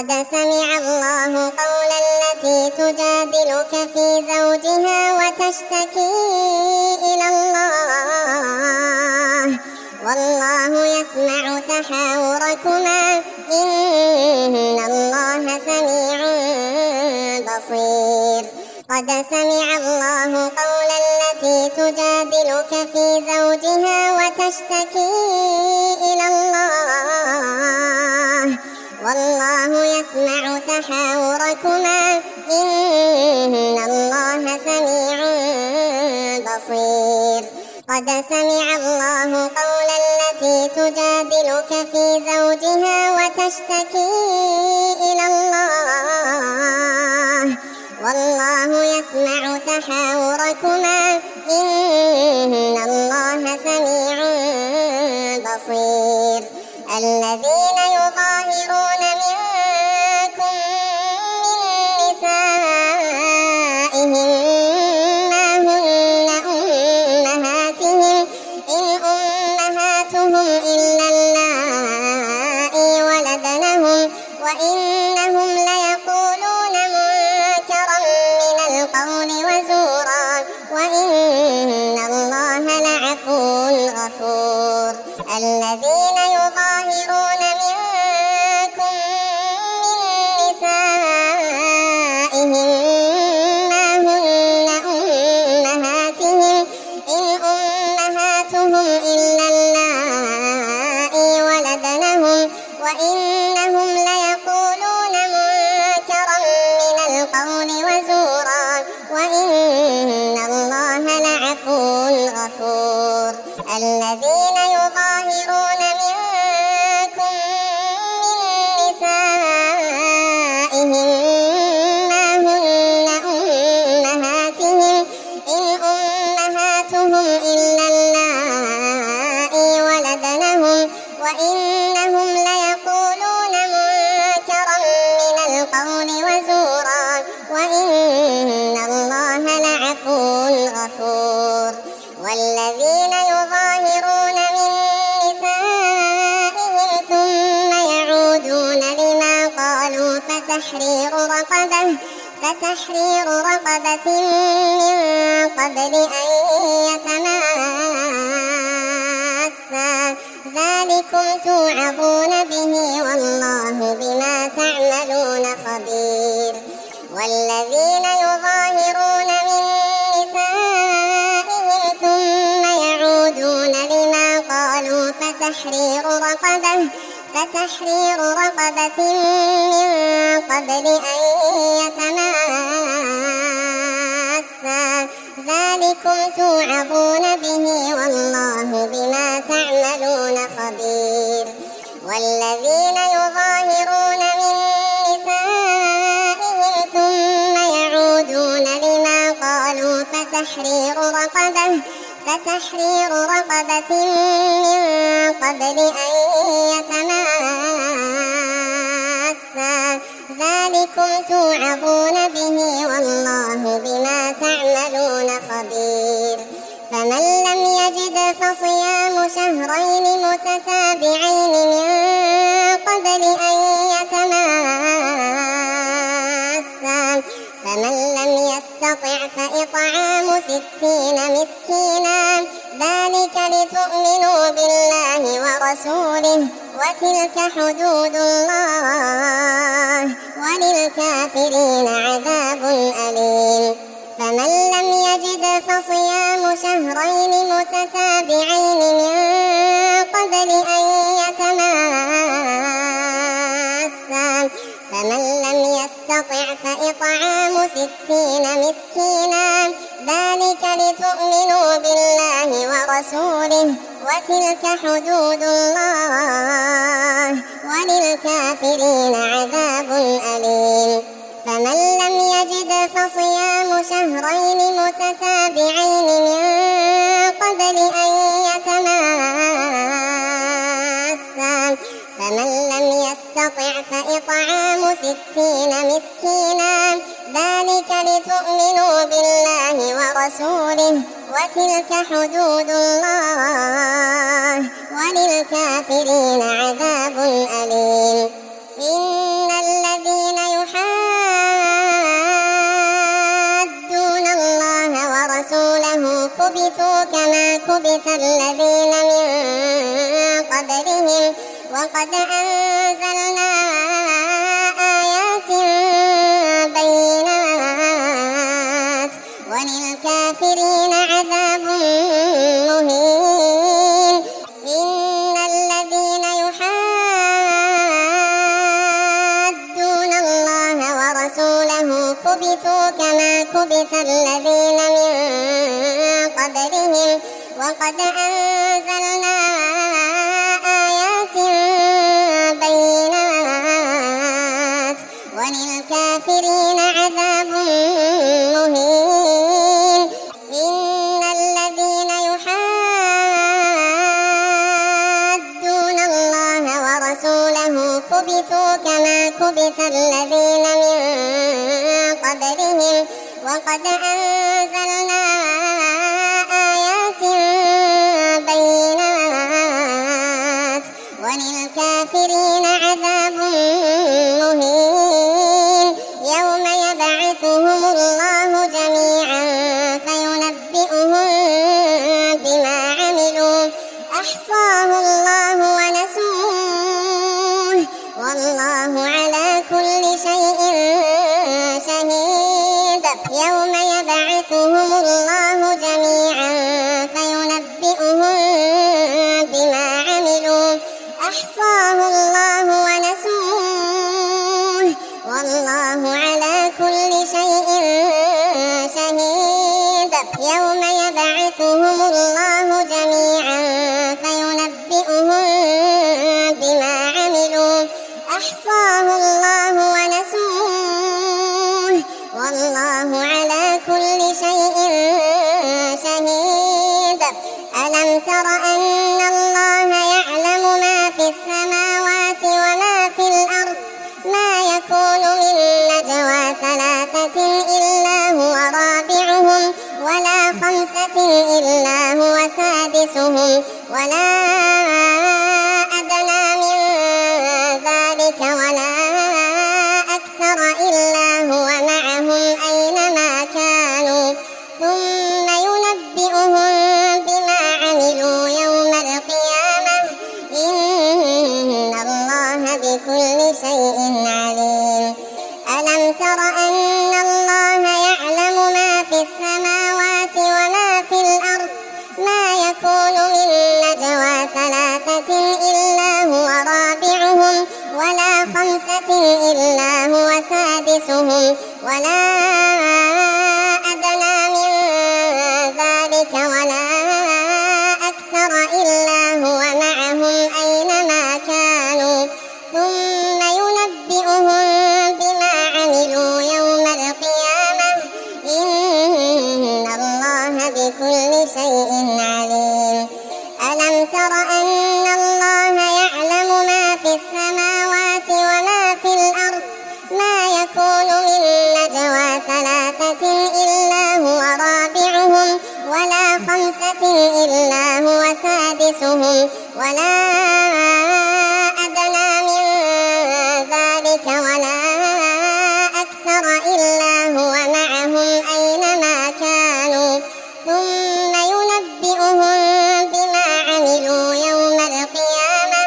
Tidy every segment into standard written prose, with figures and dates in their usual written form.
قد سمع الله قول التي تجادلك في زوجها وتشتكي إلى الله والله يسمع تحاوركما إن الله سميع بصير. قد سمع الله قول التي تجادلك في زوجها وتشتكي إلى الله والله يسمع تحاوركما إن الله سميع بصير. قد سمع الله قول التي تجادلك في زوجها وتشتكي إلى الله والله يسمع تحاوركما إن الله سميع بصير. الذين يظاهرون منكم من نسائهم ما هن أمهاتهم إن أمهاتهم إلا اللائي ولدنهم وإنهم ليقولون منكرا من القول وزورا وإن الله لعفو غفور. الذين يظاهرون منكم من نسائهم ما هن أمهاتهم إن أمهاتهم إلا اللائي ولدنهم وإنهم ليقولون منكرا من القول وزورا وإن الله لعفو غفور. الذين يظاهرون منكم من نسائهم ما هن أمهاتهم إن أمهاتهم إلا اللائي ولدنهم وإنهم ليقولون منكرا من القول وزورا وإن الله لعفو غفور. والذين يظاهرون من نسائهم ثم يعودون لما قالوا فتحرير رقبة من قبل أن يتماسا ذلكم توعظون به والله بما تعملون خبير. والذين يظاهرون من نسائهم ثم يعودون لما قالوا فتحرير رقبة من قبل أن يتماسا ذلكم توعظون به والله بما تعملون خبير. والذين يظاهرون من نسائهم ثم يعودون لما قالوا فتحرير رقبة من قبل أن يتماسا ذلكم توعظون به والله بما تعملون خبير. فمن لم يجد فصيام شهرين متتابعين من قبل أن يتماسا فمن لم يستطع فإطعام 60 مسكينا ذلك لتؤمنوا بالله ورسوله وتلك حدود الله وللكافرين عذاب أليم. فمن لم يجد فصيام شهرين متتابعين من قبل أن يتماسا فمن لم يستطع فإطعام 60 مسكينا ذلك لتؤمنوا بالله ورسوله وتلك حدود الله وللكافرين عذاب أليم. فمن لم يجد فصيام شهرين متتابعين من قبل أن يتماسا فمن لم يستطع فإطعام 60 مسكينا ذلك لتؤمنوا بالله ورسوله وتلك حدود الله وللكافرين عذاب أليم. إن الذين كبتوا كما كبت الذين من قبلهم وقد أنزلنا آيات بينات وللكافرين عذاب مهين. إن الذين يحادون الله ورسوله كبتوا كما كبت الذين من قبلهم وقد أنزلنا آيات بينات وللكافرين عذاب مهين. إن الذين يحادون الله ورسوله كبتوا كما كبت الذين من قبلهم وقد أنزلنا آيات بينات وللكافرين عذاب مهين. يوم يبعثهم الله جميعا فينبئهم بما عملوا أحصاه الله ونسوه والله على كل شيء شهيد. يوم يبعثهم الله جميعا فينبئهم بما عملوا أحصاه الله ونسوه والله على كل شيء شهيد. يوم يبعثهم الله جميعا فينبئهم بما عملوا أحصاه الله ونسوه والله على كل شيء شهيد. ألم تر أن الله يعلم ما في السماوات وما في الأرض ما يكون من نجوى ثلاثة إلا هو رابعهم ولا خمسة إلا هو سادسهم ولا أدنى من ذلك ولا أكثر إلا هو معهم أينما كانوا ثم ينبئهم بما عملوا يوم القيامة إن الله بكل شيء عليم. ألم تر أن الله يعلم ما في السماوات وما في الأرض ما يكون من نجوى ثلاثة إلا هو رابعهم ولا خمسة إلا هو سادسهم ولا أدنى من ذلك ولا أكثر إلا هو معهم أينما كانوا ثم ينبئهم بما عملوا يوم القيامة إن الله بكل شيء عليم. ألم تر أن الله يعلم ما في السماوات وما في الأرض ما يكون من نجوى ثلاثة إلا هو رابعهم ولا خمسة إلا هو سادسهم ولا أدنى من ذلك ولا أكثر إلا هو معهم أينما كانوا ثم ينبئهم بما عملوا يوم القيامة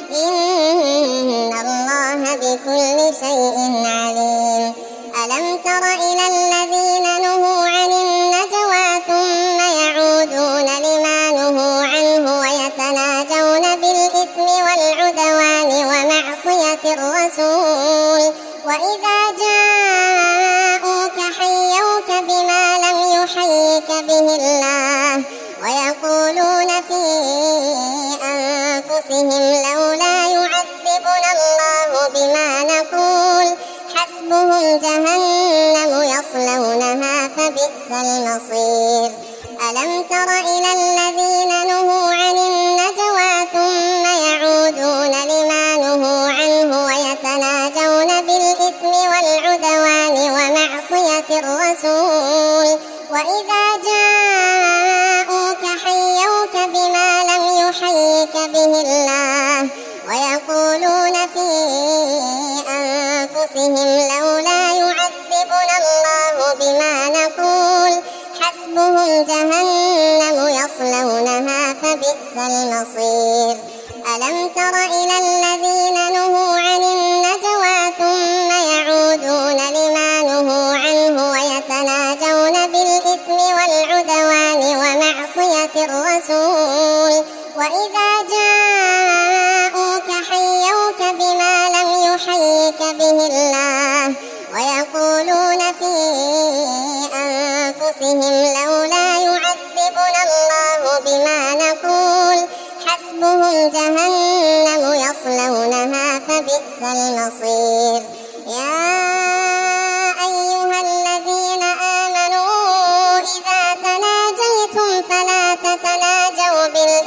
إن الله بكل شيء عليم. ألم تر إلى الذين نهوا عن النجوى ثم يعودون لما نهوا عنه ويتناجون بالإثم والعدوان ومعصية الرسول وإذا جاءوك حيوك بما لم يحيك به الله ويقولون في أنفسهم لولا يعذبنا الله بما نقول حسبهم جهنم يصلونها فبئس المصير. ألم تر إلى الذين نهوا عن النجوى ثم يعودون لما نهوا عنه ويتناجون بالإثم والعدوان ومعصية الرسول وإذا جاءوك حيوك بما لم يحيك به الله ويقولون في أنفسهم لولا يعذبنا الله بما نقول حسبهم حسبهم جهنم يصلونها فبئس المصير. ألم تر إلى الذين نهوا عن النجوى ثم يعودون لما نهوا عنه ويتناجون بالإثم والعدوان ومعصية الرسول وإذا جاءوك حيوك بما لم يحيك به الله ويقولون في أنفسهم لولا يعذبنا الله بما نقول حسبهم جهنم يصلونها فبئس المصير. يا أيها الذين آمنوا إذا تناجيتم فلا تتناجوا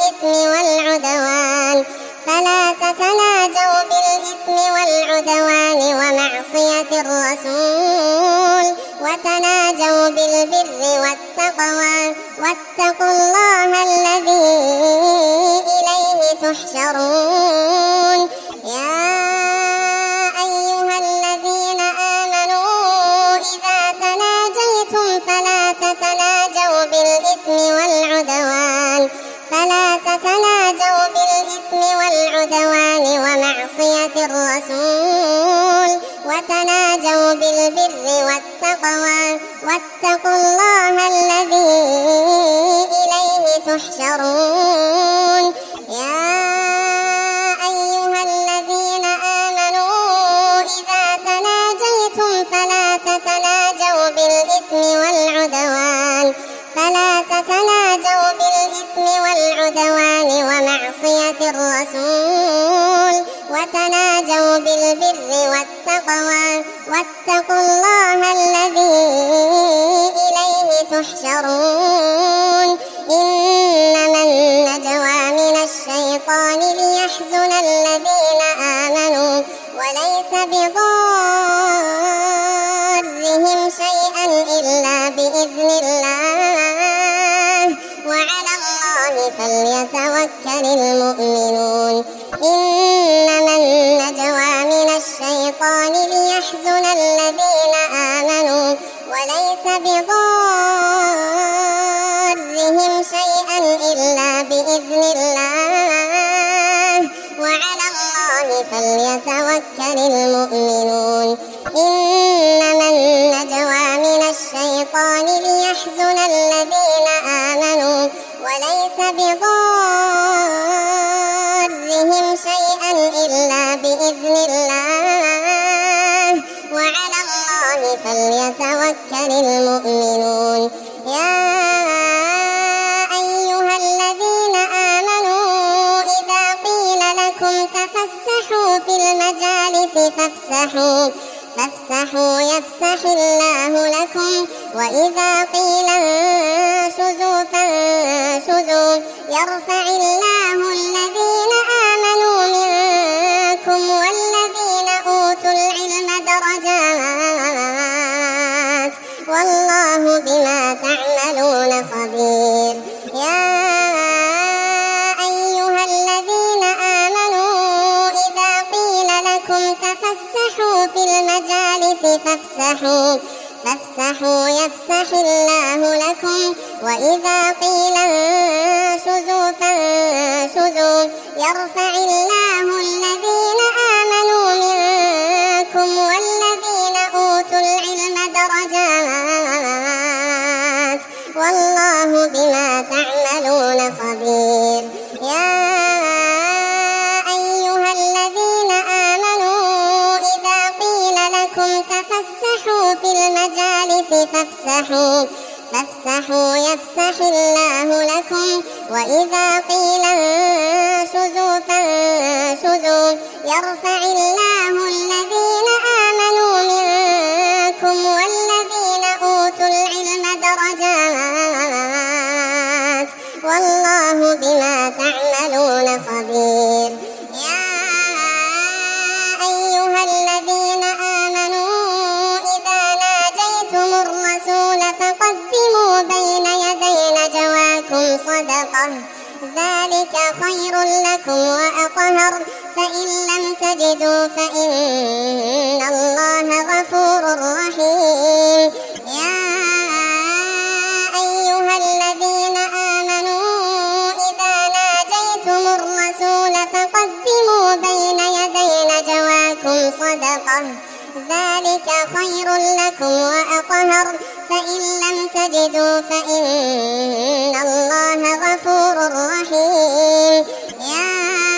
بالإثم والعدوان ومعصية الرسول وتناجوا بالبر والتقوى واتقوا الله الذي إليه تحشرون. يا أيها الذين آمنوا إذا تناجيتم فلا تتناجوا بالعدوان ومعصية الرسول وتناجوا بالبر والتقوى واتقوا الله الذي إليه تحشرون. يا أيها الذين آمنوا إذا تناجيتم فلا تتناجوا بالإثم والعدوان ومعصية الرسول وتناجوا بالبر والتقوى واتقوا الله الذي إليه تحشرون. إنما النجوى من الشيطان ليحزن الذين آمنوا وليس بضارهم شيئا إلا بإذن الله وعلى الله فليتوكل المؤمنون. إنما النجوى من الشيطان ليحزن الذين آمنوا وليس بضارهم شيئا إلا بإذن الله وعلى الله فليتوكل المؤمنون. إنما النجوى من الشيطان ليحزن الذين آمنوا وليس بضارهم شيئا إلا بإذن الله وعلى الله فليتوكل المؤمنون. يا أيها الذين آمنوا إذا قيل لكم تفسحوا في المجالس فافسحوا يفسح الله لكم وإذا قيل انشزوا فانشزوا يرفع الله الذين آمنوا منكم والذين أوتوا العلم درجات والله بما تعملون خبير. يا أيها الذين آمنوا إذا قيل لكم تفسحوا في المجالس فافسحوا يفسح الله لكم وإذا قيل انشزوا فانشزوا يرفع الله الذين آمنوا منكم والذين أوتوا العلم درجات والله بما تعملون خبير. يا أيها الذين آمنوا إذا قيل لكم تفسحوا في المجالس فافسحوا يفسح الله لكم وإذا قيل انشزوا فانشزوا يرفع الله الذين آمنوا منكم والذين أوتوا العلم درجات والله بما تعملون خبير. يا أيها الذين آمنوا إذا ناجيتم الرسول فقدموا بين يدي نجواكم صدقة ذلك خير لكم وأطهر فإن لم تجدوا فإن الله غفور رحيم. يا أيها ذلك خير لكم وأطهر، فإن لم تجدوا فإن الله غفور رحيم. يا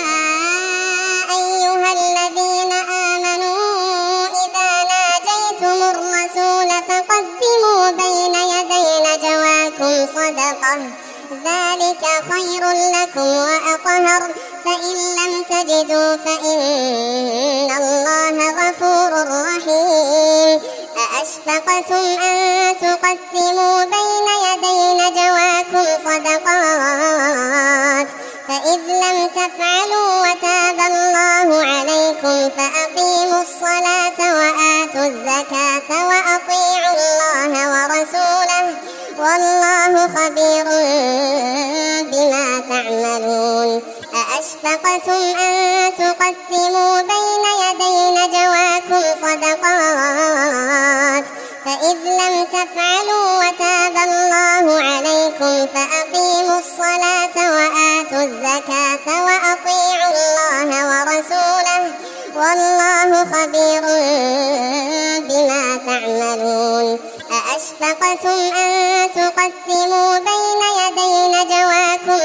أيها الذين آمنوا إذا ناجيتم الرسول فقدموا بين يدي نجواكم صدقة، ذلك خير لكم وأطهر، فإن لم تجدوا فإن الله غفور رحيم. أأشفقتم أن تقدموا بين يدي نجواكم صدقات، فإذ لم تفعلوا وتاب الله عليكم فأقيموا الصلاة وآتوا الزكاة وأطيعوا الله ورسوله، والله خبير بما تعملون. أأشفقتم أن تقدموا بين يدي نجواكم صدقات، فإذ لم تفعلوا وتاب الله عليكم فأقيموا الصلاة وآتوا الزكاة وأطيعوا الله ورسوله، والله خبير بما تعملون. أأشفقتم أن تقدموا بين يدي نجواكم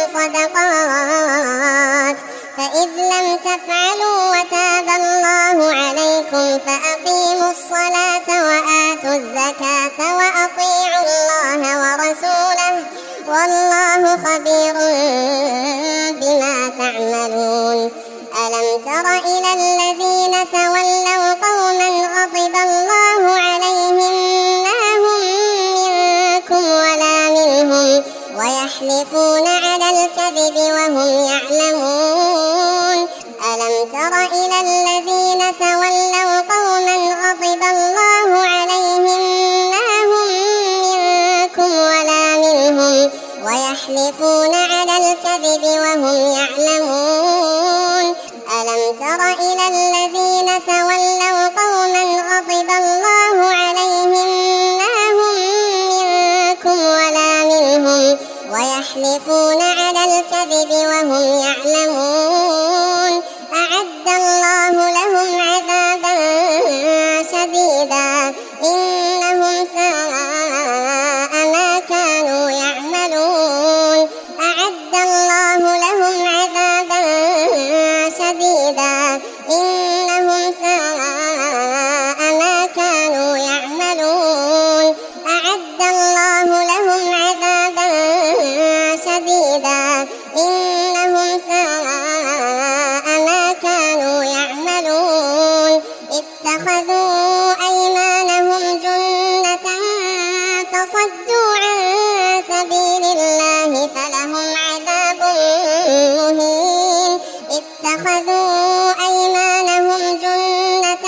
صدقات، فإذ لم تفعلوا وتاب الله عليكم فأقيموا الصلاة وآتوا الزكاة وأطيعوا الله ورسوله، والله خبير بما تعملون. ألم تر إلى الذين تولوا قوما غضب الله عليهم ما هم منكم ولا منهم ويحلفون على الكذب وهم يعلمون. ألم تر إلى الذين تولوا قوما غضب الله عليهم ما هم منكم ولا منهم ويحلفون على الكذب وهم يعلمون. ألم تر إلى الذين تولوا قوما غضب الله عليهم ما هم منكم ولا منهم ويحلفون على الكذب وهم يعلمون. أعد الله لهم عذابا شديدا إنهم ساء ما كانوا يعملون. أعد الله لهم عذابا شديدا إنهم ساء ما كانوا يعملون. أعد الله لهم عذابا شديدا إنهم ساء ما كانوا يعملون. اتخذوا أيمانهم جنة فصدوا عن سبيل الله فلهم عذاب مهين. اتخذوا أيمانهم جنة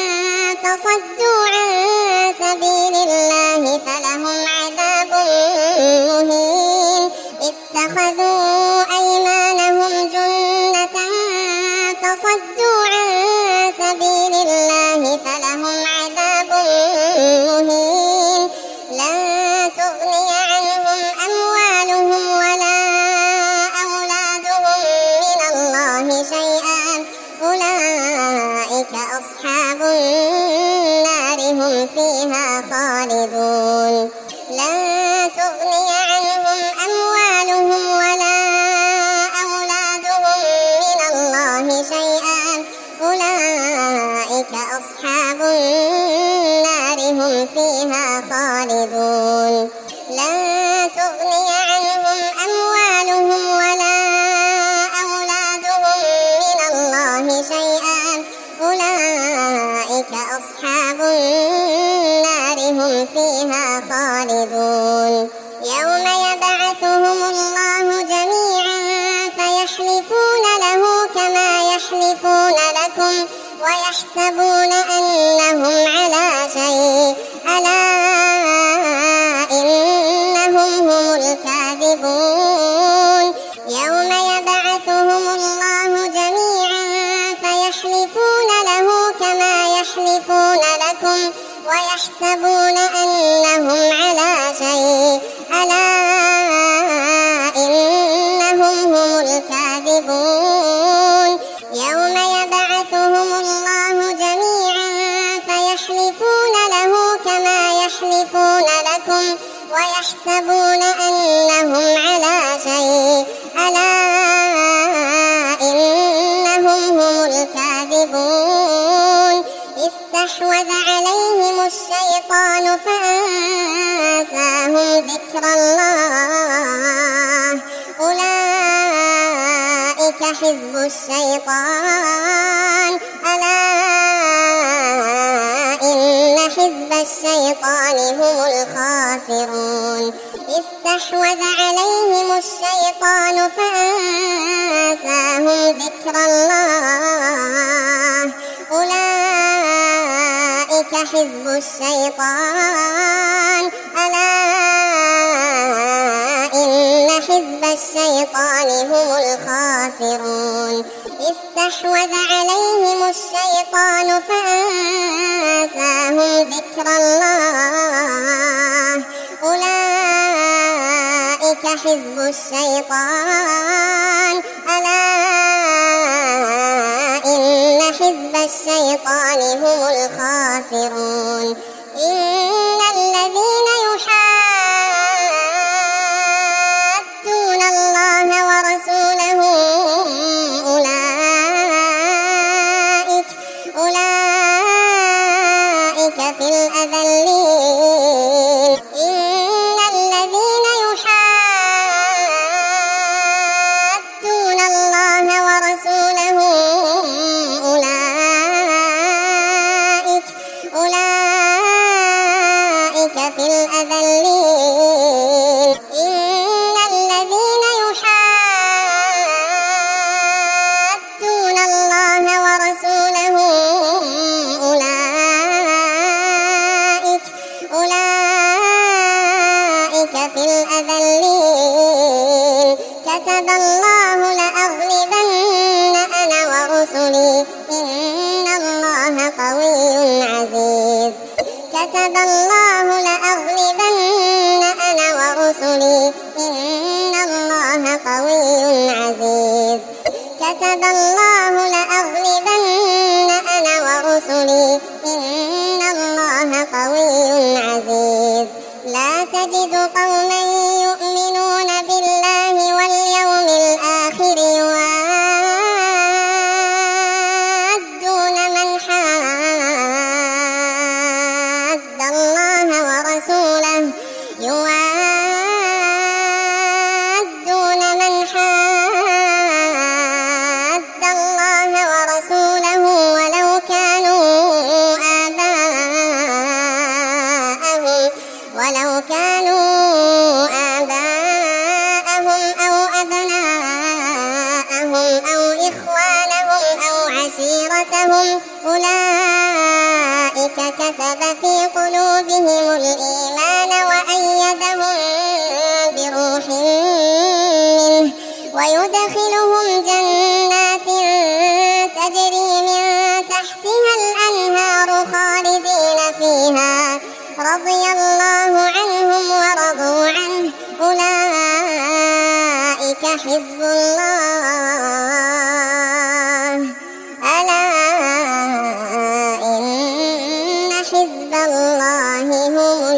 فصدوا عن سبيل الله فلهم عذاب مهين. اتخذوا أيمانهم جنة فصدوا عن سبيل الله فلهم عذاب مهين. لن تغني عنهم أموالهم ولا أولادهم من الله شيئا، أولئك أصحاب النار هم فيها خالدون. لن تغني عنهم أموالهم ولا أولادهم من الله شيئا، أولئك أصحاب النار هم فيها خالدون. لن تغني عنهم أموالهم ولا أولادهم من الله شيئا، أولئك أصحاب النار هم فيها خالدون. يوم يبعثهم الله جميعا فيحلفون له كما يحلفون لكم ويحسبون أنهم على شيء، ألا إنهم هم الكاذبون. يوم يبعثهم الله جميعا فيحلفون له كما يحلفون لكم ويحسبون أنهم على شيء، ألا إنهم هم الكاذبون. يوم يبعثهم الله جميعا ويحلفون له كما يحلفون لكم ويحسبون أنهم على شيء ألا إنهم هم الكاذبون استحوذ عليهم الشيطان فأنساهم ذكر الله أولئك حزب الشيطان ألا إن حزب الشيطان هم الخاسرون استحوذ عليهم الشيطان فأنساهم ذكر الله أولئك حزب الشيطان ألا إن حزب الشيطان هم الخاسرون استحوذ عليهم الشيطان فأنساهم ذكر الله أولئك حزب الشيطان ألا إن حزب الشيطان هم الخاسرون إن الذين يحادون الله ورسوله أولئك في الأذلين إن الذين يحادون الله ورسوله أولئك في الأذلين إن الذين يحادون الله ورسوله أولئك في الأذلين كتب الله لأغلبن أنا ورسلي إن الله قوي عزيز كتب الله لأغلبن أنا ورسلي إن الله قوي عزيز كتب الله لأغلبن أنا ورسلي إن الله قوي عزيز لا تجد قوما يؤمنون بالله واليوم الآخر يوادون من حاد الله ورسوله ولو كانوا آباءهم أو أبناءهم أو إخوانهم أو عشيرتهم أولئك كتب في قلوبهم الإيمان وأيدهم بروح منه ويدخلهم جنات تجري من تحتها الأنهار خالدين فيها رضي الله عنهم ورضوا عنه أولئك حزب الله ألا إن حزب الله هم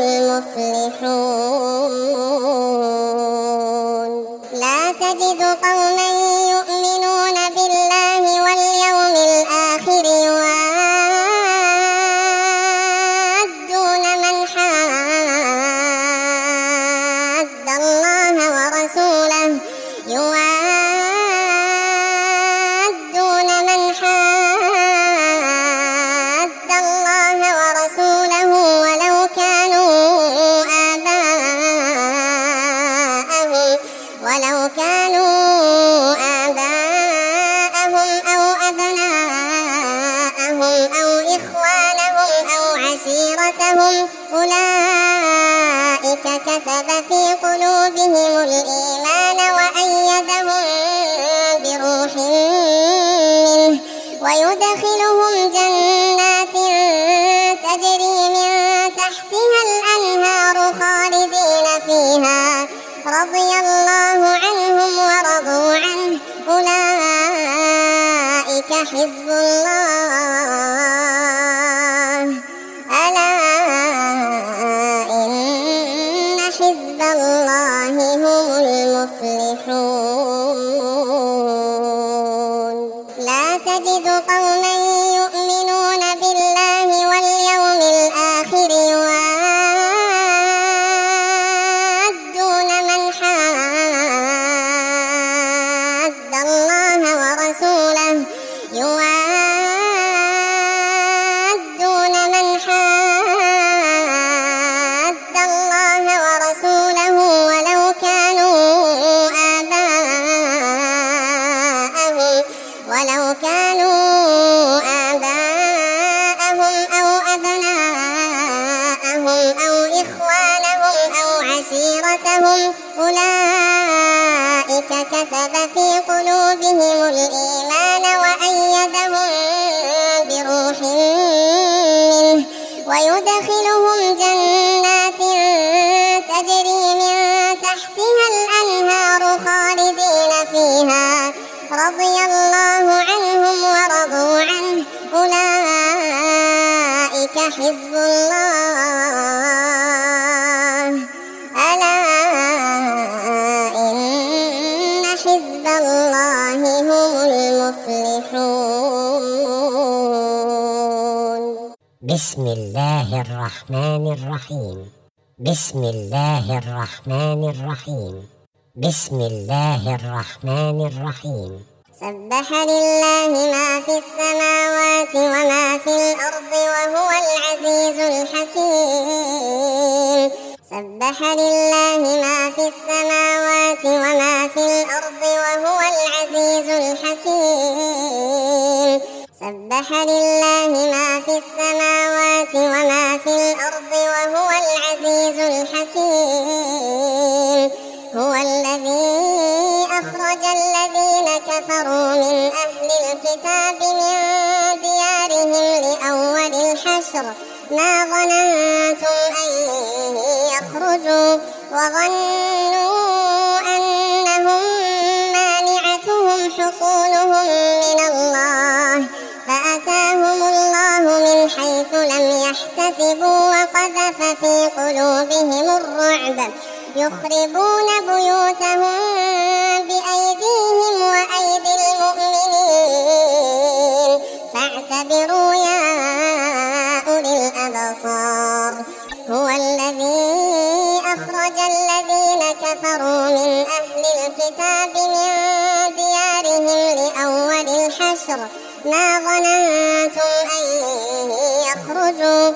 المفلحون لا تجد قوما يؤمنون بالله واليوم الآخر يوادون من حاد الله ورسوله ولو كانوا آباءهم أو أبناءهم أو إخوانهم أو عشيرتهم أولئك كتب في قلوبهم الإيمان وأيدهم بروح منه ويدخلهم جنات تجري من تحتها الأنهار خالدين فيها رضي الله عنهم ورضوا عنه أولئك حزب الله بيوتهم أولئك كتب في قلوبهم الإيمان وأيدهم بروح منه ويدخلهم جنات تجري من تحتها الأنهار خالدين فيها رضي الله عنهم ورضوا عنه أولئك حزب الله ألا إن حزب الله هم المفلحون. بسم الله الرحمن الرحيم. بسم الله الرحمن الرحيم. بسم الله الرحمن الرحيم. سبح لله ما في السماوات وما في الأرض وهو العزيز الحكيم. سبح لله ما في السماوات وما في الأرض وهو العزيز الحكيم. سبح لله ما في السماوات وما في الأرض وهو العزيز الحكيم. هو الذي أخرج الذين كفروا من أهل الكتاب من ديارهم لأول الحشر ما ظننتم أن يخرجوا وظنوا أنهم مانعتهم حصولهم من الله فأتاهم الله من حيث لم يحتسبوا وقذف في قلوبهم الرعب يخربون بيوتهم بأيديهم وأيدي المؤمنين فاعتبروا يا أولي الأبصار. هو الذي أخرج الذين كفروا من أهل الكتاب من ديارهم لأول الحشر ما ظننتم أن يخرجوا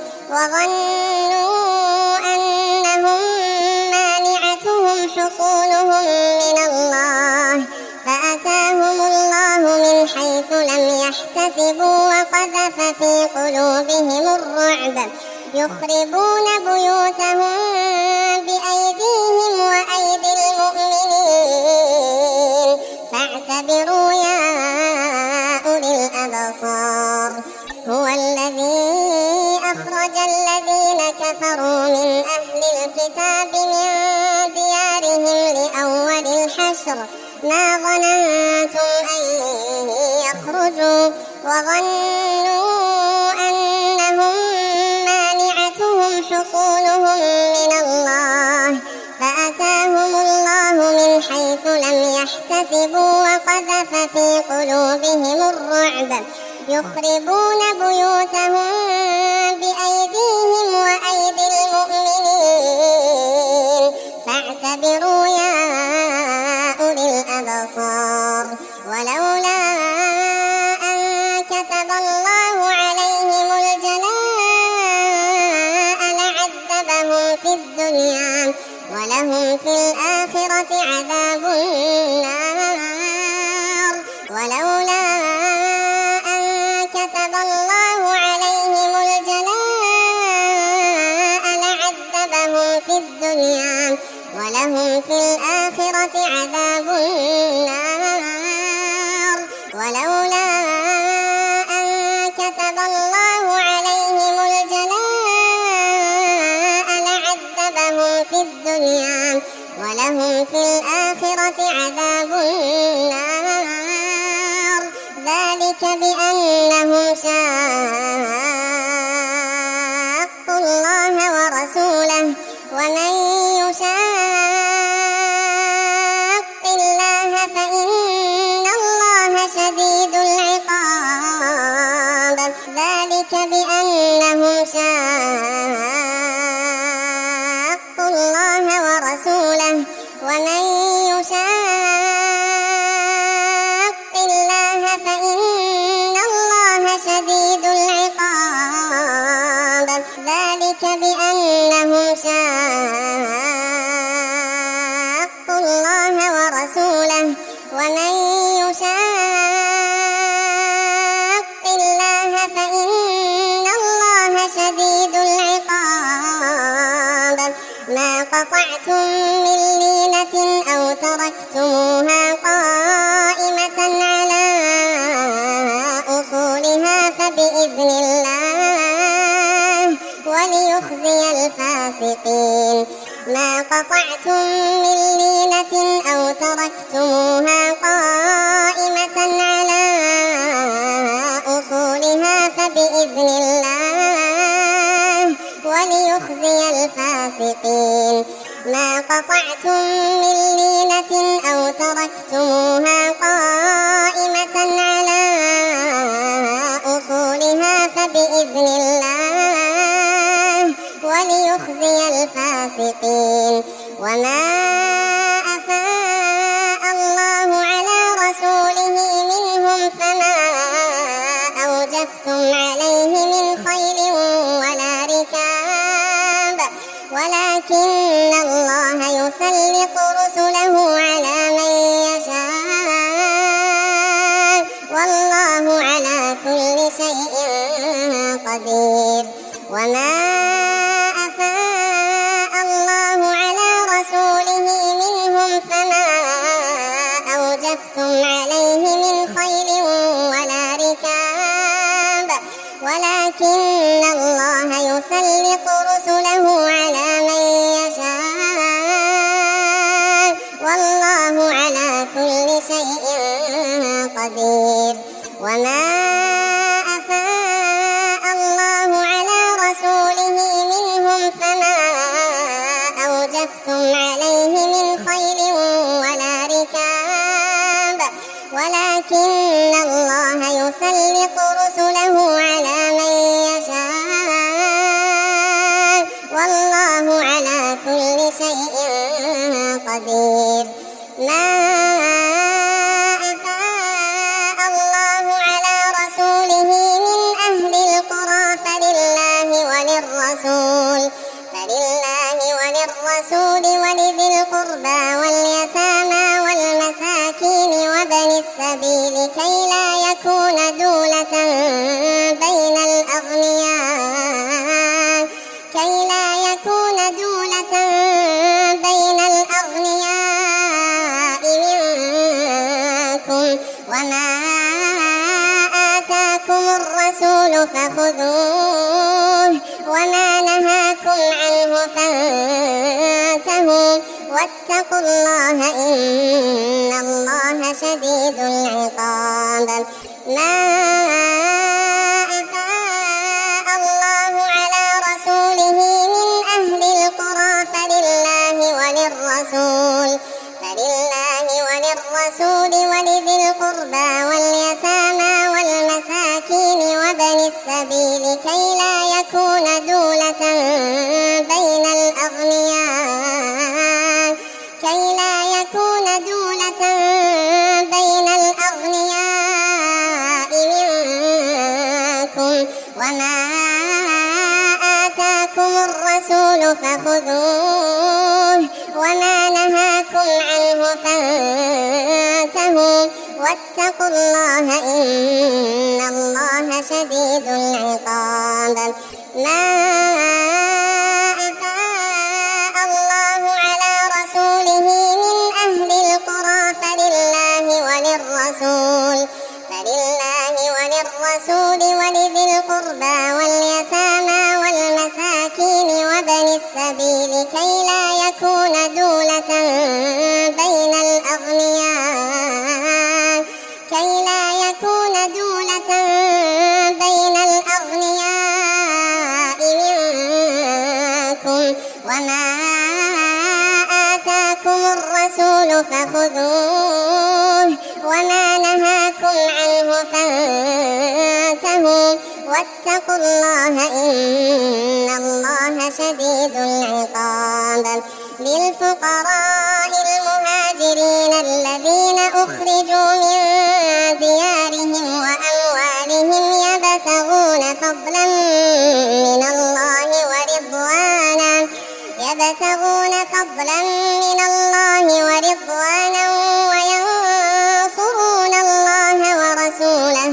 وظنوا أنهم مانعتهم حصولهم من الله فأتاهم الله من حيث لم يحتسبوا وقذف في قلوبهم الرعب يخربون بيوتهم بأيديهم وأيدي المؤمنين فاعتبروا يا أولي الأبصار. هو الذي أخرج الذين كفروا من أهل الكتاب من ديارهم لأول الحشر ما ظننتم أن يخرجوا وظنوا أنهم مانعتهم حصولهم من الله فأتاهم الله من حيث لم يحتسبوا وقذف في قلوبهم الرعب يخربون بيوتهم بأيديهم وأيدي المؤمنين فاعتبروا يا أولي الأبصار. ولولا أن كتب الله عليهم الجلاء لعذبهم في الدنيا ولهم في الآخرة عذاب النار. ولولا أن كتب الله عليهم الجلاء لعذبهم في الدنيا ولهم في الآخرة عذاب النار. ولولا أن كتب الله عليهم الجلاء لعذبهم في الدنيا ولهم في الآخرة عذاب النار. ذلك بأنهم شاقوا الله ورسوله ومن يشاق الله فإن الله شديد العقاب. ذلك بأنهم شاقوا الله ورسوله ومن يشاق الله فإن الله شديد العقاب. ذلك بأنهم شاقوا الله ورسوله ومن يشاق الله فإن الله شديد العقاب. ما قطعتم من لينة أو تركتموها قائمة على أصولها فبإذن الله وليخزي الفاسقين. ما قطعتم من لينة أو تركتموها قائمة على أصولها فبإذن الله وليخزي الفاسقين. ما قطعتم من لينة أو تركتموها قائمة على أصولها فبإذن الله وليخزي الفاسقين. وما أفاء الله على رسوله منهم فما أوجفتم عليه من خيل ولا ركاب ولكن الله يسلط رسله على من يشاء والله على كل شيء قدير. وما أفاء الله على رسوله منهم فما أوجفتم عليه من خيل ولا ركاب ولكن الله يسلط رسله على من يشاء والله على كل شيء قدير. وما أفاء الله على رسوله منهم فما أوجفتم عليه من خيل ولا ركاب ولكن الله يسلط رسله على من يشاء والله على كل شيء قدير. ما أفاء الله على رسوله من أهل القرى فلله وللرسول ولذي القربى واليتامى والمساكين وابن السبيل كي لا يكون دولة بين الأغنياء منكم. وما آتاكم الرسول فخذوه وما نهاكم عنه فانتهوا واتقوا الله إن الله شديد العقاب. ما أفاء الله على رسوله من أهل القرى فلله وللرسول ولذي القربى واليتامى والمساكين وابن السبيل كي لا يكون دولة بين الأغنياء منكم. وما آتاكم الرسول فخذوه وما نهاكم عنه فانتهوا واتقوا الله إن الله شديد العقاب. ما أفاء الله على رسوله من أهل القرى فلله وللرسول ولذي القربى واليتامى والمساكين وابن السبيل كي لا يكون دولة بين الأغنياء منكم. وما آتاكم الرسول فخذوه وما نهاكم عنه فانتهوا واتقوا الله إن الله شديد العقاب. للفقراء المهاجرين الذين أخرجوا من ديارهم وأموالهم يبتغون فضلا من الله ورضوانا وينصرون الله ورسوله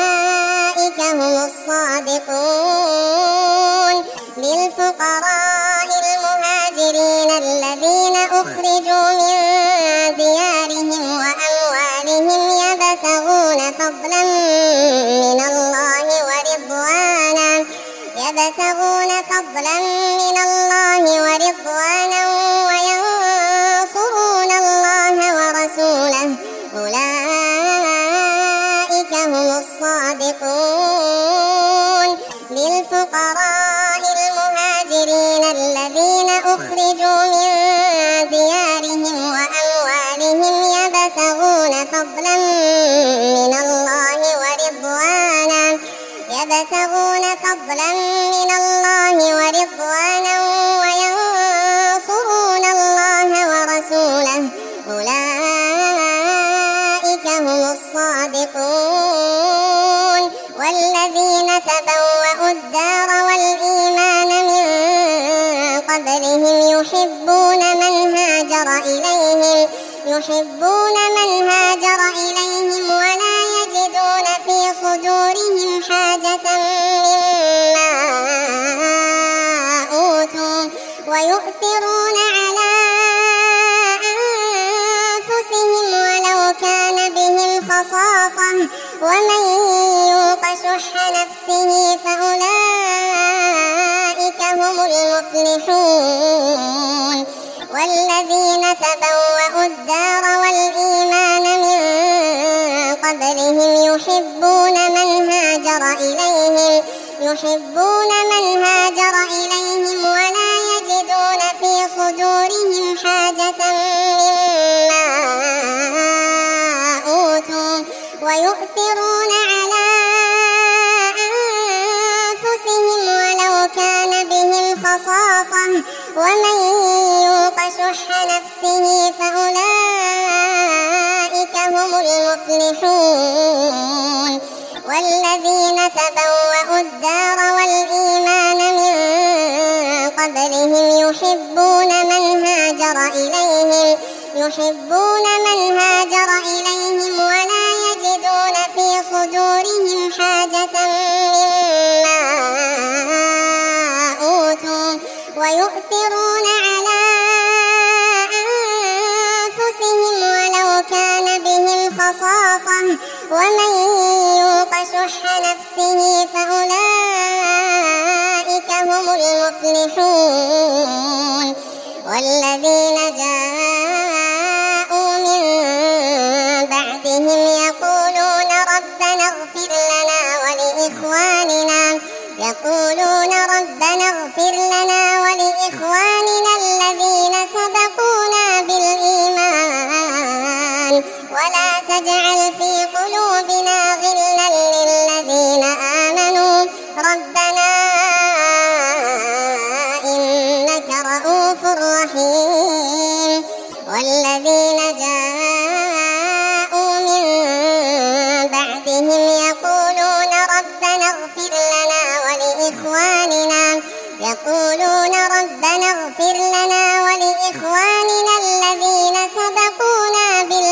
أولئك هم الصادقون. للفقراء يبتغون فضلا من الله ورضوانا وينصرون الله ورسوله أولئك هم الصادقون. للفقراء المهاجرين الذين أخرجوا من ديارهم وأموالهم يبتغون فضلا من الله ورضوانا وينصرون الله ورسوله أولئك هم الصادقون. والذين تبوأوا الدار والإيمان من قبلهم يحبون من هاجر إليهم ولا يجدون في صدورهم حاجة مما أوتوا ويؤثرون على أنفسهم ولو كان بهم خصاصة ومن يوق شح نفسه فأولئك هم المفلحون. والذين تبوأوا الدار والإيمان من قبلهم يحبون من هاجر إليهم ولا يجدون في صدورهم حاجة مما أوتوا ويؤثرون على أنفسهم ولو كان بهم خصاصة ومن يوق شح نفسه فأولئك هم المفلحون. والذين تبوأوا الدار والإيمان من قبلهم يحبون من هاجر إليهم ولا يجدون في صدورهم حاجة مما أوتوا ويؤثرون على أنفسهم ولو كان بهم خصاصة ومن يوق شح نفسه فأولئك هم المفلحون. والذين جاءوا من بعدهم يقولون ربنا اغفر لنا ولإخواننا الذين سبقونا بالإيمان ولا تجعل في قلوبنا غلا للذين آمنوا ربنا إنك رؤوف رحيم. والذين جاءوا من بعدهم يقولون ربنا اغفر لنا ولإخواننا الذين سبقونا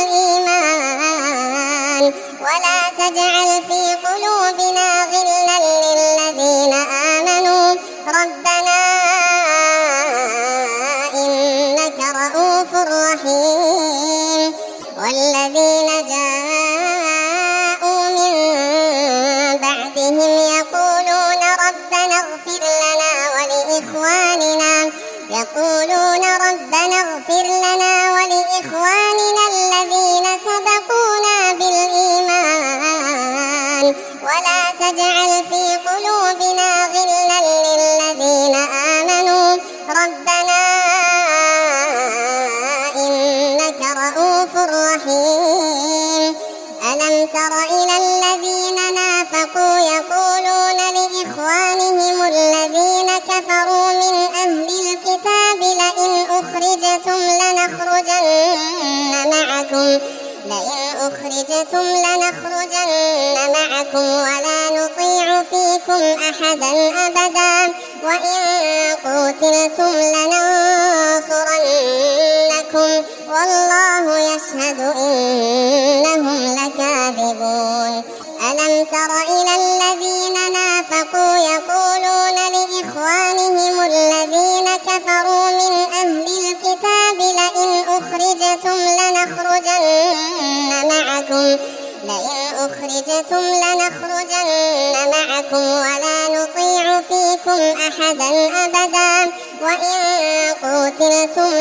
بالإيمان ولا تجعل في قلوبنا غلا للذين آمنوا ربنا إنك رؤوف رحيم. والذين جاءوا من بعدهم يقولون ربنا اغفر لنا ولإخواننا الذين سبقونا بالإيمان ولا تجعل في قلوبنا غلا للذين آمنوا ربنا إنك رؤوف رحيم. ألم تر إلى الذين نافقوا يقولون لإخوانهم الذين كفروا من أهل الكتاب لئن أخرجتم لنخرجن معكم ولا نطيع فيكم أحدا أبدا وإن قتلتم لننصرنكم والله يشهد إنهم لكاذبون. ألم تر إلى الذين نافقوا يقولون لإخوانهم الذين كفروا من أهل الكتاب لئن أخرجتم لنخرجن معكم ولا نطيع فيكم فيكم أحدا أبدا وإن قتلتم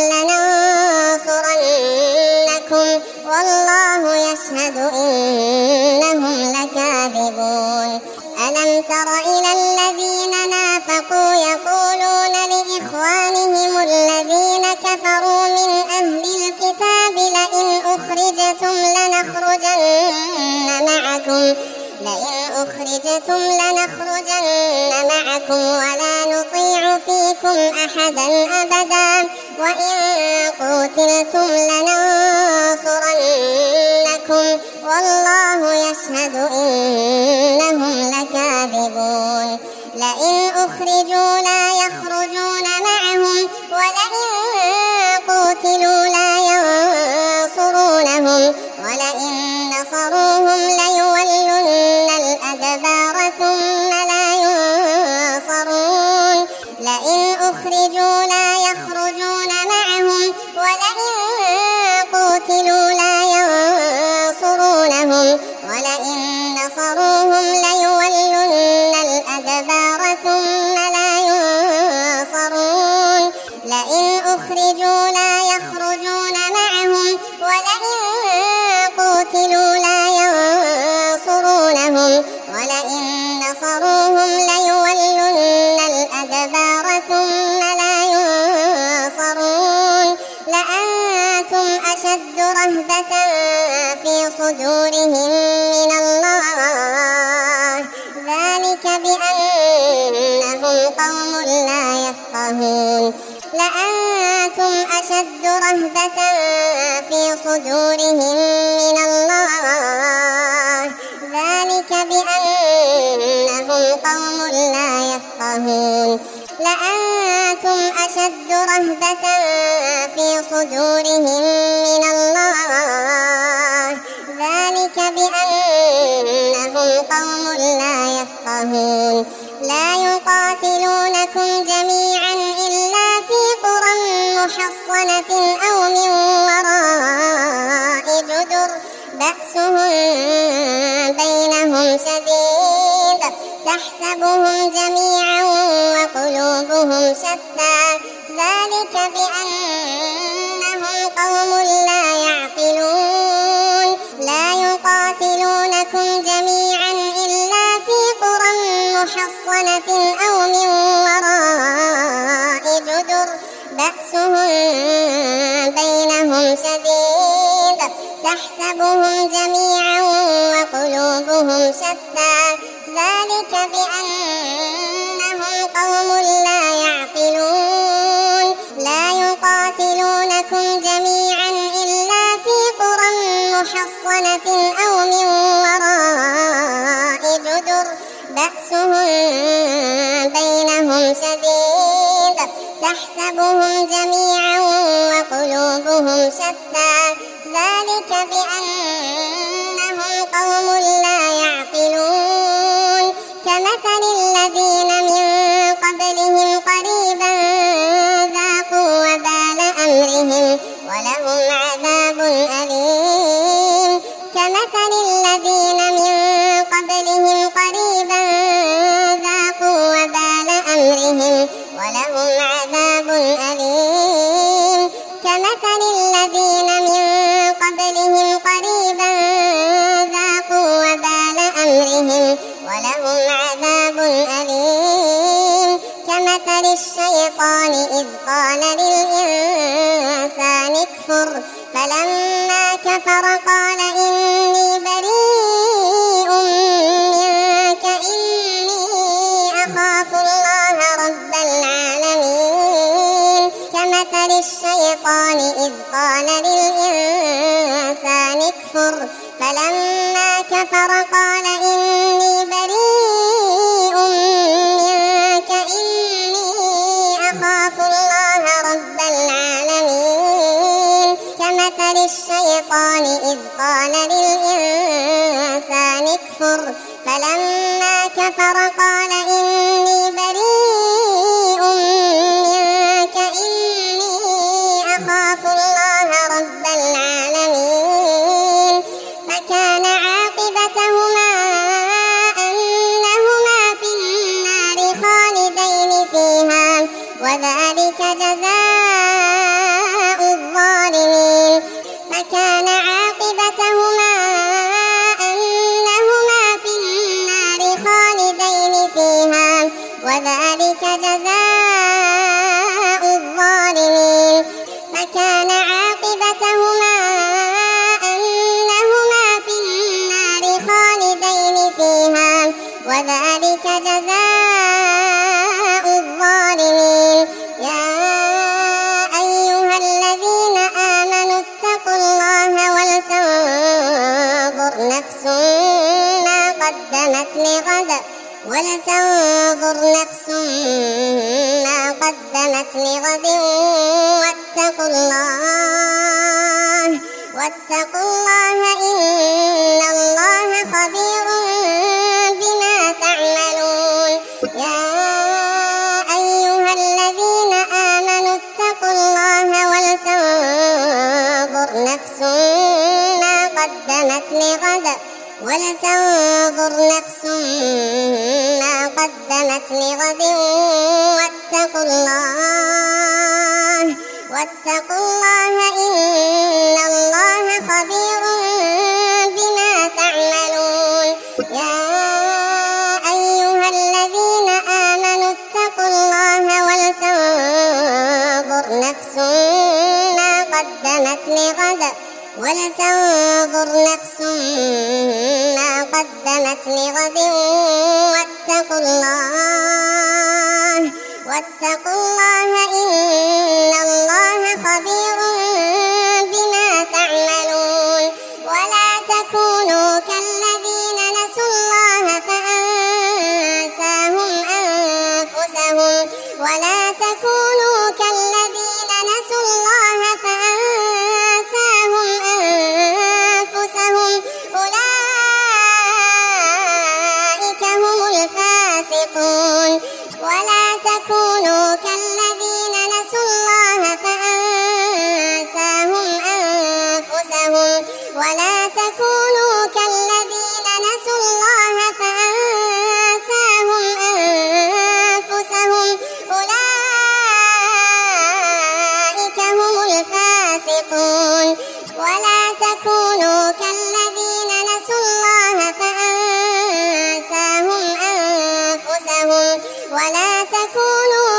لننصرنكم والله يشهد إنهم لكاذبون. ألم تر إلى الذين نافقوا يقولون لإخوانهم الذين كفروا من أهل الكتاب لئن أخرجتم لنخرجن معكم ولا نطيع فيكم أحدا أبدا وإن قتلتم لننصرنكم والله يشهد إنهم لكاذبون. لئن أخرجوا لا يخرجون معهم ولئن قتلوا لا ينصرونهم ولئن نصروهم ليولن الأدبار ثم لا ينصرون. لئن أخرجوا لا يخرجون معهم ولئن قتلوا لا ينصرونهم ولئن نصروهم ليولن الأدبار ثم لا ينصرون. لئن أخرجوا لا يخرجون معهم ولئن قتلوا لا ينصرونهم ولئن نصروهم ليولن الأدبار ثم لا ينصرون. لأنتم أشد رهبة في صدورهم من الله ذلك بأنهم قوم لا يفقهون. لأنتم أشد رهبة في صدورهم من الله ذلك بأنهم قوم لا يفقهون. لأنتم أشد رهبة في صدورهم من الله ذلك بأنهم قوم لا يفقهون. لا يقاتلونكم جميعا إلا في قرى محصنة أو من وراء جدر بأسهم بينهم شديد تحسبهم جميعا وقلوبهم شتى ذلك بأنهم قوم لا يعقلون. لا يقاتلونكم جميعا إلا في قرى محصنة أو من وراء جدر بأسهم بينهم شديد تحسبهم جميعا وقلوبهم شتى ذلك بأنهم قوم لا يعقلون. لا يقاتلونكم جميعا إلا في قرى محصنة أو من وراء جدر بأسهم بينهم شديد تحسبهم جميعا وقلوبهم شتى ذلك بأنهم قوم لا يعقلون. كمثل الذين من قبلهم قريبا ذاقوا وبال أمرهم ولهم عذاب أليم. كمثل الذين من قبلهم قريبا ذاقوا وبال أمرهم ولهم عذاب أليم. كمثل الذين من قبلهم قريبا ذاقوا وبال أمرهم ولهم عذاب أليم. كمثل الشيطان إذ قال للإنسان اكفر فلما كفر قال إني بريء منك إني أخاف الله رب العالمين. كمثل الشيطان إذ قال للإنسان اكفر فلما كفر قال إني بريء منك إني أخاف الله رب العالمين. كمثل الشيطان إذ قال للإنسان اكفر فلما كفر قال إني بريء منك إني أخاف الله رب العالمين. فكان عاقبتهما أنهما في النار خالدين وذلك جزاء الظالمين. فكان عاقبتهما أنهما في النار خالدين فيها وذلك جزاء الظالمين. فكان عاقبتهما أنهما في النار خالدين فيها وذلك جزاء الظالمين. يا أيها الذين آمنوا اتقوا الله ولتنظر نفس ما قدمت لغد واتقوا الله إن الله خبير بما تعملون. يا أيها الذين آمنوا اتقوا الله ولتنظر نفس ما قدمت لغد واتقوا الله إن الله خبير بما تعملون. يا أيها الذين آمنوا اتقوا الله ولتنظر نفس ما قدمت لغد واتقوا الله إن الله خبير بما تعملون. ولا تكونوا كالذين نسوا الله فأنساهم أنفسهم أولئك هم الفاسقون. ولا تكونوا كالذين نسوا الله فأنساهم أنفسهم أولئك هم الفاسقون. ولا تكونوا كالذين نسوا الله فأنساهم أنفسهم أولئك هم الفاسقون. ولا تكونوا كالذين نسوا الله فأنساهم أنفسهم أولئك هم الفاسقون. ولا تكونوا كالذين نسوا الله فأنساهم أنفسهم ولا تكونوا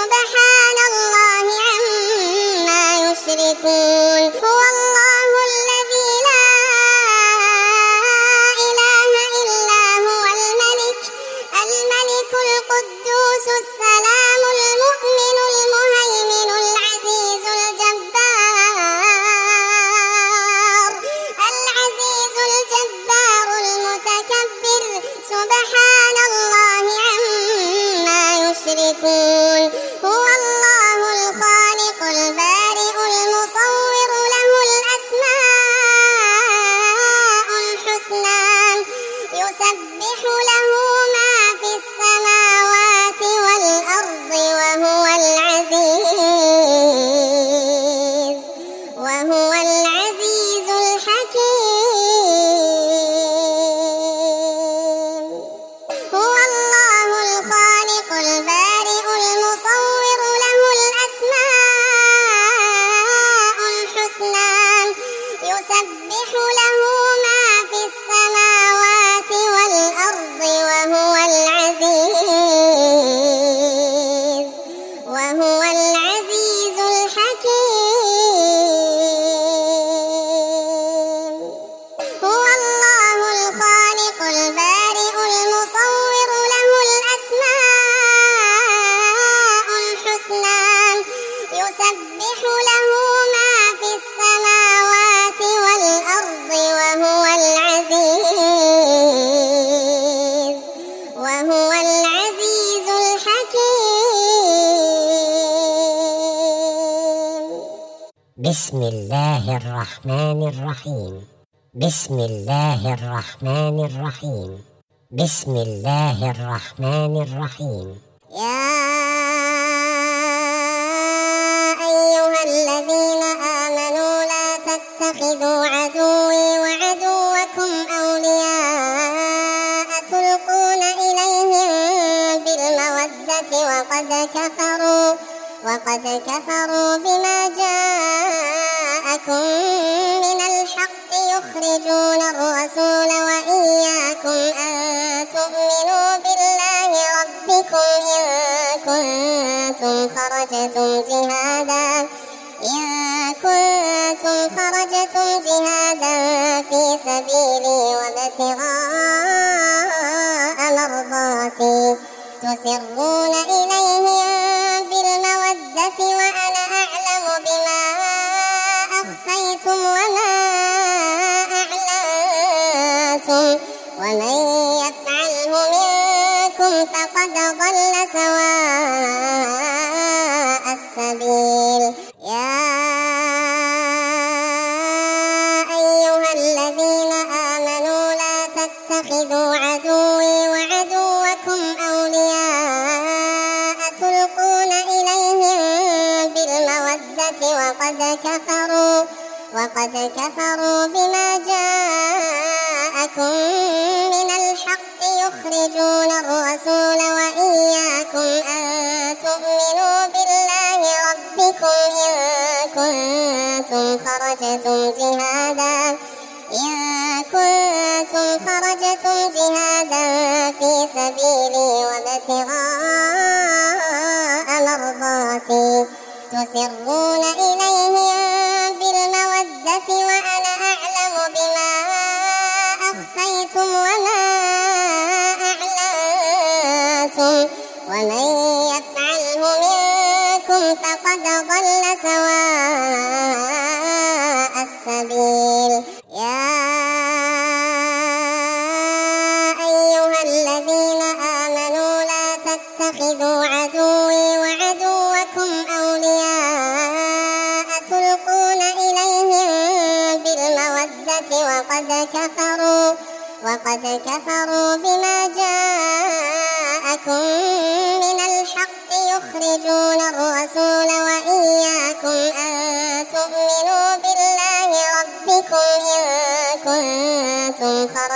سبحان الله عما يشركون هو الله الذي لا إله إلا هو الملك القدوس السلام المؤمن المهيمن العزيز الجبار المتكبر سبحان الله عما يشركون هو الله الخالق البارئ المصور له الأسماء الحسنى يسبح له ما في السماوات والأرض وهو العزيز الحكيم هو الله الخالق البارئ المصور له الأسماء الحسنى يسبح له ما في السماوات والأرض وهو العزيز الحكيم هو الله الخالق البارئ المصور له الأسماء الحسنى يسبح له ما في السماوات والأرض وهو العزيز الحكيم بسم الله الرحمن الرحيم بسم الله الرحمن الرحيم بسم الله الرحمن الرحيم يا أيها الذين آمنوا لا تتخذوا عدوي وعدوكم أولياء تلقون إليهم بالمودة وقد كفروا بما جاءكم من الحق يخرجون الرسول وإياكم أن تؤمنوا بالله ربكم إن كنتم خرجتم جهادا في سبيلي وابتغاء مرضاتي تسرون إليهم بالمودة وأنا أعلم بما أخفيتم وما أعلنتم ومن يفعله منكم فقد ضل سواء السبيل يا أيها الذين آمنوا لا تتخذوا عدوي وعدوكم أولياء تلقون إليهم بالمودة وقد كفروا بما جاءكم من الحق يخرجون الرسول وإياكم أن تؤمنوا بالله ربكم إن كنتم خرجتم جهادا في سبيلي وابتغاء مرضاتي تسرون إليهم بالمودة وأنا أعلم بما أخفيتم وما أعلنتم ومن يفعله منكم فقد ضل سواء السبيل يا أيها الذين آمنوا لا تتخذوا عدوي وعدوكم أولياء تلقون إليهم بالمودة وقد كفروا بما جاءكم من الحق يخرجون الرسول وإياكم أن تؤمنوا بالله ربكم إن كنتم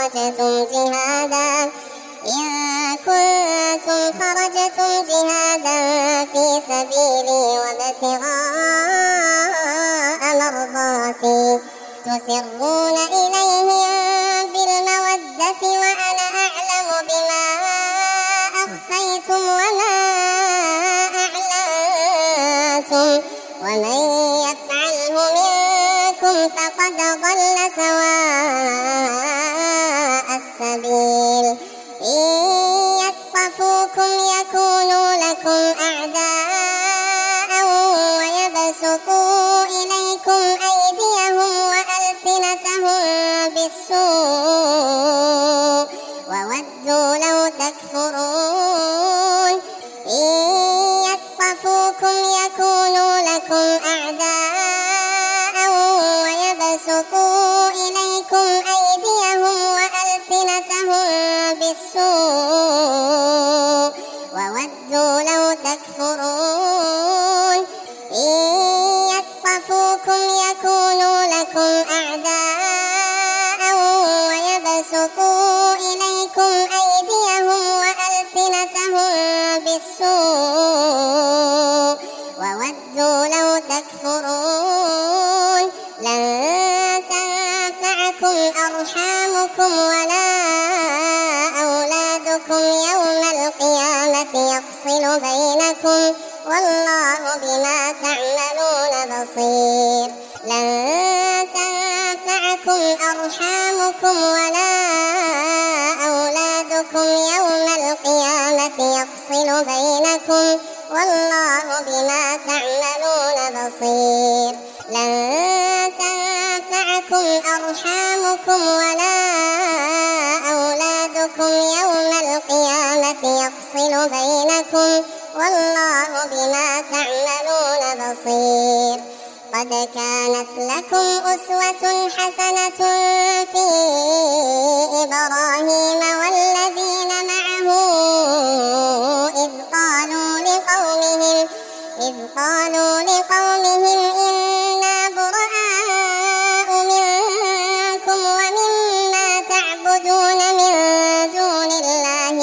خرجتم جهادا في سبيلي وابتغاء مرضاتي تسرون إليهم بالمودة وأنا أعلم بما أخفيتم وما أعلنتم ومن يفعله منكم فقد ضل سواء السبيل إن يثقفوكم يكونوا لكم أعداء ويبسطوا إليكم أيديهم وألسنتهم بالسوء وودوا لو تكفرون إن يثقفوكم يكونوا لكم أعداء ويبسطوا إليكم أيديهم وألسنتهم بالسوء وودوا لو تكفرون إن يثقفوكم يكونوا لكم أعداء ويبسطوا إليكم أيديهم وألسنتهم بالسوء وودوا لو تكفرون لن تنفعكم أرحامكم ولا أولادكم يوم القيامة يفصل بينكم والله بما تعملون بصير لن تنفعكم أرحامكم ولا أولادكم يوم القيامة يفصل بينكم والله بما تعملون بصير لن تنفعكم أرحامكم ولا أولادكم يوم القيامة يفصل بينكم والله بما تعملون بصير قد كانت لكم أسوة حسنة في إبراهيم والذين معه إذ قالوا لقومهم إنا براء منكم ومما تعبدون من دون الله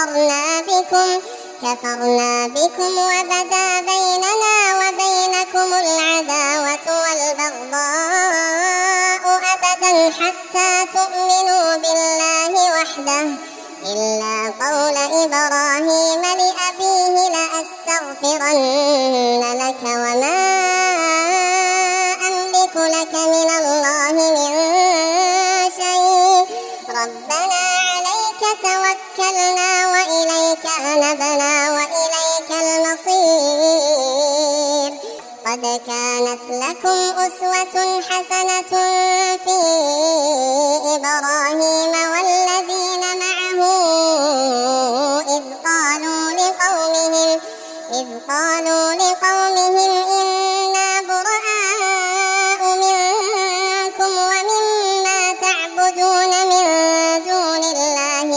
كفرنا بكم وبدا بيننا وبينكم العداوة والبغضاء أبدا حتى تؤمنوا بالله وحده إلا قول إبراهيم لأبيه لأستغفرن لك وما أملك لك من الله من شيء ربنا عليك توكلنا وإليك أنبنا وإليك المصير قد كانت لكم أسوة حسنة في إبراهيم والذين معه إذ قالوا لقومهم إنا براء منكم ومما تعبدون من دون الله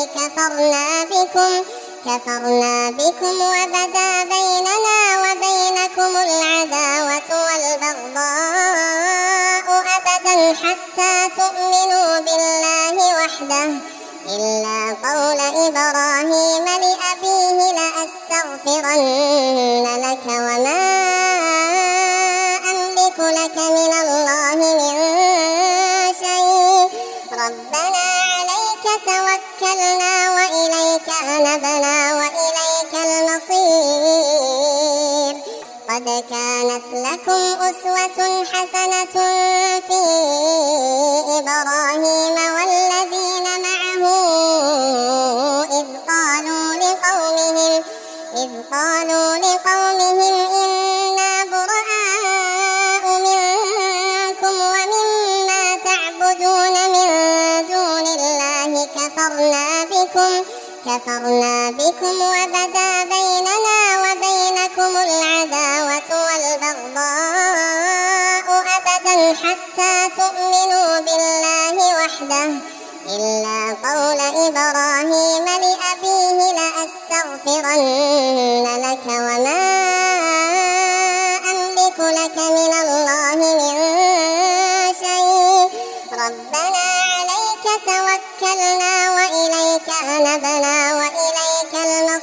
كفرنا بكم وبدا بيننا وبينكم العداوة والبغضاء أبدا حتى تؤمنوا بالله وحده إلا قول إبراهيم لأبيه لأستغفرن لك وما أملك لك من الله من شيء ربنا عليك توكلنا وإليك أنبنا وإليك المصير قد كانت لكم أسوة حسنة في إبراهيم والذين معه إذ قالوا لقومهم إنا براء منكم ومما تعبدون من دون الله كفرنا بكم وبدا بيننا وبينكم العداوة والبغضاء أبدا حتى تؤمنوا بالله وحده إلا قول إبراهيم لأبيه لأستغفرن لك وما أملك لك من الله من شيء ربنا عليك توكلنا وإليك أنبنا وإليك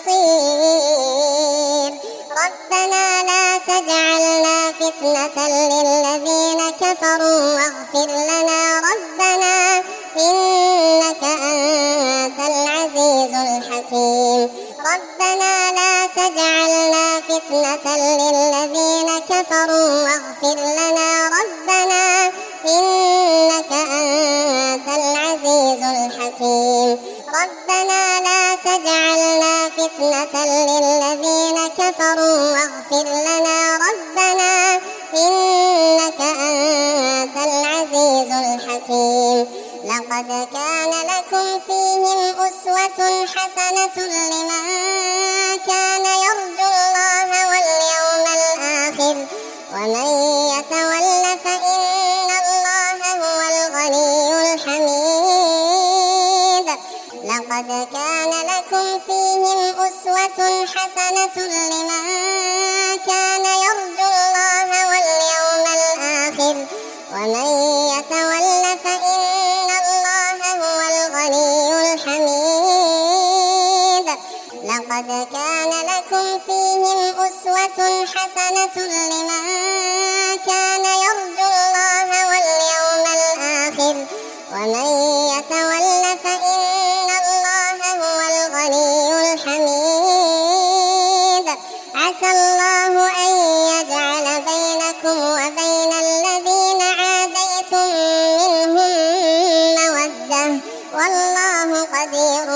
المصير ربنا لا تجعلنا فتنة للذين كفروا واغفر لنا ربنا إنك أنت العزيز الحكيم ربنا لا تجعلنا فتنة للذين كفروا واغفر لنا ربنا إنك أنت العزيز الحكيم ربنا لا تجعلنا فتنة للذين كفروا واغفر لنا ربنا إنك أنت العزيز الحكيم لقد كان لكم فيهم أسوة حسنة لمن كان يرجو الله واليوم الآخر ومن يتول فإن الله هو الغني الحميد لقد كان لكم فيهم أسوة حسنة لمن كان يرجو الله واليوم الآخر ومن يتول فإن الله هو الغني الحميد لقد كان لكم فيهم أسوة حسنة لمن كان يرجو الله واليوم الآخر ومن يتول فإن الله هو الغني الحميد عسى الله أن يجعل بينكم وبين الذين عاديتم منهم مودة والله قدير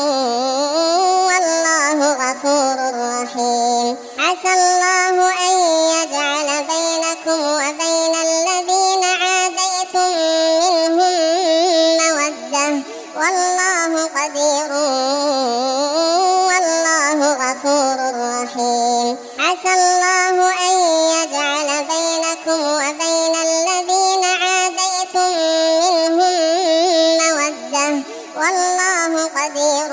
والله غفور رحيم عسى الله أن يجعل بينكم وبين الذين عاديتم منهم مودة والله قدير والله غفور رحيم عسى الله أن يجعل بينكم وبين الذين عاديتم منهم مودة والله قدير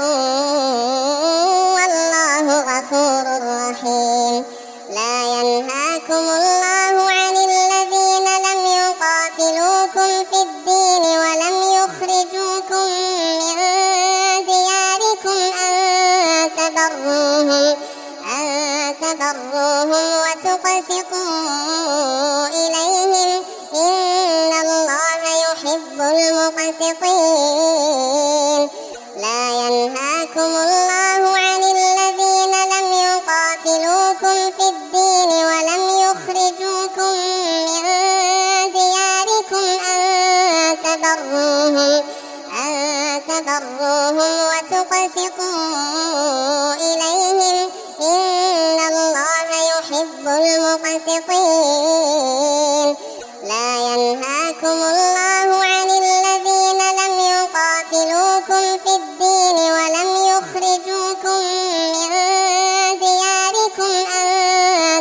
والله غفور رحيم لا ينهاكم الله عن الذين لم يقاتلوكم في الدين ولم يخرجوكم من دياركم أن تبروهم وتقسطوا إليهم إن الله يحب المقسطين لا ينهاكم الله عن الذين لم يقاتلوكم في الدين ولم يخرجوكم من دياركم أن تبروهم وتقسطوا إليهم إن الله يحب المقسطين لا ينهاكم الله عن الذين لم يقاتلوكم في الدين ولم يخرجوكم من دياركم أن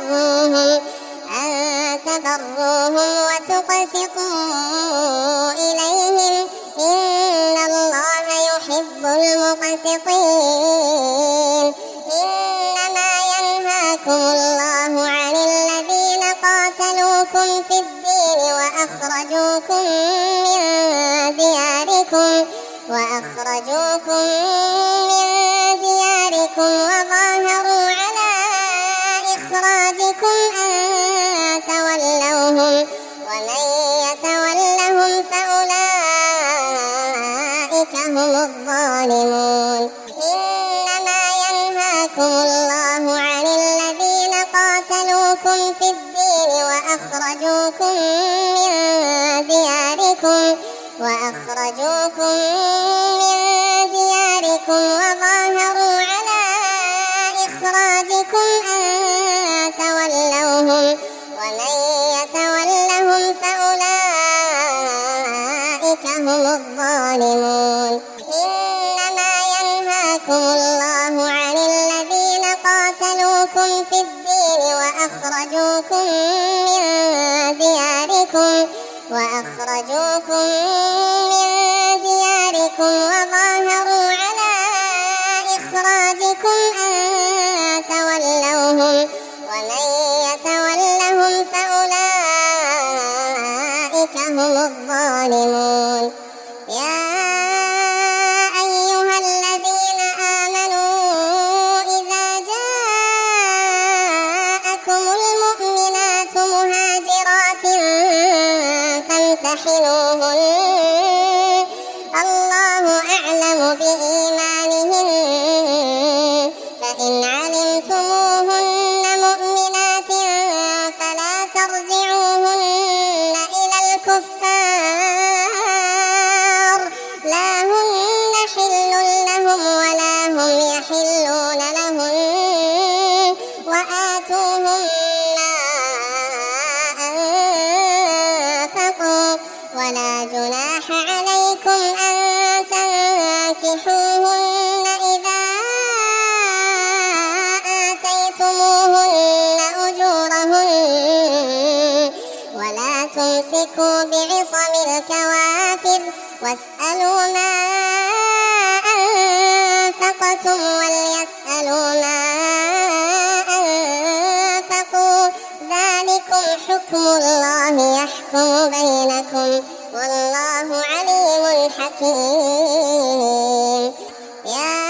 تبروهم وتقسطوا إليهم إن الله يحب المقسطين إنما ينهاكم الله عن الذين قاتلوكم في الدين وأخرجوكم من دياركم وظاهروا على إخراجكم أن تولوهم ومن يتولهم فأولئك هم الظالمون إنما ينهاكم الله عن الذين قاتلوكم في الدين وأخرجوكم من دياركم وظاهروا على إخراجكم أن تولوهم ومن يتولهم فأولئك هم الظالمون إنما ينهاكم الله عن الذين قاتلوكم في الدين وأخرجوكم من دياركم وظاهروا على إخراجكم أن تولوهم ومن يتولهم فأولئك هم الظالمون يا أيها الذين آمنوا إذا جاءكم المؤمنات مهاجرات فامتحنوهن الله أعلم بإيمانهن يحلون لهن وآتوهم ما أنفقوا ولا جناح عليكم أن تنكحوهن إذا آتيتموهن أجورهن ولا تمسكوا بعصم الكوافر واسألوا ما أنفقتم وليسألوا ما أنفقوا ذلكم حكم الله يحكم بينكم والله عليم حكيم. يا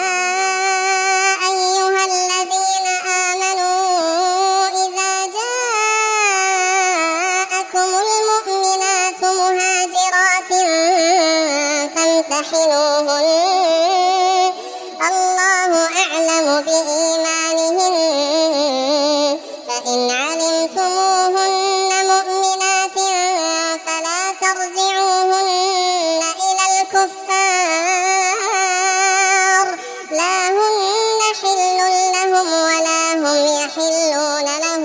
أيها الذين آمنوا إذا جاءكم المؤمنات مهاجرات فامتحنوهن الله أعلم بإيمانهن فإن علمتموهن مؤمنات فلا ترجعوهن إلى الكفار لا هن حل لهم ولا هم يحلون لهن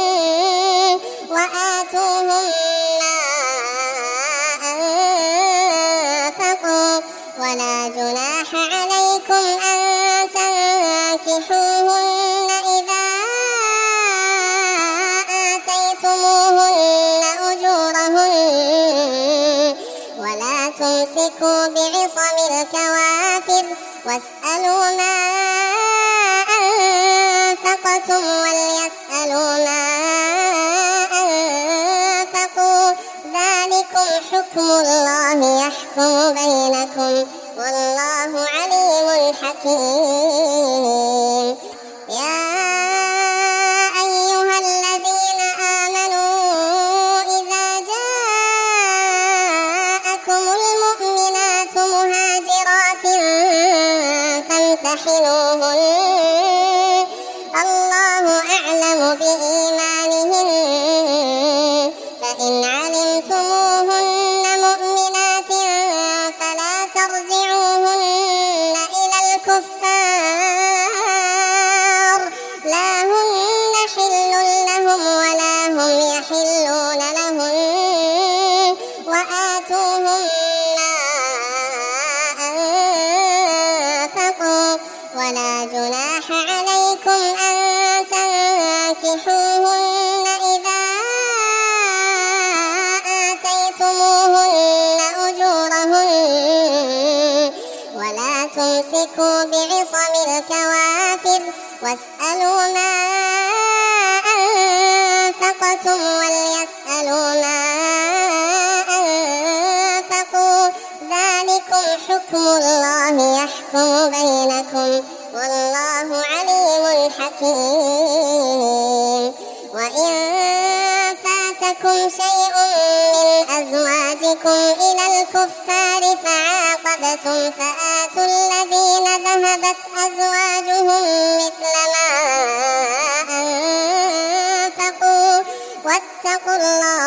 وآتوهم ما أنفقوا ولا جناح عليكم أن تنكحوهن إذا آتيتموهن أجورهن ولا تمسكوا بعصم الكوافر واسألوا ما أنفقتم وليسألوا ما أنفقوا ذلكم حكم الله يحكم بينكم والله عليم حكيم. يا أيها الذين آمنوا إذا جاءكم المؤمنات مهاجرات فامتحنوهن الله أعلم بإيمانهن فإن علمتموهن مؤمنات فلا ترجعوهن إلى الكفار لا هن حل لهم ولا هم يحلون لهن وآتوهم ما أنفقوا ولا جناح عليكم أن تنكحوهن إذا آتيتموهن أجورهن ولا تمسكوا بعصم الكوافر واسألوا ما أنفقتم وليسألوا ما أنفقوا ذلكم حكم الله يحكم بينكم والله عليم حكيم. وإن فاتكم شيء من أزواجكم إلى الكفار فعاقبتم فآتوا الذين ذهبت أزواجهم مثل ما أنفقوا واتقوا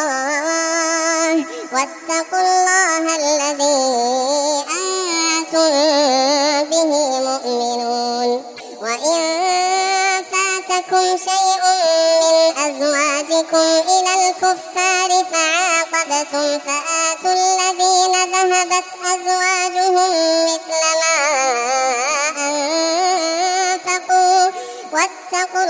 الله الذي أنتم به مؤمنون. وإن فاتكم شيء من أزواجكم إلى الكفار فعاقبتم فآتوا الذين ذهبت أزواجهم مثل ما أنفقوا واتقوا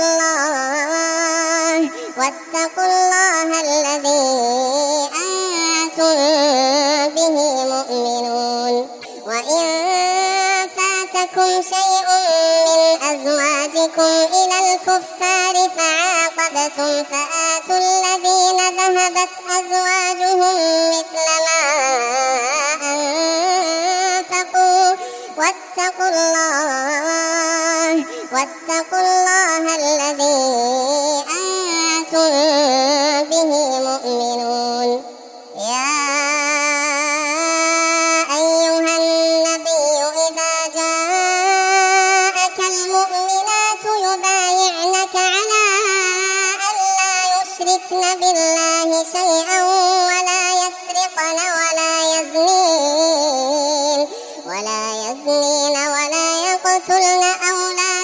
الله الذي أنتم به مؤمنون. وإن فاتكم شيء من أزواجكم إلى الكفار فعاقبتم فآتوا الذين ذهبت أزواجهم مثل ما أنفقوا واتقوا الله الذي أنتم به مؤمنون. يا أيها النبي إذا جاءك المؤمنات يبايعنك على أن لا يشركن بالله شيئا ولا يسرقن ولا يزنين ولا يقتلن أولادهن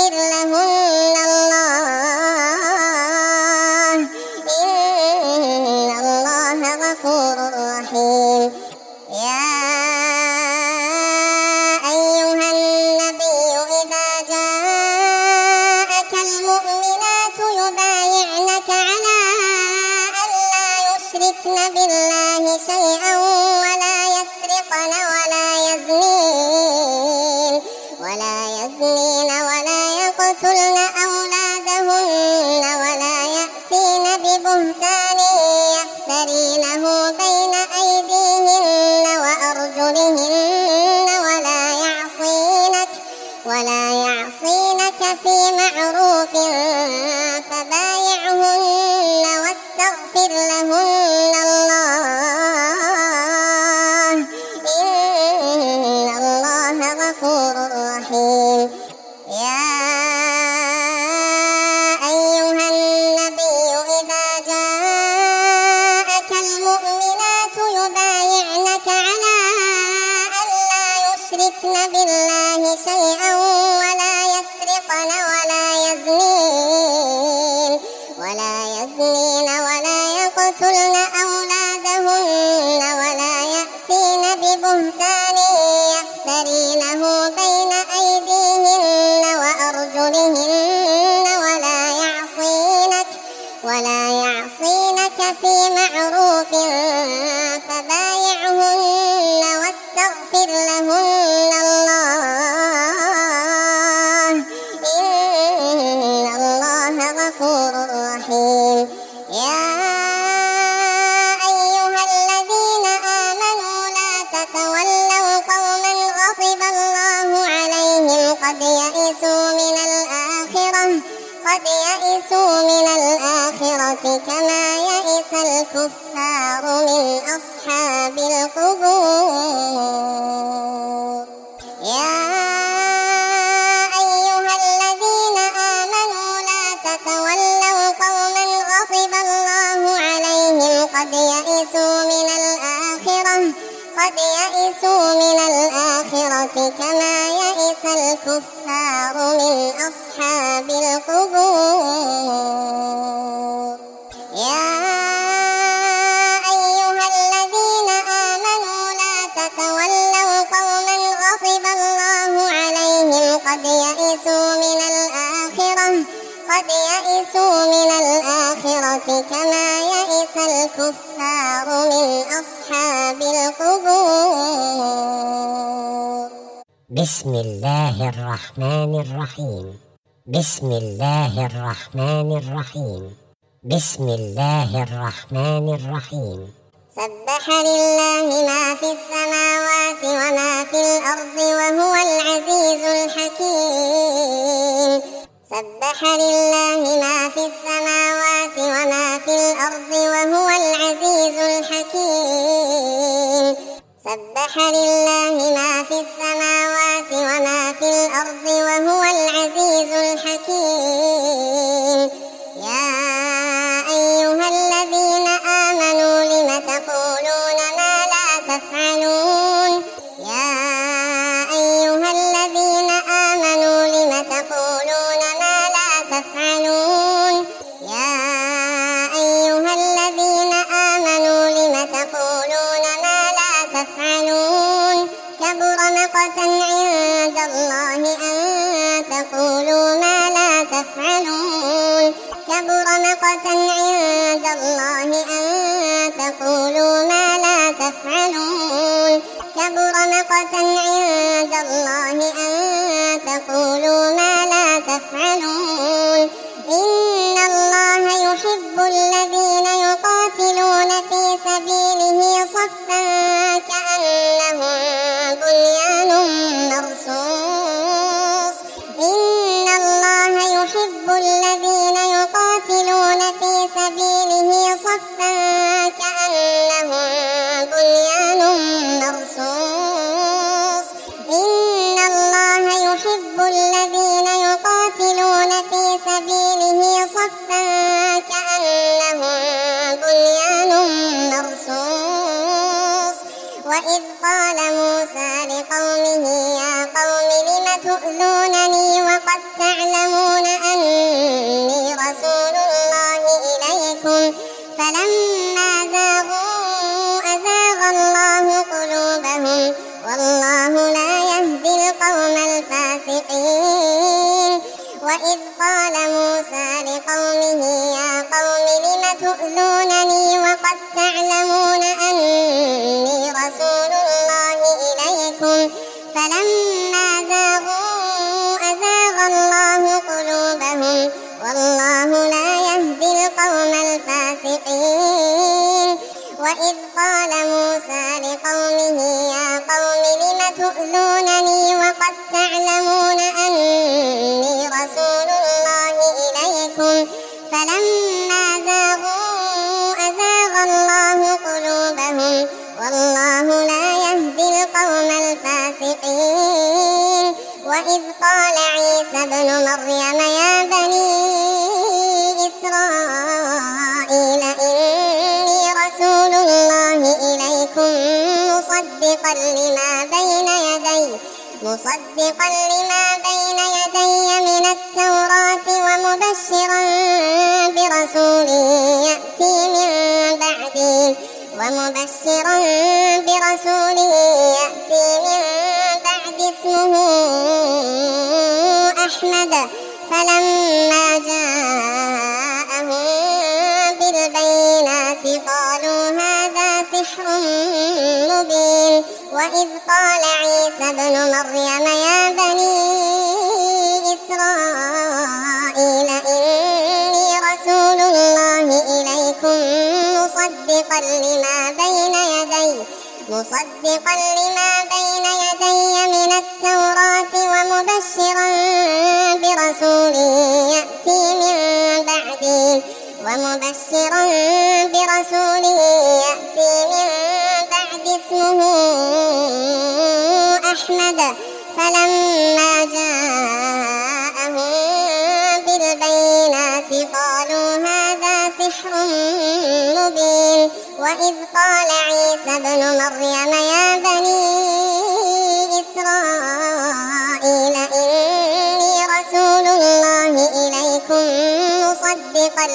واستغفر لهن الله إن الله غفور رحيم. يا أيها النبي إذا جاءك المؤمنات يبايعنك على أن لا يشركن بالله شيئا ولا يسرقن ولا يزنين ولا يقتلن أولادهن ولا يأتين ببهتان يفترينه بين أيديهن وأرجلهن ولا يعصينك في معروف فبايعهن واستغفر لهن الله إن الله غفور رحيم. يا أيها النبي إذا جاءك المؤمنات يبايعنك على أن لا يشركن بالله شيئا ولا يسرقن ولا يزنين ولا يقتلن أولادهن ولا يأتين ببهتان يفترينه بين أيديهن وأرجلهن ولا يعصينك في معروف فبايعهن واستغفر لهن الله إن الله غفور رحيم. يا أيها الذين آمنوا لا تتولوا قوما غضب الله عليهم قد يئسوا من الآخرة كما يئس الكفار من أصحاب القبور. يا أيها الذين آمنوا لا تتولوا قوما غضب الله عليهم قد يئسوا من الآخرة كما يئس الكفار من أصحاب القبور. يا أيها الذين آمنوا لا تتولوا قوما غضب الله عليهم قد يئسوا من الآخرة كما يئس الكفار من أصحاب القبور. بسم الله الرحمن الرحيم. بسم الله الرحمن الرحيم. بسم الله الرحمن الرحيم. سبح لله ما في السماوات وما في الأرض وهو العزيز الحكيم. سبح لله ما في السماوات وما في الأرض وهو العزيز الحكيم. سبح لله ما في السماوات وما في الأرض وهو العزيز الحكيم. يا أيها الذين آمنوا لم تقولون ما لا تفعلون. يا أيها الذين آمنوا لم تقولون ما لا تفعلون. يا أيها الذين آمنوا لم تقولون ما لا تفعلون. كبر مقتا عند الله أن تقولوا ما لا تفعلون. كبر مقتا عند الله أن تقولوا ما لا تفعلون. كبر مقتا عند الله أن تقولوا ما لا تفعلون. إن الله يحب الذين يقاتلون في سبيله صفا كأنهم بنيان مرصوص. إن الله يحب الذين يقاتلون في سبيله صفا كأنهم بنيان مرصوص. إن الله يحب الذين يقاتلون في سبيله صفا كأنهم بنيان مرصوص. وإذ قال موسى لقومه يا قوم لم تؤذونني وقد تعلمون الفاسقين وإذ قال موسى لقومه يا قوم لم تؤذونني وقد تعلمون أني رسول الله إليكم فلما زاغوا أزاغ الله قلوبهم والله لا يهدي القوم الفاسقين وإذ قال موسى لقومه يا قوم لم تؤذونني وقد تعلمون أني رسول الله إليكم فلما زاغوا أزاغ الله قلوبهم والله لا يهدي القوم الفاسقين وإذ قال عيسى ابن مريم يا بني إسرائيل إني رسول الله إليكم مصدقا لما بين يدي من التوراة ومبشرا برسول يأتي من بعد اسمه أحمد فلما جاءهم بالبينات قالوا هذا سحر مبين وإذ قال عيسى ابن مريم يا بني إسرائيل إني رسول الله إليكم مصدقا لما بين يدي من التوراة ومبشرا برسول يأتي من بعد اسمه أحمد فلما جاءهم بالبينات قالوا هذا سحر مبين وإذ قال عيسى ابن مريم يا بني إسرائيل إني رسول الله إليكم مصدقا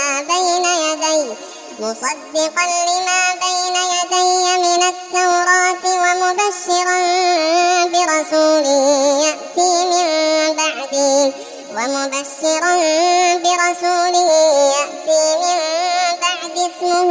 لما بين يدي من التوراة ومبشرا برسول يأتي من بعد اسمه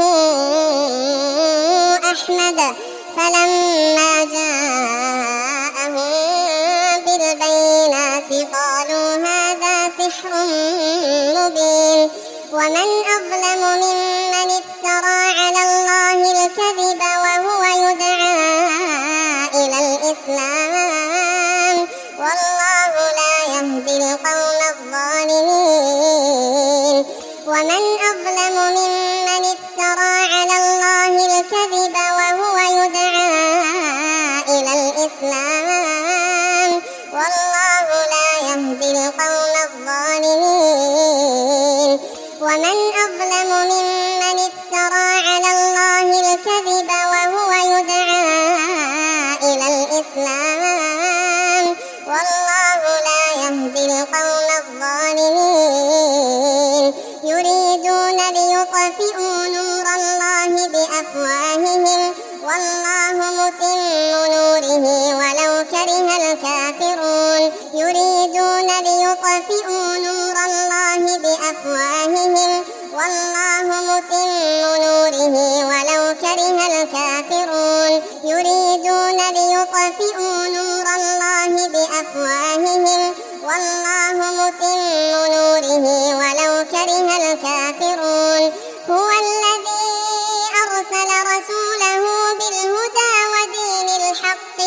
أحمد فلما جاءهم بالبينات قالوا هذا سحر مبين ومن أظلم ممن افترى على الله الكذب وهو يدعى إلى الإسلام والله لا يهدي القوم الظالمين ومن أظلم ممن افترى على الله الكذب وهو يدعى إلى الإسلام والله لا يهدي القوم الظالمين ومن أظلم ممن افترى على الله الكذب وهو يدعى إلى الإسلام والله لا يهدي القوم الظالمين يريدون ليطفئوا نور الله بأفواههم والله متم نوره ولو كره الكافرون يريدون ليطفئوا نور الله بأفواههم والله متم نوره ولو كره الكافرون يريدون ليطفئوا نور الله بأفواههم والله متم نوره ولو كره الكافرون هو الذي أرسل رسوله بالهدى ودين الحق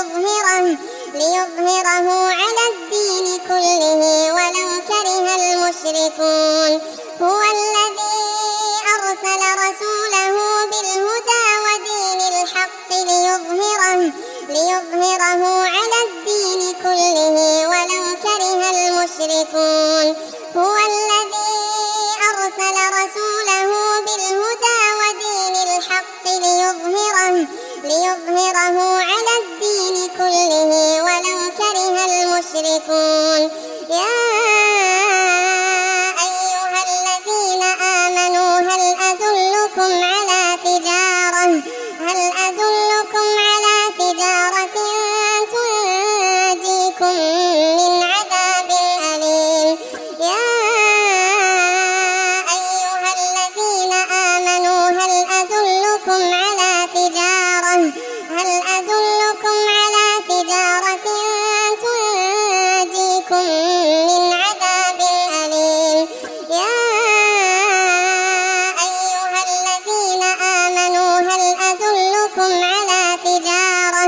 ليظهره على الدين كله ولو كره المشركون هو الذي أرسل رسوله بالهدى ودين الحق ليظهره على الدين كله ولو كره المشركون هو الذي أرسل رسوله بالهدى ودين الحق ليظهره على الدين كله ولو كره المشركون يا أيها الذين آمنوا هل أدلكم على تجارة تنجيكم نجيكم من عذاب أليم. يا أيها الذين آمنوا هل أدلكم على تجارة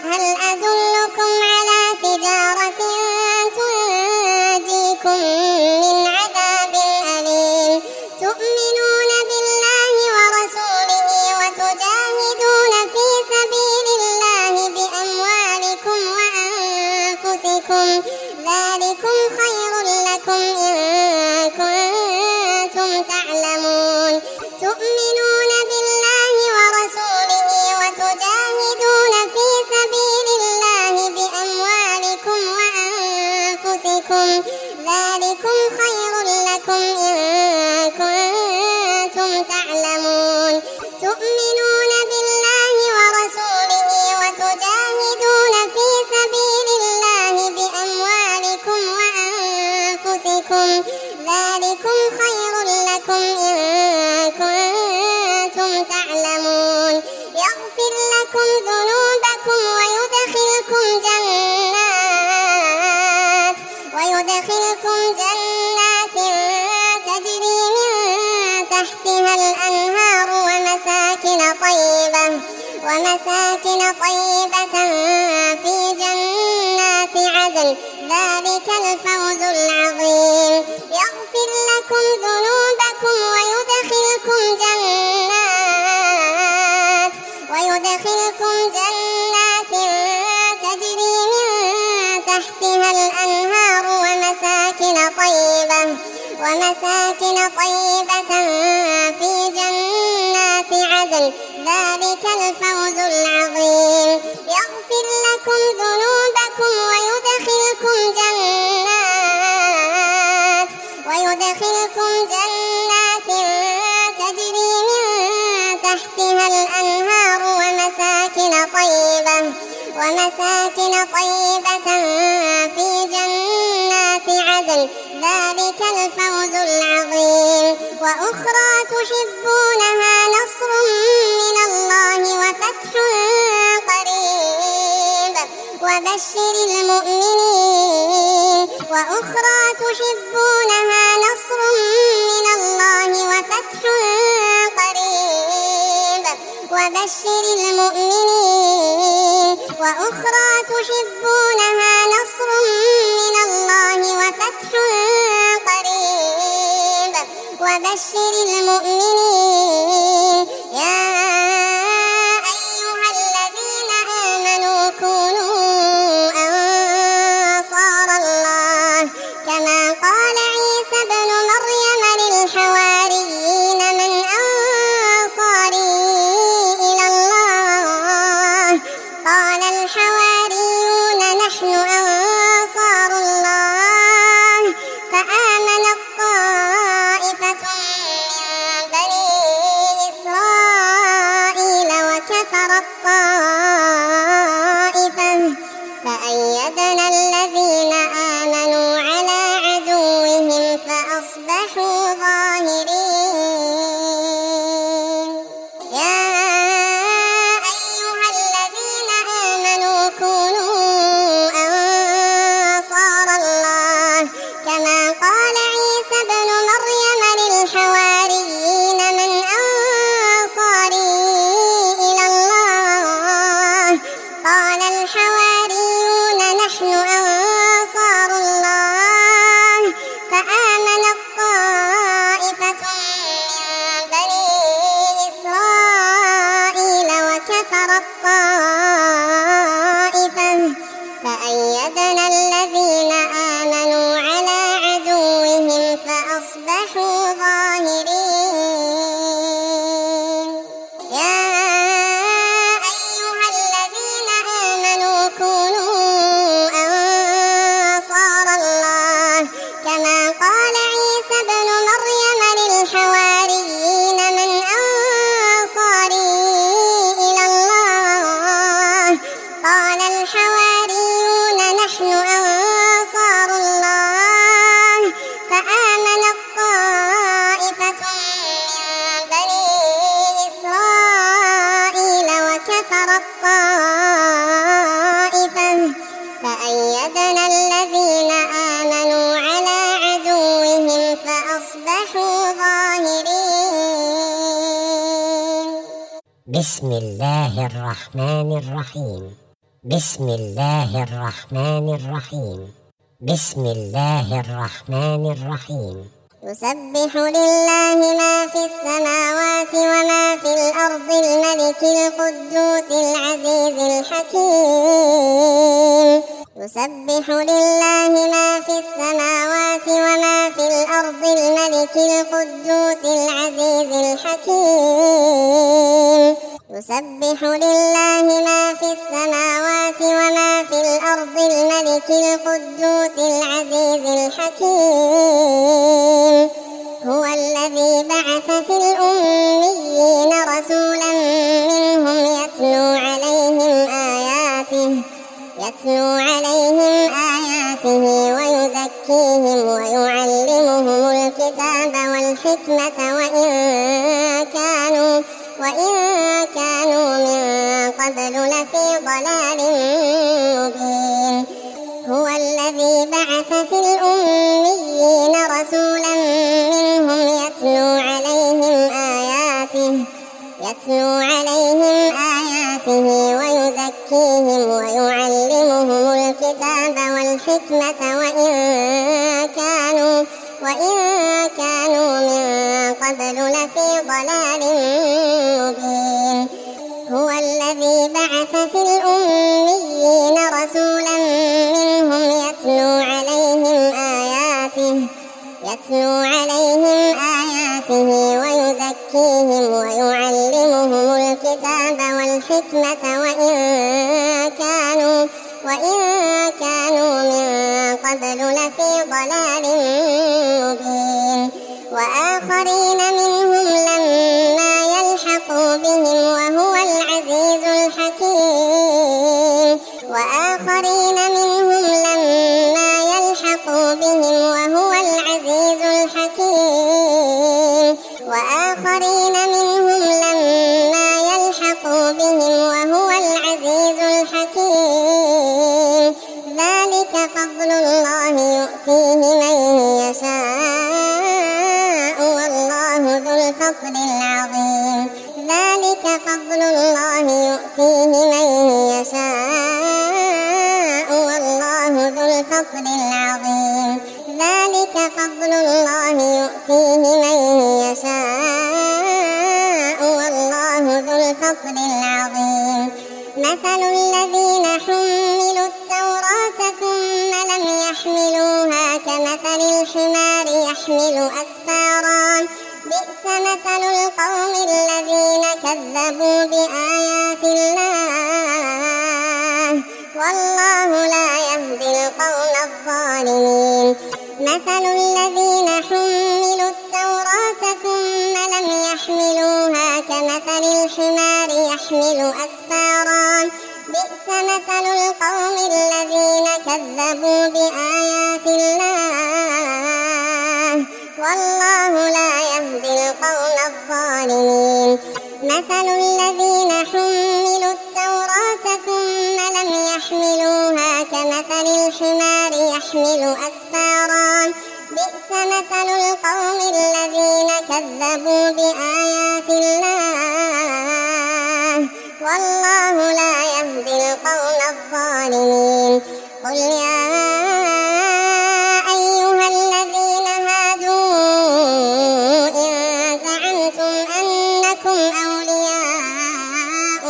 تنجيكم من عذاب أليم. تؤمنون بالله ورسوله وتجاهدون في سبيل الله بأموالكم وأنفسكم ذلكم خير لكم إن كنتم تعلمون. تؤمنون بالله ورسوله وتجاهدون في سبيل الله بأموالكم وأنفسكم ذلكم خير لكم إن كنتم تعلمون. تؤمنون بالله ورسوله وتجاهدون في سبيل الله بأموالكم وأنفسكم ذلكم خير لكم إن كنتم تعلمون. يغفر لكم ذنوبكم ويدخلكم جنات تجري من تحتها الأنهار ومساكن طيبة في جنات عدن ذلك الفوز العظيم. يغفر لكم ذنوبكم ويدخلكم جنات تجري من تحتها الأنهار ومساكن طيبة في جنات عدن ذلك الفوز العظيم. يغفر لكم ذنوبكم ويدخلكم جنات تجري من تحتها الأنهار ومساكن طيبة في جنات عدن ذلك الفوز العظيم. وأخرى تحبونها نصر من الله وفتح قريب وبشر المؤمنين. وأخرى تحبونها نصر من الله وفتح قريب وبشر المؤمنين. وأخرى تحبونها نصر من الله وفتح قريب وبشر المؤمنين. يا أيها الذين آمنوا كونوا أنصار الله كما قال عيسى ابن مريم للحواريين من أنصاري إلى الله قال الحواريون نحن أنصار الله. فآمنت طائفة من بني إسرائيل وكفرت طائفة فأيدنا الذين آمنوا على عدوهم فأصبحوا ظاهرين. يا أيها الذين آمنوا كونوا أنصار الله كما قال عيسى ابن مريم للحواريين من أنصاري إلى الله قال الحواريون نحن أنصار الله. فآمنت طائفة من بني إسرائيل وكفرت طائفة فأيدنا الذين آمنوا على عدوهم فأصبحوا ظاهرين. يا أيها الذين آمنوا كونوا أنصار الله كما قال عيسى ابن مريم للحواريين من أنصاري إلى الله قال الحواريون نحن أنصار الله. فآمنت طائفة من بني إسرائيل وكفرت فأيدنا الذين آمنوا على عدوهم فأصبحوا ظاهرين. يا أيها الذين آمنوا كونوا أنصار الله كما قال عيسى ابن مريم للحواريين من أنصاري إلى الله قال الحواريون نحن أنصار الله. فآمنت طائفة من بني إسرائيل وكفرت طائفة فأيدنا الذين بسم الله الرحمن الرحيم بسم الله الرحمن الرحيم بسم الله الرحمن الرحيم يسبح لله ما في السماوات وما في الأرض الملك القدوس العزيز الحكيم يسبح لله ما في السماوات وما في الأرض الملك القدوس العزيز الحكيم يسبح لله ما في السماوات وما في الأرض الملك القدوس العزيز الحكيم هو الذي بعث في الأميين رسولا منهم يتلو عليهم آياته ويزكيهم ويعلمهم الكتاب والحكمة وإن كانوا من قبل لفي ضلال مبين هو الذي بعث في الأميين رسولا منهم يتلو عليهم آياته ويزكيهم ويعلمهم الكتاب والحكمة وإن كانوا من قبل لفي ضلال مبين هو الذي بعث في الأميين رسولا منهم يتلو عليهم آياته ويزكيهم ويعلمهم الكتاب والحكمة وإن كانوا من قبل لفي ضلال مبين وآخرين منهم لما يلحقوا بهم وهو العزيز الحكيم ذلك فضل الله يؤتيه من يشاء والله ذو الفضل العظيم ذلك فضل الله يؤتيه من يشاء والله ذو الفضل العظيم ذلك فضل الله يؤتيه من يشاء والله ذو الفضل العظيم مثل الذين حملوا التوراة ثم لم يحملوها كمثل الحمار يحمل أسفارا بئس مثل القوم الذين كذبوا بآيات الله والله لا يهدي القوم الظالمين مثل الذين حملوا التوراة ثم لم يحملوها كمثل الحمار يحمل أسفارا بئس مثل القوم الذين كذبوا بآيات الله والله لا يهدي القوم الظالمين مثل الذين حملوا التوراة ثم لم يحملوها كمثل الحمار يحمل أسفارا بئس مثل القوم الذين كذبوا بآيات الله والله لا يهدي القوم الظالمين قل يا أيها الذين هادوا إن زعمتم أنكم أولياء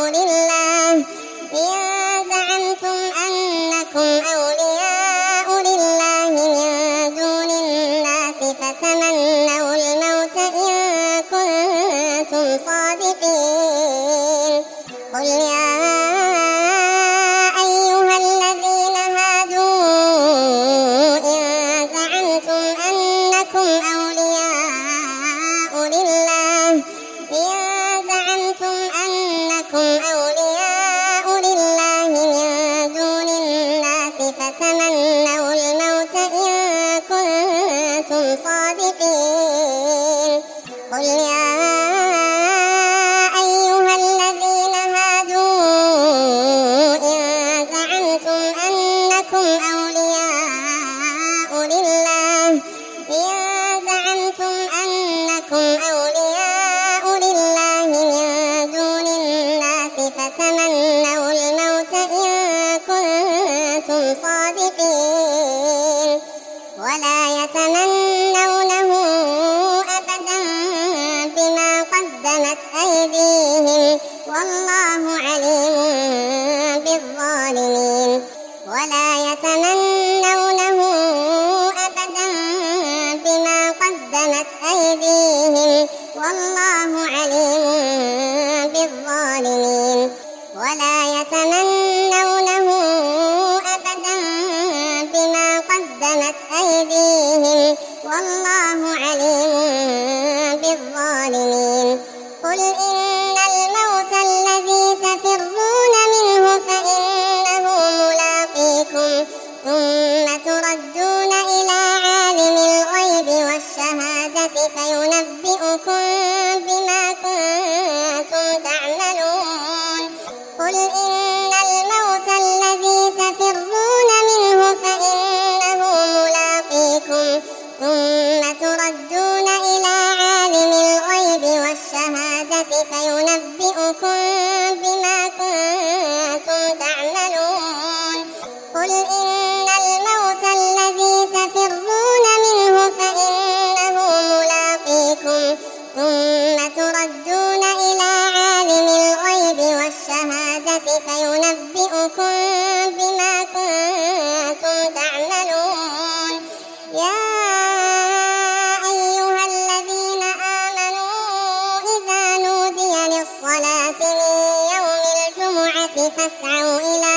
لله من دون الناس فتمنوا الموت إن كنتم صادقين قل يا أيها الذين هادوا إن زعمتم أنكم أولياء لله من دون الناس فتمنوا الموت إن كنتم صادقين قل يا أيها الذين هادوا إن زعمتم أنكم أولياء لله من دون الصادقين ولا يتمنونه أبدا بما قدمت أيديهم والله عليم بالظالمين ولا يتمنونه أبدا بما قدمت أيديهم والله عليم بالظالمين ولا يتمنونه أبدا بما قدمت أيديهم والله عليم بالظالمين قل إن الموت الذي تفرون منه فإنه ملاقيكم ثم تردون إلى عالم الغيب والشهادة فينبئكم بما كنتم تعملون قل إن الموت الذي تفرون منه فإنه ملاقيكم ثم تردون إلى عالم الغيب والشهادة فينبئكم بما كنتم تعملون قل إن الموت الذي تفرون منه فإنه ملاقيكم ثم تردون إلى عالم الغيب والشهادة فينبئكم بما كنتم تعملون يا أيها الذين آمنوا إذا نودي للصلاة من يوم الجمعة فاسعوا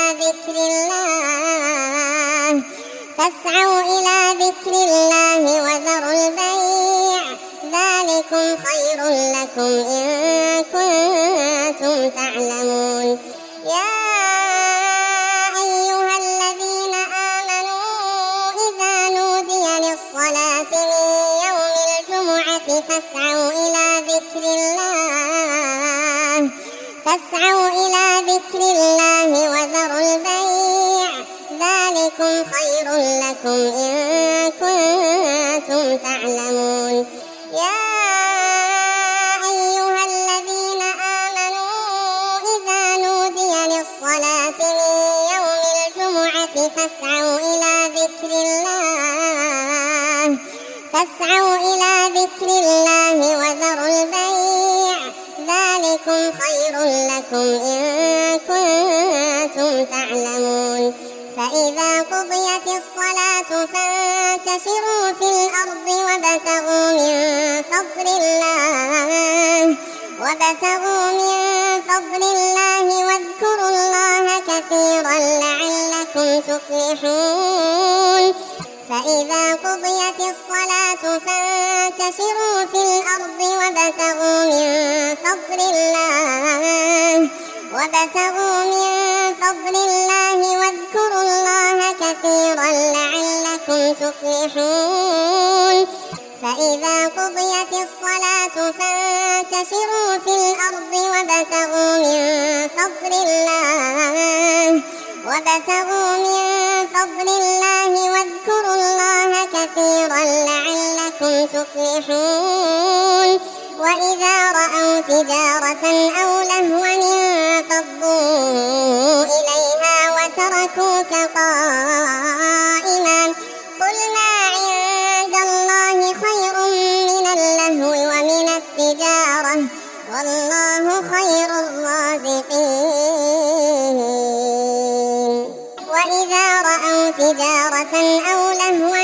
إلى ذكر الله وذروا البيع ذلكم خير لكم إن كنتم تعلمون يا أيها الذين آمنوا إذا نودي للصلاة من يوم الجمعة فاسعوا إلى ذكر الله وذروا البيع ذلكم خير لكم إن كنتم تعلمون يا أيها الذين آمنوا إذا نودي للصلاة من يوم الجمعة فاسعوا إلى ذكر الله وذروا البيع ذلكم خير لكم إن كنتم تعلمون فإذا قضيت الصلاة فانتشروا في الأرض وابتغوا من فضل الله واذكروا الله كثيرا لعلكم تفلحون فإذا قضيت الصلاة فانتشروا في الأرض وابتغوا من فضل الله واذكروا الله كثيرا لعلكم تفلحون فإذا قضيت الصلاة فانتشروا في الأرض وابتغوا من فضل الله واذكروا الله كثيرا لعلكم تفلحون وإذا رأوا تجارة أو لهوا انفضوا إليها وتركوك قائما قل ما عند الله خير من اللهو ومن التجارة والله خير الرازقين وإذا رأوا تجارة أو لهوا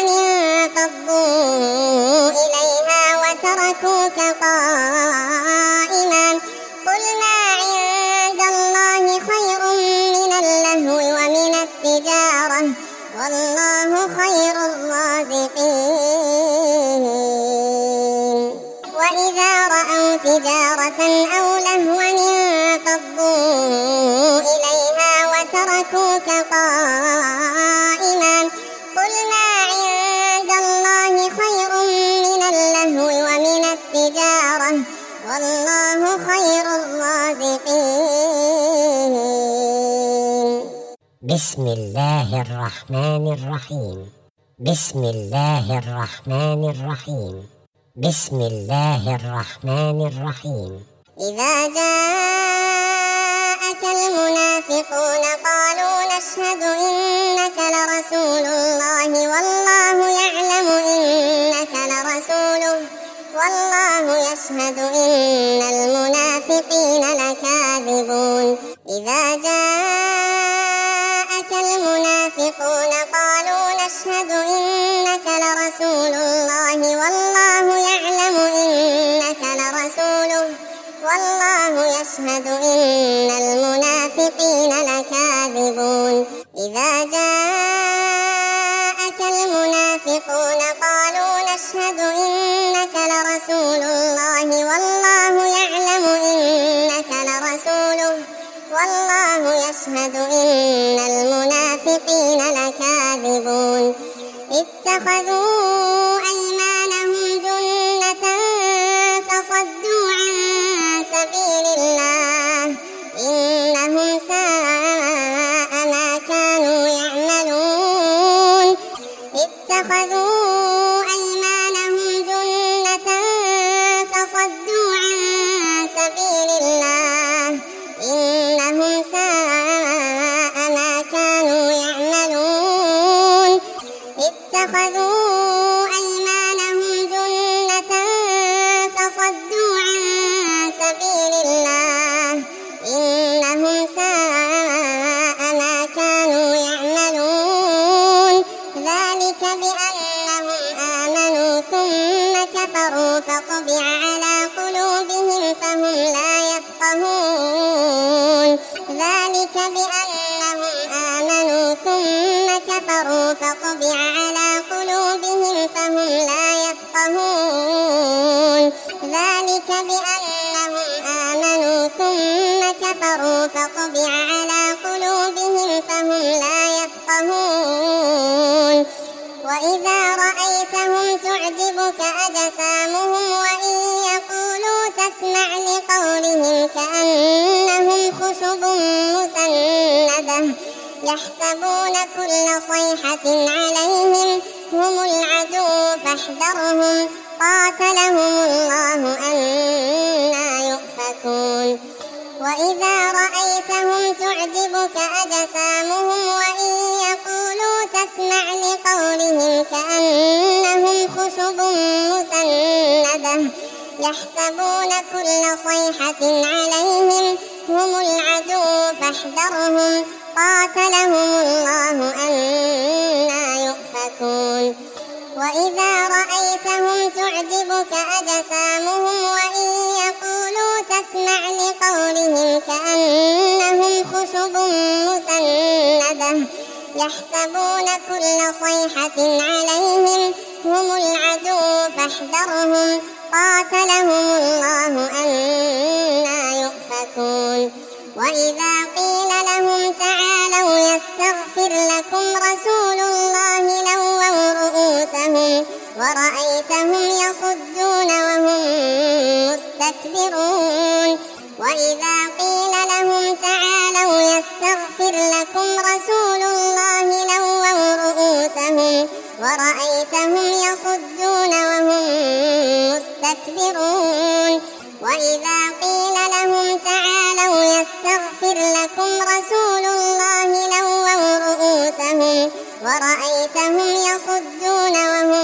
انفضوا إليها وتركوك قائما قل ما عند الله خير من اللهو ومن التجارة والله خير الرازقين وإذا رأوا تجارة أو لهوا انفضوا إليها وتركوك قائما قل ما عند الله خير من اللهو ومن التجارة والله خير الرازقين بسم الله الرحمن الرحيم بسم الله الرحمن الرحيم بسم الله الرحمن الرحيم إذا جاءك المنافقون قالوا نشهد إنك لرسول الله والله يشهد إن المنافقين لكاذبون إذا جاءك المنافقون قالوا نشهد إنك لرسول الله والله يشهد إن المنافقين لكاذبون إذا جاءك المنافقون قالوا نشهد إنك لرسول الله والله يشهد إن المنافقين لكاذبون اتخذوا أيمانهم جنة فصدوا عن سبيل الله إنهم ساء ما كانوا يعملون اتخذوا أيمانهم جنة فصدوا عن سبيل الله إنهم ساء ما كانوا يعملون اتخذوا أيمانهم جنة فصدوا عن سبيل الله إنهم ساء ما كانوا يعملون ذلك بأنهم آمنوا ثم كفروا فطبع على قلوبهم فهم لا يفقهون ذلك بأنهم آمنوا ثم كفروا فطبع على قلوبهم فهم لا يفقهون ذلك بأنهم آمنوا ثم كفروا فطبع على قلوبهم فهم لا يفقهون وإذا رأيتهم تعجبك أجسامهم وإن يقولوا تسمع لقولهم كأنهم خشب مسندة يحسبون كل صيحة عليهم هم العدو فاحذرهم قاتلهم الله أنى يؤفكون وإذا رأيتهم تعجبك أجسامهم وإن يقولوا تسمع لقولهم كأنهم خشب مسندة يحسبون كل صيحة عليهم هم العدو فاحذرهم قاتلهم الله أنى يؤفكون وإذا رأيتهم تعجبك أجسامهم وإن يقولوا تسمع لقولهم كأنهم خشب مسندة يحسبون كل صيحة عليهم هم العدو فاحذرهم قاتلهم الله أنى يؤفكون وإذا قيل لهم تعالوا يستغفر لكم رسول الله لووا رؤوسهم ورأيتهم يصدون وهم مستكبرون وإذا قيل لهم تعالوا يستغفر لكم رسول الله لووا رؤوسهم ورأيتهم يصدون وهم مستكبرون وإذا قيل لهم تعالوا يستغفر لكم رسول الله لووا رؤوسهم ورأيتهم يصدون وهم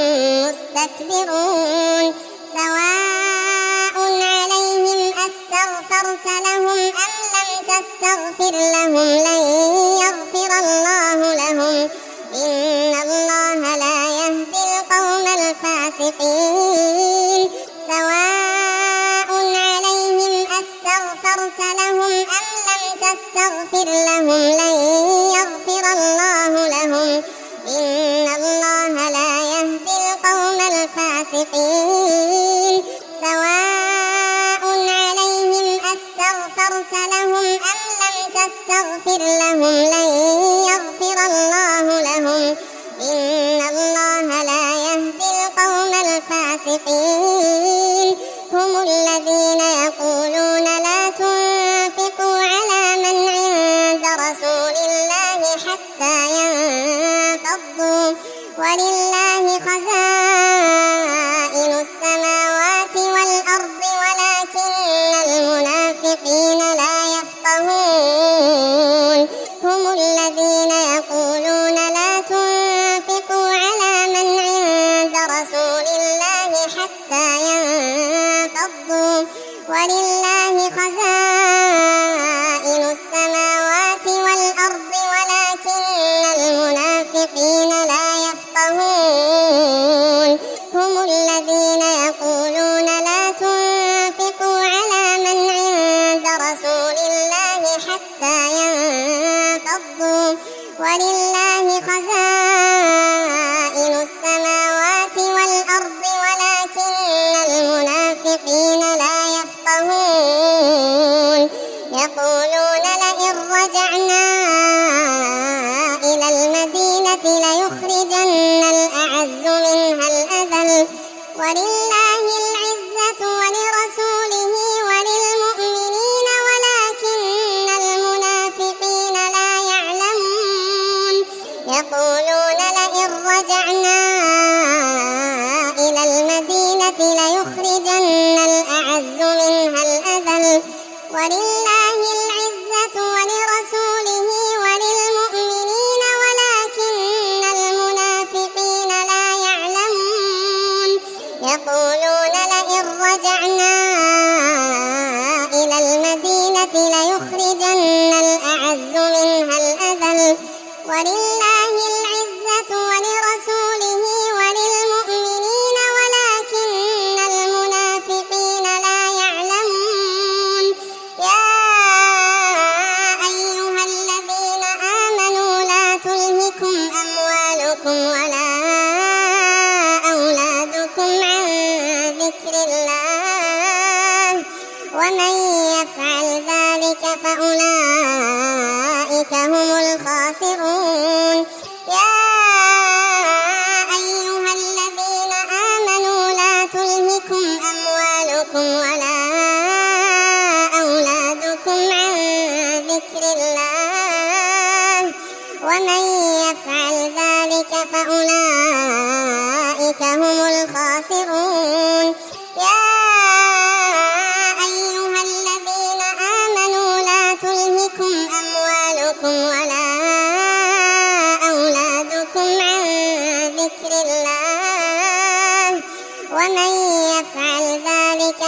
مستكبرون سواء عليهم أستغفرت لهم أم لم تستغفر لهم لن يغفر الله لهم إن الله لا يهدي القوم الفاسقين سواء عليهم أستغفرت لهم أم لم تستغفر لهم لن يغفر الله لهم إن الله لا يهدي القوم الفاسقين سواء عليهم أستغفرت لهم أم لم تستغفر لهم لن يغفر الله لهم إن الله لا يهدي القوم الفاسقين هم الذين يقولون لا تنفقوا على من عند رسول الله حتى ينفضوا ولله خزائن السماوات والأرض ولكن المنافقين لا يفقهون ليخرجن الأعز منها الأذل ولله العزة ولرسوله وللمؤمنين ولكن المنافقين لا يعلمون يقولون لئن رجعنا إلى المدينة ليخرجن الأعز منها الأذل ولله العزة ولرسوله وللمؤمنين ولكن المنافقين لا يعلمون يقولون لئن رجعنا إلى المدينة ليخرجن الأعز منها الأذل ولله العزة ولرسوله وللمؤمنين ولكن المنافقين لا يعلمون يا أيها الذين آمنوا لا تلهكم أموالكم ولا أولادكم عن ذكر الله ومن يفعل ذلك فأولئك هم الخاسرون يا أيها الذين آمنوا لا تلهكم أموالكم ولا أولادكم عن ذكر الله ومن يفعل ذلك فأولئك هم الخاسرون يا أيها الذين آمنوا لا تلهكم أموالكم ولا أولادكم عن ذكر الله ومن يفعل ذلك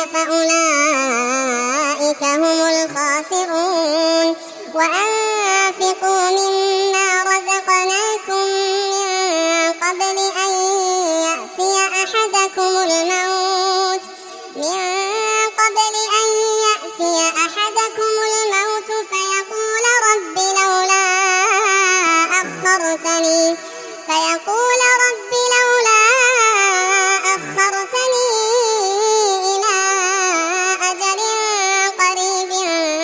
فأولئك هم الخاسرون وأنفقوا مما رزقناكم من قبل أن يأتي أحدكم الموت فيقول رب لولا أخرتني إلى أجل قريب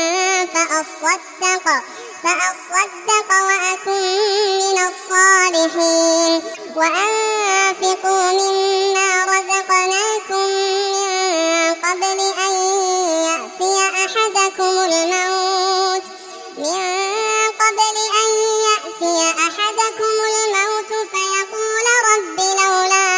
فأصدق وأكن من الصالحين وأنفقوا مما رزقناكم من قبل أن يأتي أحدكم الموت فيقول رب لولا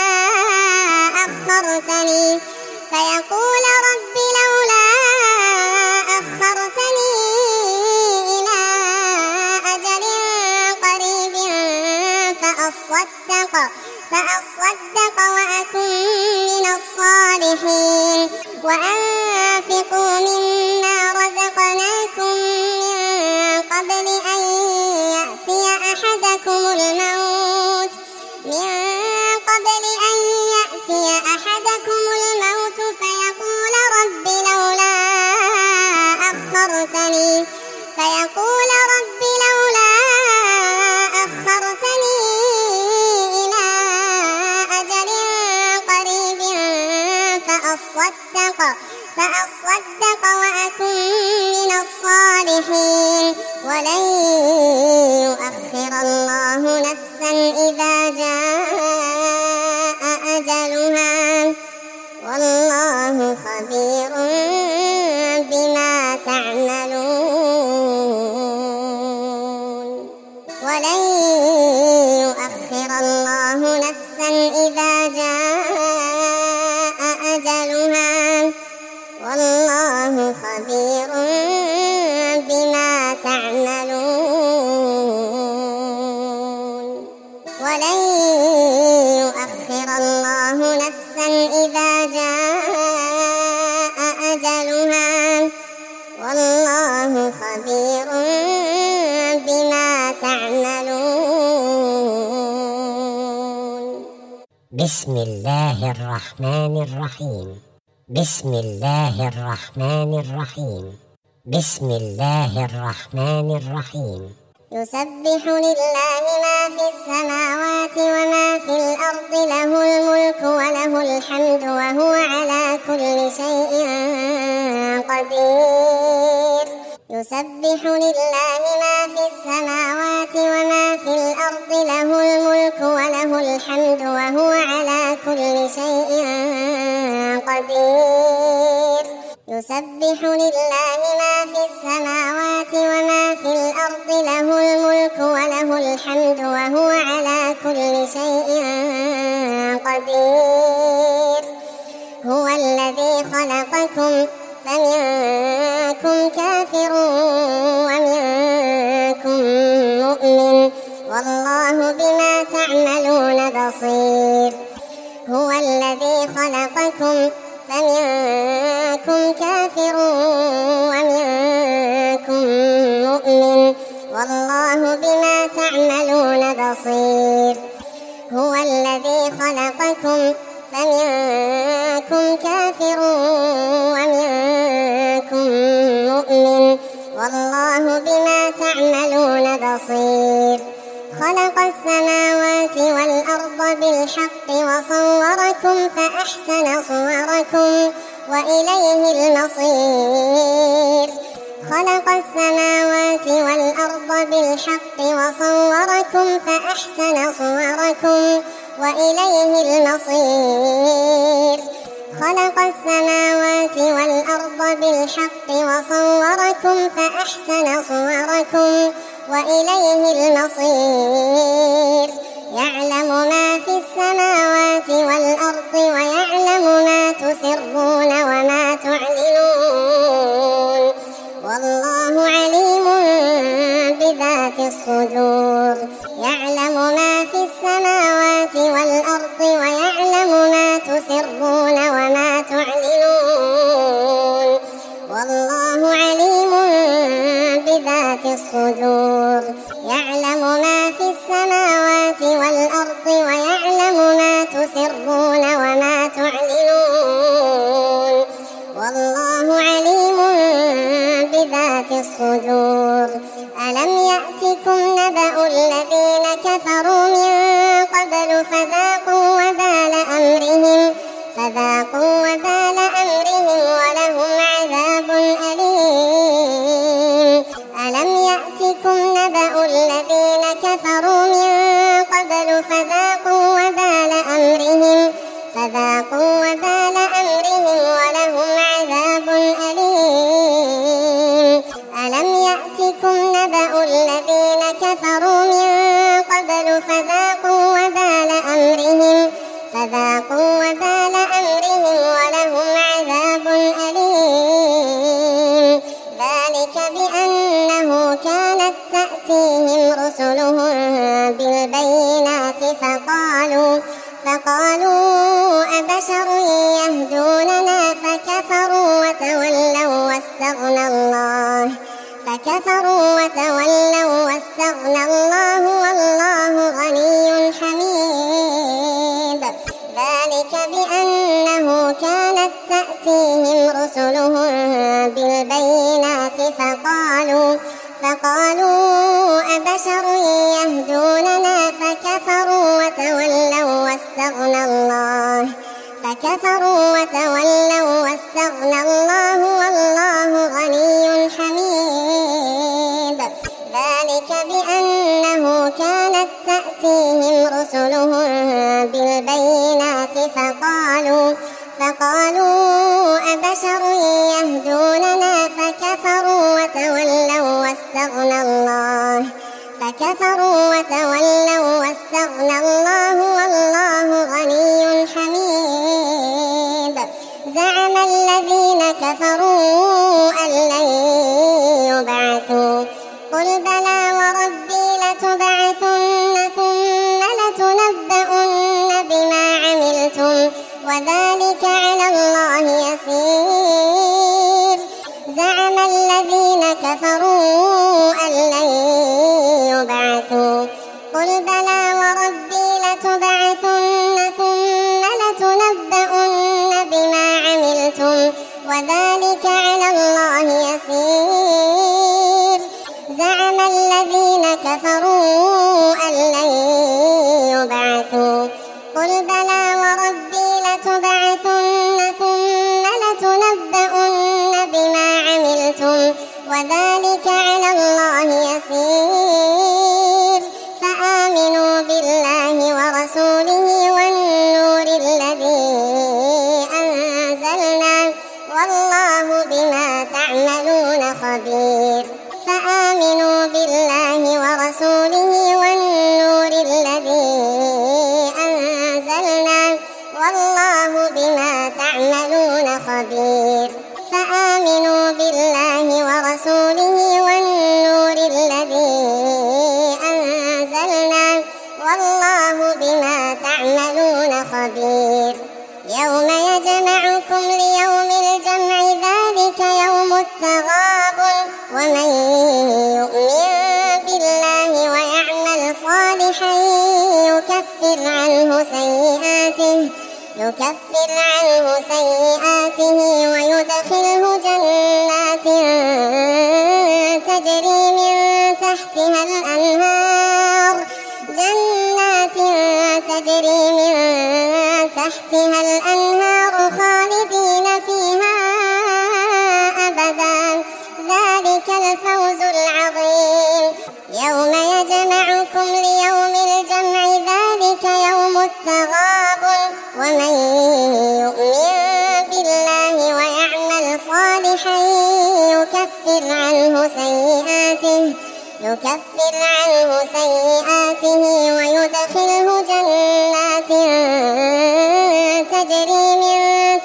أخرتني إلى أجل قريب فأصدق وأكن من الصالحين وأنفقوا مما رزقناكم من قبل أن يأتي أحدكم الموت فيقول رب لولا أخرتني إلى أجل قريب فأصدق وأكن من الصالحين ولن يؤخر الله نفسا إذا جاء أجلها والله خبير بما تعملون ولن يؤخر الله نفسا إذا جاء أجلها والله خبير بما تعملون ولن يؤخر الله نفسا إذا جاء أجلها والله خبير بما تعملون بسم الله الرحمن الرحيم بسم الله الرحمن الرحيم بسم الله الرحمن الرحيم يسبح لله ما في السماوات وما في الأرض له الملك وله الحمد وهو على كل شيء قدير يسبح لله ما في السماوات وما في الأرض له الملك وله الحمد وهو على كل شيء قدير يسبح لله ما في السماوات وما في الأرض له الملك وله الحمد وهو على كل شيء قدير هو الذي خلقكم فمنكم كافر ومنكم مؤمن والله بما تعملون بصير هو الذي خلقكم فمنكم كافر ومنكم مؤمن والله بما تعملون بصير هو الذي خلقكم فمنكم كافر ومنكم مؤمن والله بما تعملون بصير خلق السماوات والأرض بالحق وصوركم فأحسن صوركم وإليه المصير خلق السماوات والأرض بالحق وصوركم فأحسن صوركم وإليه المصير خلق السماوات والأرض بالحق وصوركم فأحسن صوركم وإليه المصير يعلم ما في السماوات والأرض ويعلم ما تسرون وما تعلنون والله عليم بذات الصدور يعلم ما في السماوات والأرض ويعلم ما تسرون وما تعلنون والله عليم بذات الصدور يعلم ما في السماوات والأرض ويعلم ما تسرون وما تعلنون والله عليم بذات الصدور ألم يأتكم نبأ الذين كفروا من قبل فذاقوا وبال أمرهم ولهم عذاب أليم ألم يأتكم نبأ الذين كفروا من قبل فذاقوا وبال أمرهم ولهم عذاب أليم ألم يأتكم نبأ الذين كفروا من قبل فذاقوا وبال أمرهم ولهم عذاب أليم ذلك بأنه كانت تأتيهم رسلهم بالبينات فقالوا أبشر يهدوننا فكفروا وتولوا واستغنى الله والله غني حميد ذلك بأنه كانت تأتيهم رسلهم بالبينات فقالوا أبشر يهدوننا فكفروا وتولوا واستغنى الله والله غني حميد ذلك بأنه كانت تأتيهم رسلهم بالبينات فقالوا أبشر يهدوننا فكفروا وتولوا واستغنى الله والله غني حميد زعم الذين كفروا أن لن يبعثوا قل بلى وربي لتبعثن ثم لتنبؤن بما عملتم وذلك على الله يسير زعم الذين كفروا أن لن يبعثوا قل بلى وربي لتبعثن ثم لتنبؤن بما عملتم وذلك على الله يسير زعم الذين كفروا أن لن يبعثوا قل بلى وربي لتبعثن ثم لتنبؤن بما عملتم وذلك على الله يسير زعم الذين كفروا أن لن يبعثوا قل بلى وربي لتبعثن على الله يسير زعم الذين كفروا أن لن يبعثوا قل بلى وربي لتبعثن ثم لتنبؤن بما عملتم وذلك تعملون خبير فآمنوا بالله ورسوله والنور الذي أنزلنا والله بما تعملون خبير يوم يجمعكم ليوم الجمع ذلك يوم التغابن ومن يؤمن بالله ويعمل صالحا يكفر عنه سيئاته ويدخله جنات تجري من تحتها الأنهار خالدين فيها أبدا ذلك الفوز العظيم يوم يجمعكم ليوم الجمع ذلك يوم التغابن ومن يؤمن بالله ويعمل صالحا يكفر عنه سيئاته ويدخله جنات تجري من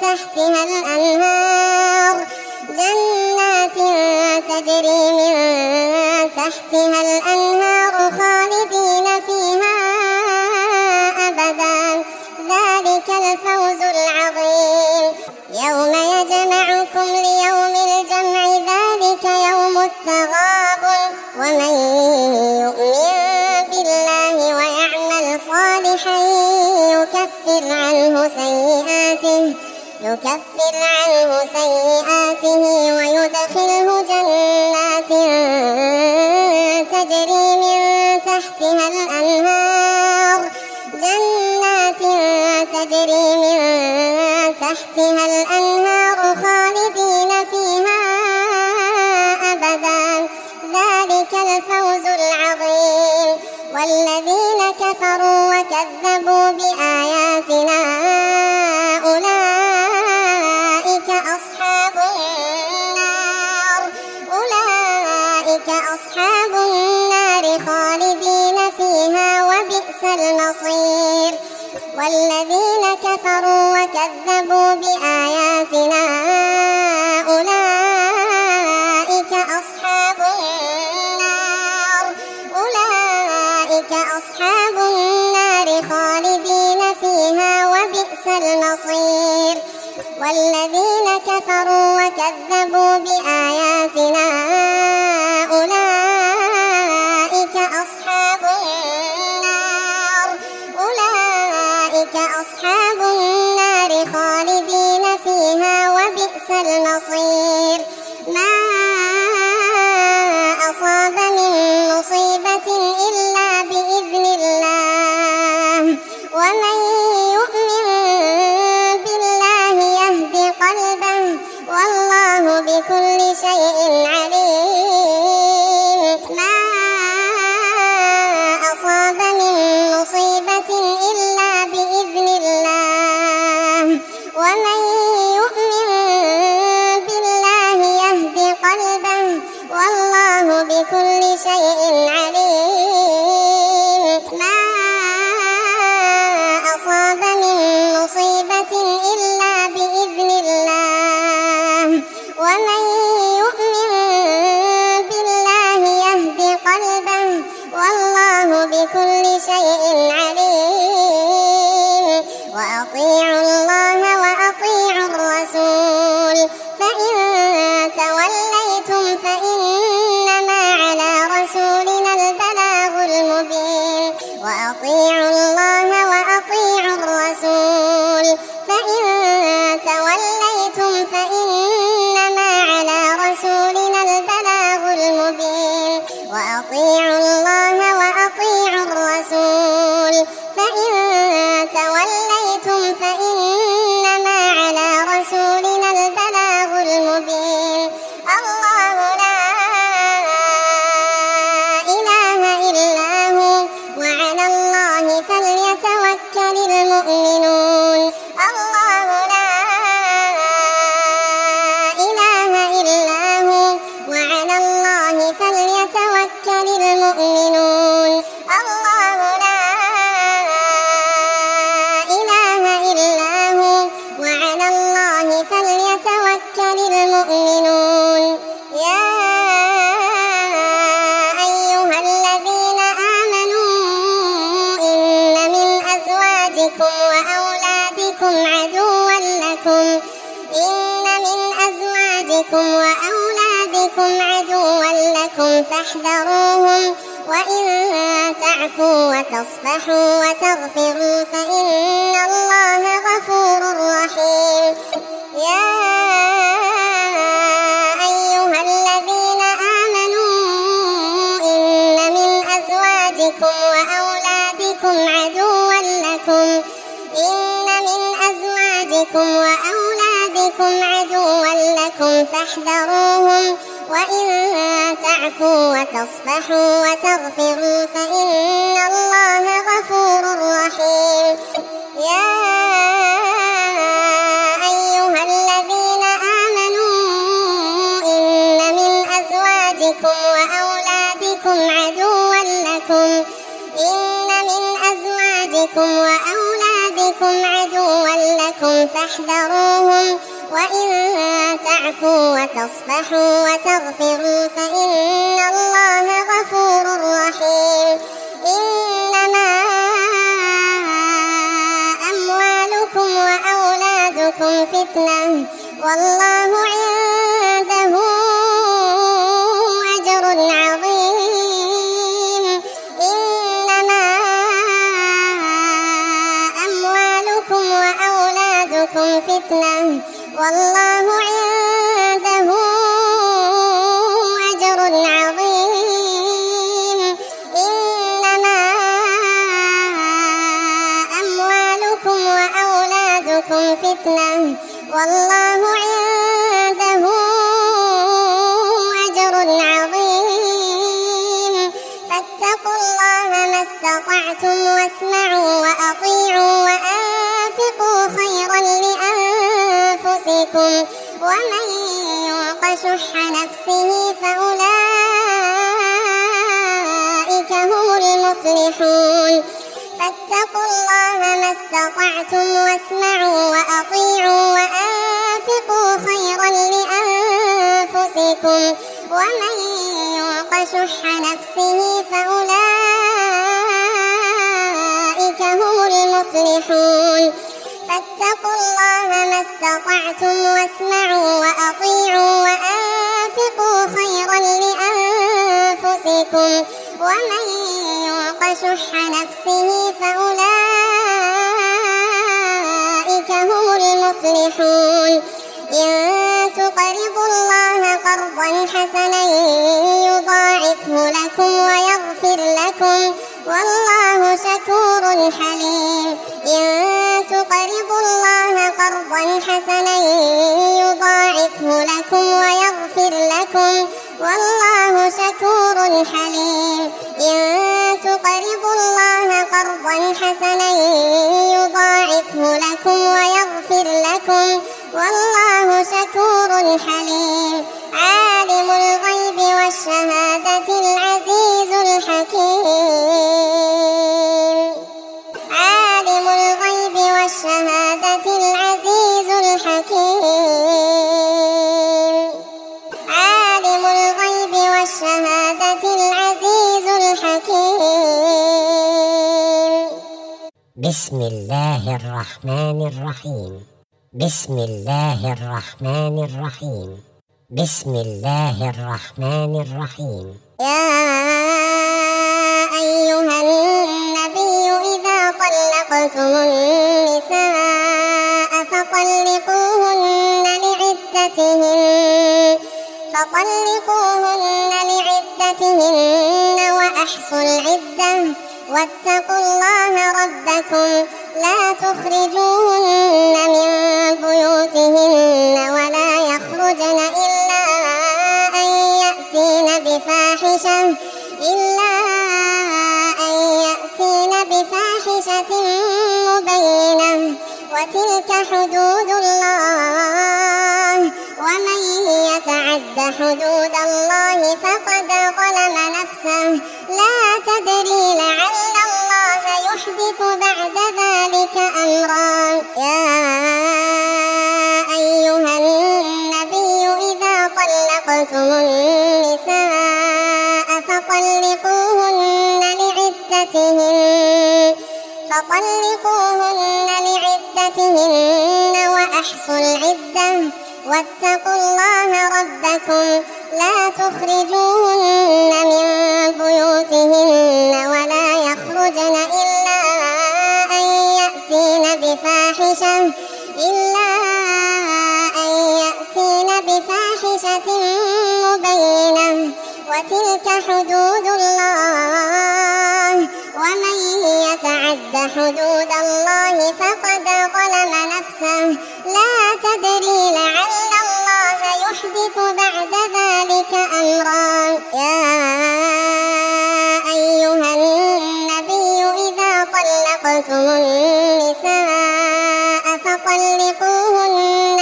تحتها الأنهار خالدين فيها أبدا ذلك الفوز العظيم يوم يجمعكم ليوم الجمع ذلك يوم التغابن ومن يؤمن بالله ويعمل صالحا يكفر عنه سيئاته ويدخله جنات تجري من تحتها الأنهار خالدين فيها أبدا ذلك الفوز العظيم والذين كفروا وكذبوا بآياتنا أولئك أصحاب النار خالدين فيها وبئس المصير والذين كفروا وكذبوا بآياتنا أولئك أصحاب النار خالدين فيها وبئس المصير والذين كفروا وكذبوا بآياتنا أولئك أصحاب النار خالدين فيها وبئس المصير ما أصاب من مصيبة إلا بإذن الله ومن يؤمن بالله يهد قلبه والله بكل شيء عليم ما أصاب من مصيبة إلا بإذن الله ومن يؤمن بالله يهد قلبه والله بكل شيء عليم ما أصاب من مصيبة إلا بإذن الله ومن يؤمن بالله يهد قلبه والله بكل شيء عليم وأطيعوا الله وأطيعوا الرسول فإن توليتم فإنما على رسولنا البلاغ المبين وأطيعوا الله وأطيعوا الرسول فإن توليتم فإنما على رسولنا البلاغ المبين وأطيعوا الله وأطيعوا الرسول فإن توليتم فإنما على رسولنا البلاغ المبين الله لا إله إلا هو وعلى الله فليتوكل المؤمنون الله لا إله إلا هو وعلى الله فليتوكل المؤمنون الله لا إله إلا هو وعلى الله فاحذروهم وإن تعفوا وتصفحوا وتغفروا فإن الله غفور رحيم. يا أيها الذين آمنوا إن من أزواجكم وأولادكم عدوا لكم فاحذروهم وإن تعفوا وتصفحوا وتغفروا فإن الله غفور رحيم. يا أيها الذين آمنوا إن من أزواجكم وأولادكم عدوا لكم فاحذروهم وإن تعفوا وتصفحوا وتغفروا فإن الله غفور رحيم. إنما أموالكم وأولادكم فتنة والله عنده أجر عظيم. إنما أموالكم وأولادكم فتنة والله عنده أجر عظيم. إنما أموالكم وأولادكم فتنة والله عنده أجر عظيم. فاتقوا الله ما استطعتم واسمعوا وأطيعوا وأنفقوا خيرا لأنفسكم ومن يوق شح نفسه فأولئك هم المفلحون. فاتقوا الله ما استطعتم واسمعوا وأطيعوا وأنفقوا خيرا لأنفسكم ومن يوق شح نفسه فأولئك هم المفلحون. فاتقوا الله ما استطعتم واسمعوا وأطيعوا وأنفقوا خيرا لأنفسكم ومن يوق شح نفسه فأولئك هم المفلحون. إن تقرضوا الله قرضا حسنا يضاعفه لكم ويغفر لكم والله شكور حليم. إن تقرضوا الله قرضا حسنا يضاعفه لكم ويغفر لكم والله شكور حليم. إن تقرضوا الله قرضا حسنا يضاعفه لكم ويغفر لكم والله شكور حليم. عالم الغيب والشهادة العزيز الحكيم. عالم الغيب والشهادة العزيز الحكيم. عالم الغيب والشهادة العزيز الحكيم. بسم الله الرحمن الرحيم. بسم الله الرحمن الرحيم. بسم الله الرحمن الرحيم. يا أيها النبي إذا طلقتم النساء فطلقوهن لعدتهن وأحصوا العدة واتقوا الله ربكم لا تخرجوهن من بيوتهن ولا يخرجن إلا أن يأتين بفاحشة مبينة وتلك حدود الله ومن يتعد حدود الله فقد ظلم نفسه لا تدري لعل الله يحدث بعد ذلك أمرا. يا أيها النبي إذا طلقتم النساء فطلقوهن لعدتهن وأحصوا العدة واتقوا الله ربكم لا تخرجوهن من بيوتهن ولا يخرجن إلا أن يأتين بفاحشة مبينة وتلك حدود الله ومن يتعد حدود الله فقد ظلم نفسه لا تدري لعل الله يحدث بعد ذلك أمرا يا أيها النبي إذا طلقتم النساء فطلقوهن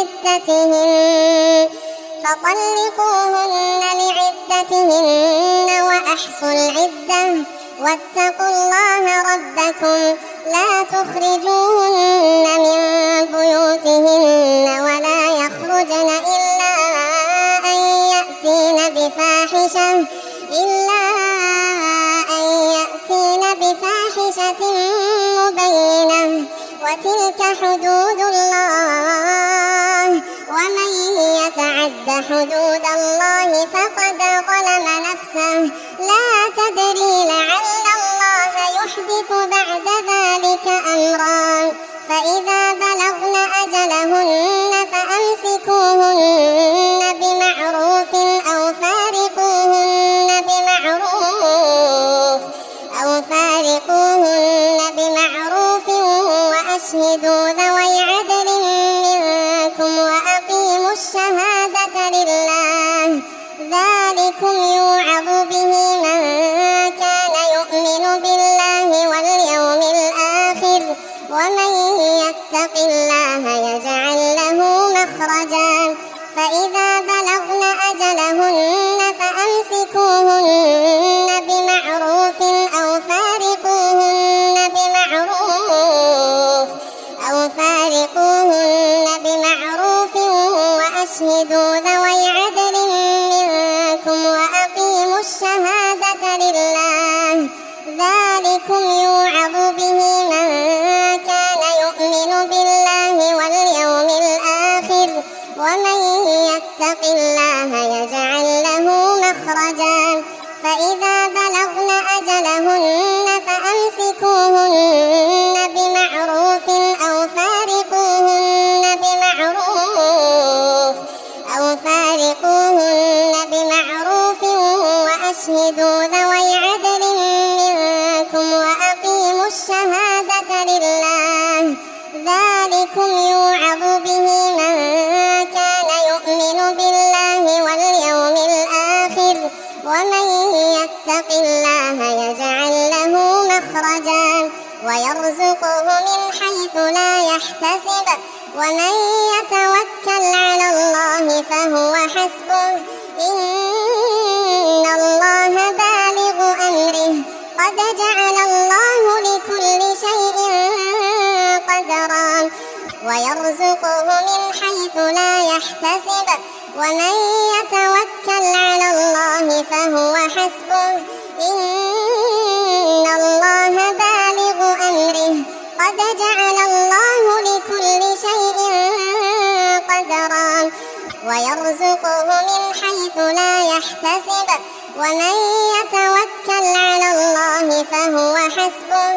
لعدتهن وأحصوا العدة واتقوا الله ربكم لا تخرجوهن من بيوتهن ولا يخرجن إلا أن يأتين بفاحشة مبينة وتلك حدود الله ومن يتعد حدود الله فقد ظلم نفسه لا تدري لعل الله يحدث بعد ذلك أمرا فإذا بلغن أجلهن فأمسكوهن بمعروف أو فارقوهن بمعروف وأشهدوا ذوي عدل منكم وأقيموا الشهادة لله ذلكم يوعظ به من كان يؤمن بالله واليوم الآخر ومن يتق الله يجعل له مخرجا فإذا بلغن أجلهن فأمسكوهن بمعروف أو فارقوهن بمعروف وأشهدوا ذوي عدل منكم وأقيموا الشهادة لله ذلكم يوعظ به من كان يؤمن بالله واليوم الآخر ومن يتق الله يجعل له مخرجا فإذا بلغن أجلهن فأمسكوهن بمعروف أو فارقوهن بمعروف وأشهدوا ذوي عدل منكم وأقيموا الشهادة لله ذلكم يوعظ به من كان يؤمن بالله واليوم الآخر ومن يتق الله يجعل له مخرجا ويرزقه من حيث لا يحتسب ومن يتوكل على الله فهو حسبه إن الله بالغ أمره قد جعل الله لكل شيء قدرا ويرزقه من حيث لا يحتسب ومن يتوكل على الله فهو حسبه إن الله بالغ أمره قد جعل الله لكل شيء قدرا ويرزقه من حيث لا يحتسب ومن يتوكل على الله فهو حسبه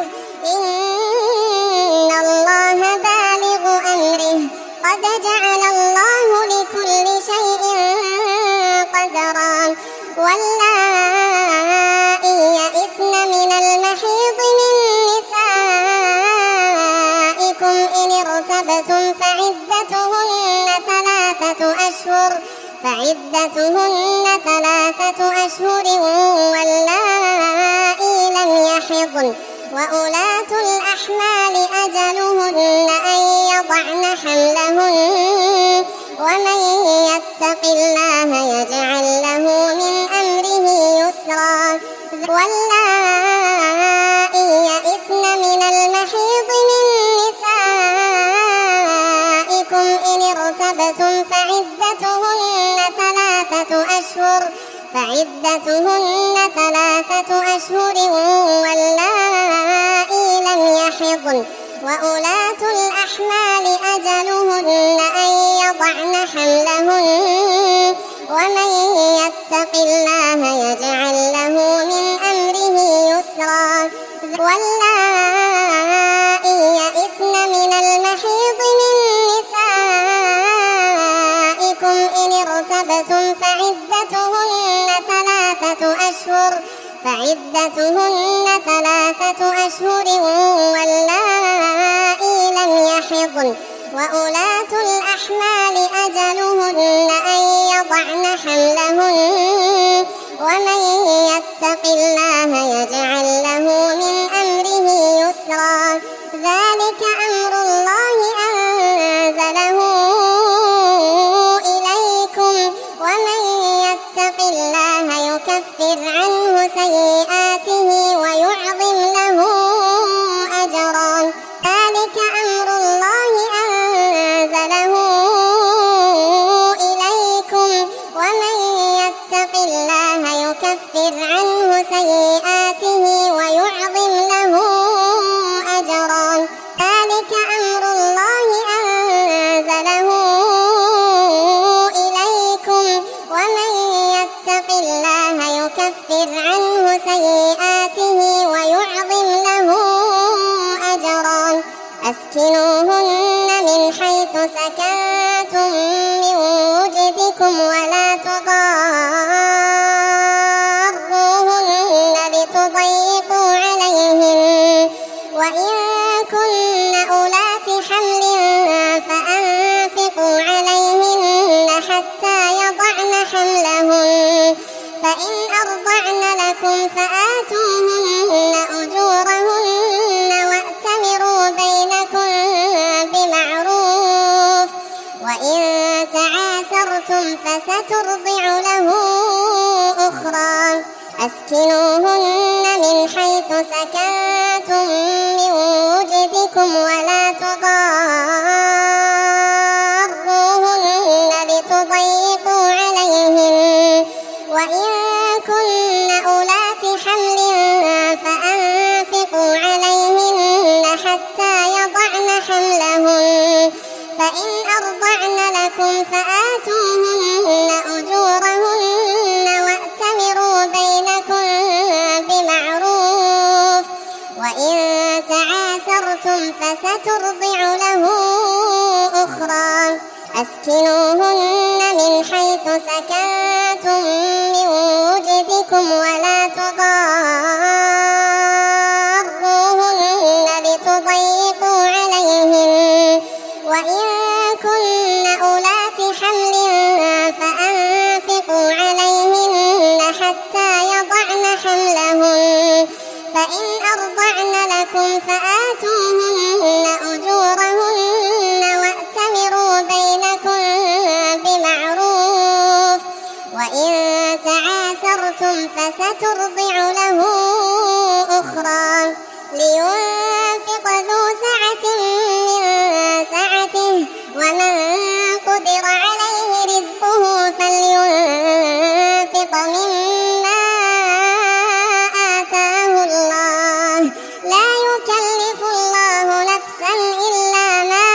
إن الله بالغ أمره قد جعل الله لكل شيء قدرا واللائي يئسن من المحيض من نسائكم إن ارتبتم فعدتهن ثلاثة أشهر واللائي لم يحضن وأولاة الأحمال أجلهن أن يضعن حملهن ومن يتق الله يجعل له من أمره يسرا واللائي يئسن من المحيض من نسائكم إن ارتبتم فعدتهن ثلاثة أشهر واللائي لم يحضن وأولاة الأحمال أجلهن أن يضعن حملهن ومن يتق الله يجعل له من أمره يسرا واللائي يئسن من المحيض من نسائكم إن ارتبتم فعدتهن ثلاثة أشهر واللائي لم يحضن وأولاة الأحمال أجلهن أن يضعن حملهن ومن يتق الله يجعل له من أمره يسرا ذلك أمر الله أنزله إليكم ومن يتق الله يكفر عنه سيئاته ويعظم له أجرا ذلك أمر الله أنزله إليكم ومن يتق الله يكفر عنه سيئاته ويعظم له أجرا ذلك أمر الله أنزله إليكم ومن يتق الله يكفر عنه سيئاته ويعظم له أجرا أسكنوهن من حيث سكنتم من وجدكم ولا تضاروهن لتضيقوا عليهن وإن كن أولات حمل فأنفقوا عليهن حتى يضعن حملهن فإن أرضعن لكم فآتوهن أجورهن وأتمروا بينكم بمعروف وإن تعاسرتم فسترضع له أخرى أسكنوهن من حيث سكنتم من وجدكم ولا تضاروهن لتضيقوا عليهن وإن كن أولات حمل فأنفقوا عليهن حتى يضعن حملهن فإن أرضعن لكم فآتوهن أجورهن وأتمروا بينكم بمعروف وإن تعاسرتم فسترضع له أخرى أسكنوهن من حيث سكنتم من وجدكم ولا تضاروهن لتضيقوا عليهن وإن كن أولات حمل فأنفقوا عليهن حتى يضعن حملهن فإن أرضعن لكم فآتوهن أجورهن وأتمروا بينكم بمعروف وإن تعاسرتم فسترضع له أخرى لينفق ذو سعة من سعته ومن قدر عليه رزقه فلينفق مما آتاه الله لا يكلف الله نفسا إلا ما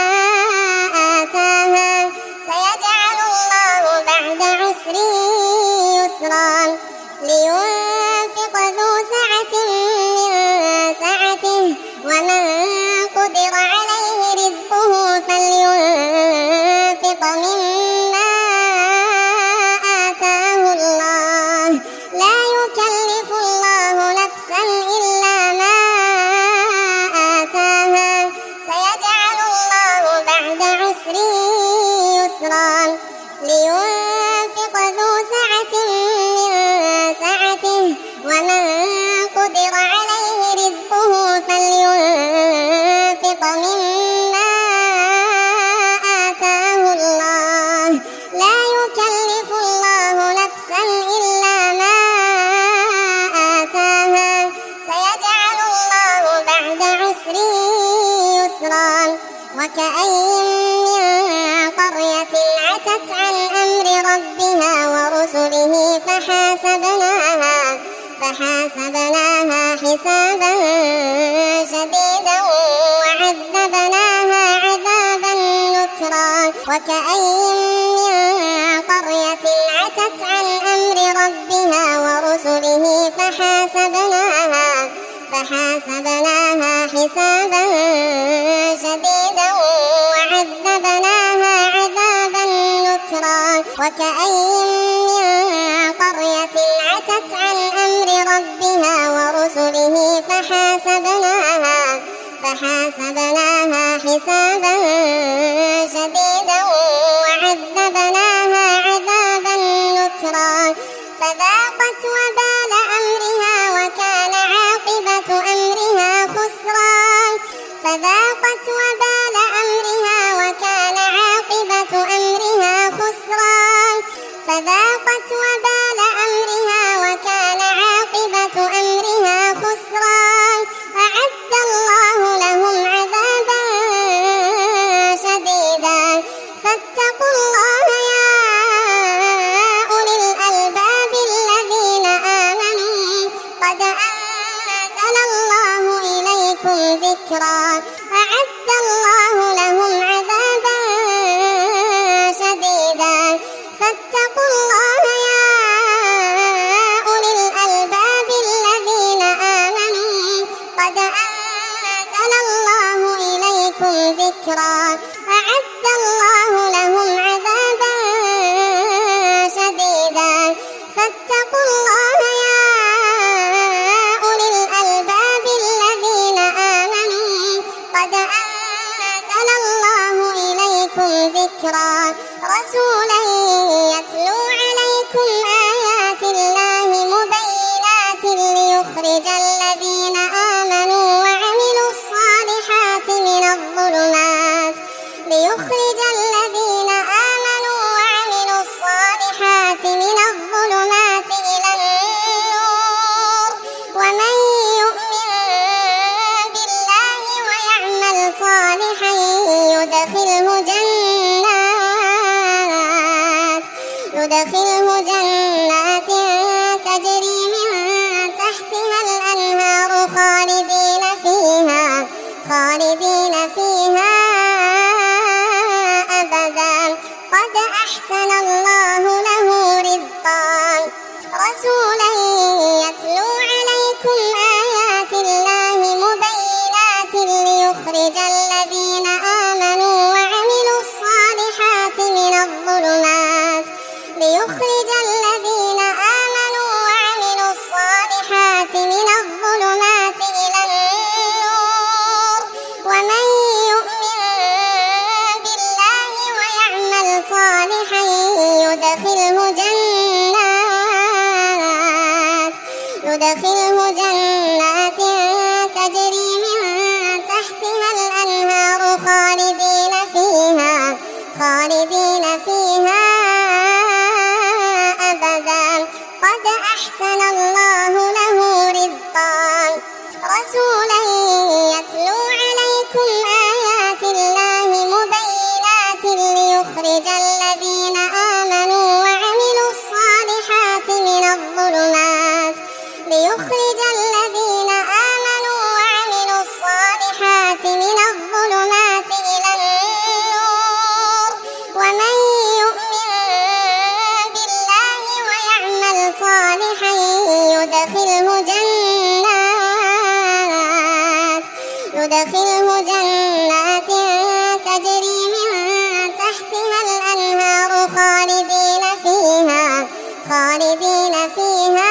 آتاها سيجعل الله بعد عسر يسرا لينفق ذو سعة من سعته ومن قدر عليه رزقه فلينفق مما آتاه الله لا يكلف الله نفسا إلا ما آتاها سيجعل الله بعد عسر يسرا لينفق ذو سعة من سعته ومن قدر عليه رزقه فلينفق مما آتاه الله لا يكلف الله نفسا إلا ما آتاها سيجعل الله بعد عسر يسرا وكأين من قرية عتت عن أمر ربها ورسله فحاسبناها حسابا شديدا وكأين من قرية عتت عن أمر ربها ورسله فحاسبناها حسابا شديدا وعذبناها عذابا نكرا. وكأين من قرية عتت عن أمر ربها ورسله فحاسبناها حسابا شديدا وعذبناها عذابا نكرا. فذاقت وبال أمرها وكان عاقبة أمرها خسرا. أعد الله لهم عذابا شديدا فاتقوا الله يا أولي الألباب الذين آمنوا قد أنزل الله إليكم ذكرا. أعد الله لهم عذابا شديدا فاتقوا الله يا أولي الألباب الذين آمنوا قد أنزل الله إليكم ذكرا. أعد الله لهم عذابا شديدا فاتقوا الله يا أولي الألباب الذين آمنوا قد أنزل الله إليكم ذكرا. رسولا يتلو عليكم آيات الله مبينات ليخرج الذين آمنوا وعملوا الصالحات من الظلمات إلى النور. ومن يؤمن بالله ويعمل صالحا يدخله جنات تجري من تحتها الأنهار خالدين فيها أبدا قد أحسن الله له رزقا. رسولا يتلو عليكم آيات الله مبينات ليخرج الذين آمنوا وعملوا الصالحات من الظلمات إلى النور. ومن يؤمن بالله ويعمل صالحا يدخله جنات تجري من تحتها الأنهار خالدين فيها أبدا قد أحسن الله له رزقا. رسولا يتلو عليكم آيات الله مبينات ليخرج الذين آمنوا وعملوا الصالحات من الظلمات إلى النور. ومن يؤمن بالله ويعمل صالحا يدخله جنات تجري من تحتها الأنهار خالدين فيها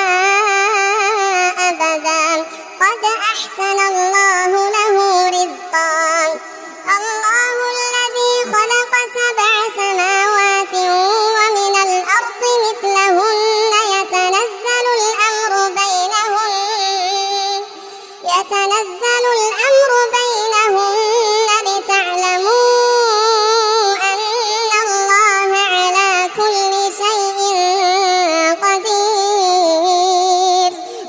أبدا قد أحسن الله له رزقا. الله الذي خلق 7 سماوات ومن الأرض مثلهن يتنزل الأمر بينهن لتعلموا أن الله على كل شيء قدير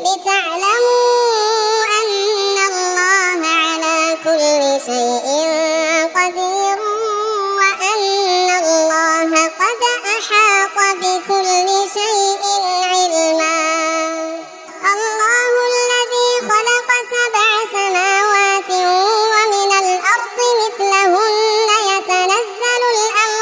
وأن الله قد أحاط بكل شيء علما. الله الذي خلق 7 سماوات ومن الأرض مثلهن يتنزل الأمر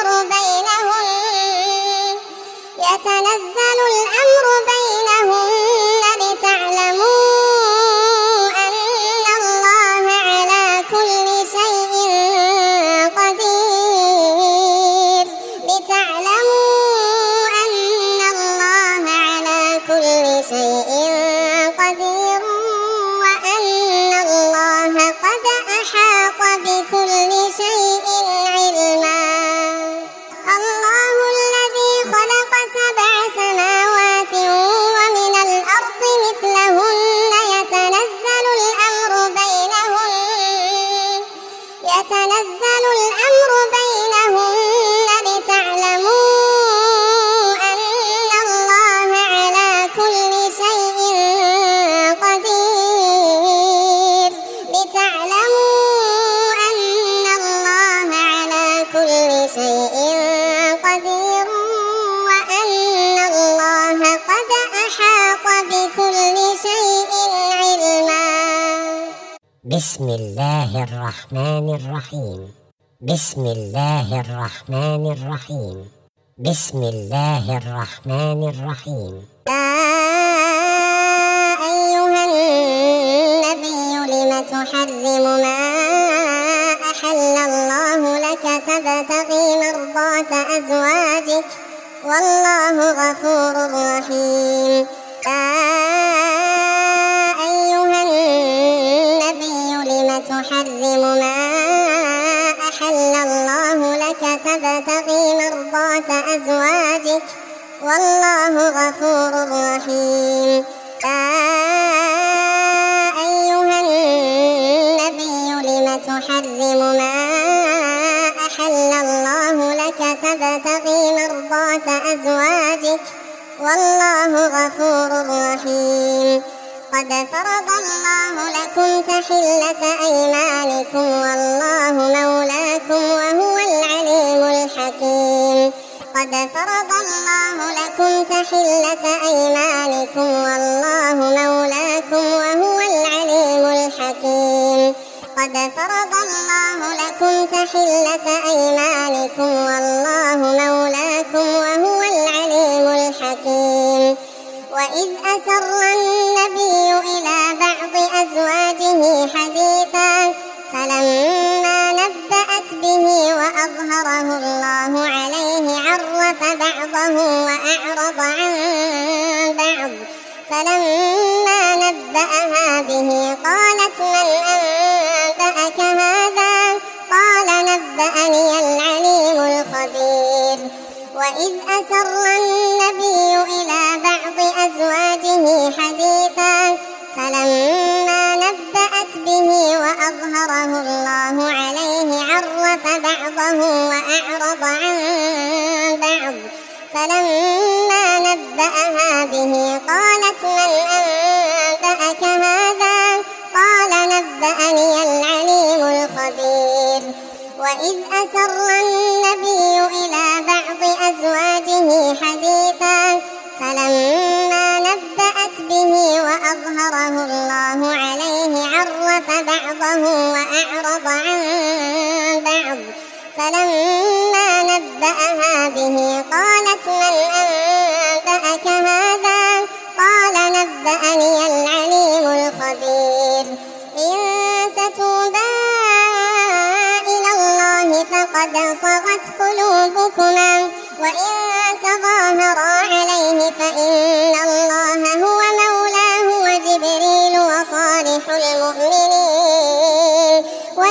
يتنزل الأمر بينهن لتعلموا أن الله على كل شيء قدير وأن الله قد أحاط بكل شيء علما. بسم الله الرحمن الرحيم. بسم الله الرحمن الرحيم. بسم الله الرحمن الرحيم. يا أيها النبي لم تحرم ما أحل الله لك تبتغي مرضات أزواجك والله غفور رحيم. يا أيها النبي لم تحرم ما أحل الله لك تبتغي مرضات أزواجك والله غفور رحيم. يا أيها النبي لم تحرم ما أحل الله لك تبتغي مرضات أزواجك والله غفور رحيم. قد فرض الله لكم تحلة أيمانكم والله مولاكم وهو العليم الحكيم. قد فرض الله لكم تحلة أيمانكم والله مولاكم وهو العليم الحكيم. قد فرض الله لكم تحلة أيمانكم والله مولاكم وهو العليم الحكيم. وإذ أسر النبي إلى بعض أزواجه حديثا فلما نبأت به وأظهره الله عليه عرف بعضه وأعرض عن بعض. فلما نبأها به قالت من أنبأك هذا؟ قال نبأني العليم الخبير. وإذ أسر النبي إلى بعض أزواجه حديثا فلما نبأت به وأظهره الله عليه عرف بعضه وأعرض عن بعض. فلما نبأها به قالت من أنبأك هذا؟ قال نبأني العليم الخبير. وإذ أسر النبي إلى بعض أزواجه حديثا فلما نبأت به وأظهره الله عليه عرف بعضه وأعرض عن بعض. فلما نبأها به قالت من أنبأك هذا؟ قال نبأني العليم الخبير. إن تتوبا إلى الله فقد صغت قلوبكما وإن تظاهرا عليه فإن الله هو مولاه وجبريل وصالح المؤمنين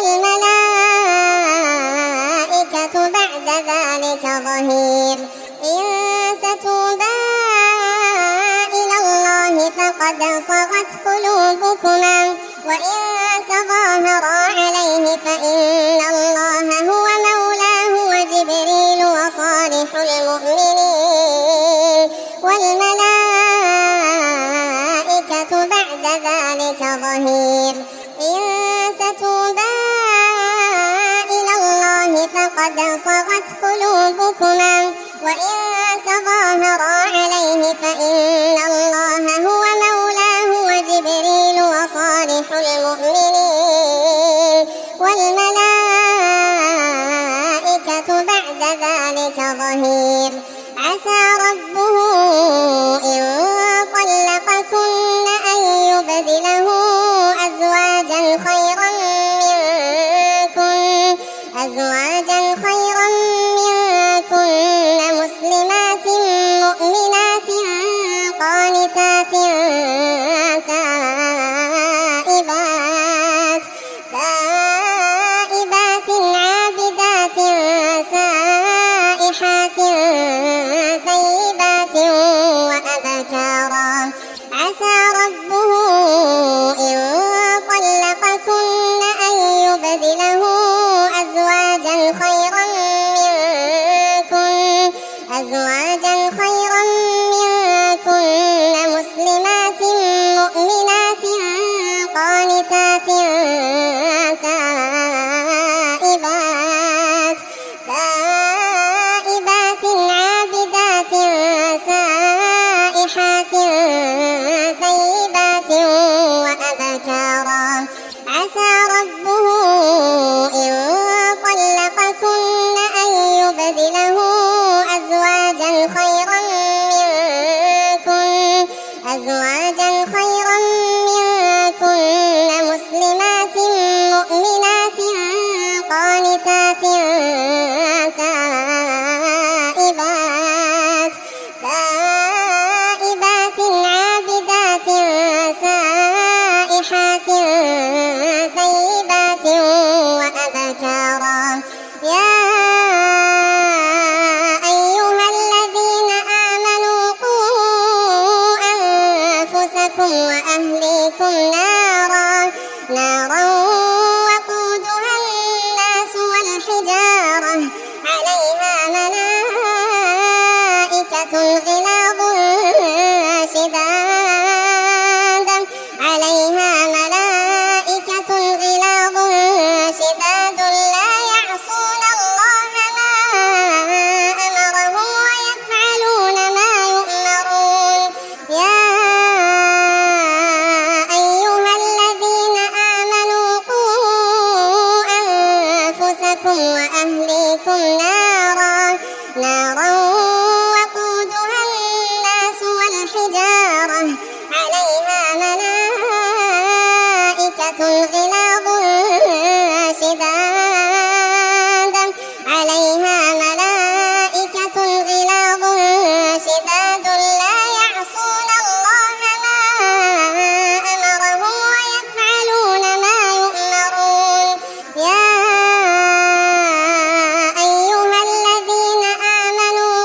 والملائكة بعد ذلك ظهير. إن تتوبا إلى الله فقد صغت قلوبكما وإن تظاهرا عليه فإن الله هو مولاه وجبريل وصالح المؤمنين والملائكة بعد ذلك ظهير. إن تتوبا إلى الله فقد صغت قلوبكما وإن تظاهرا عليه فإن الله هو مولاه وجبريل وصالح المؤمنين والملائكة بعد ذلك ظهير. عسى ربه إن طلقكن أن يبدله أزواجا خيرا منكن مسلمات مؤمنات قانتات تائبات عابدات سائحات ثيبات وأبكارا. عسى ربه إن طلقكن أن يبدله قانتات تائبات عابدات سائحات ثيبات وأبكارا يا أيها الذين آمنوا قوا أنفسكم وأهليكم نارا وقودها الناس والحجارة عليها ملائكة غلاظ شداد لا يعصون الله ما أمرهم ويفعلون ما يؤمرون يا أيها الذين آمنوا قوا أنفسكم وأهليكم نارا وقودها الناس والحجارة عليها ملائكة غلاظ شداد لا يعصون الله ما أمرهم ويفعلون ما يؤمرون يا أيها الذين آمنوا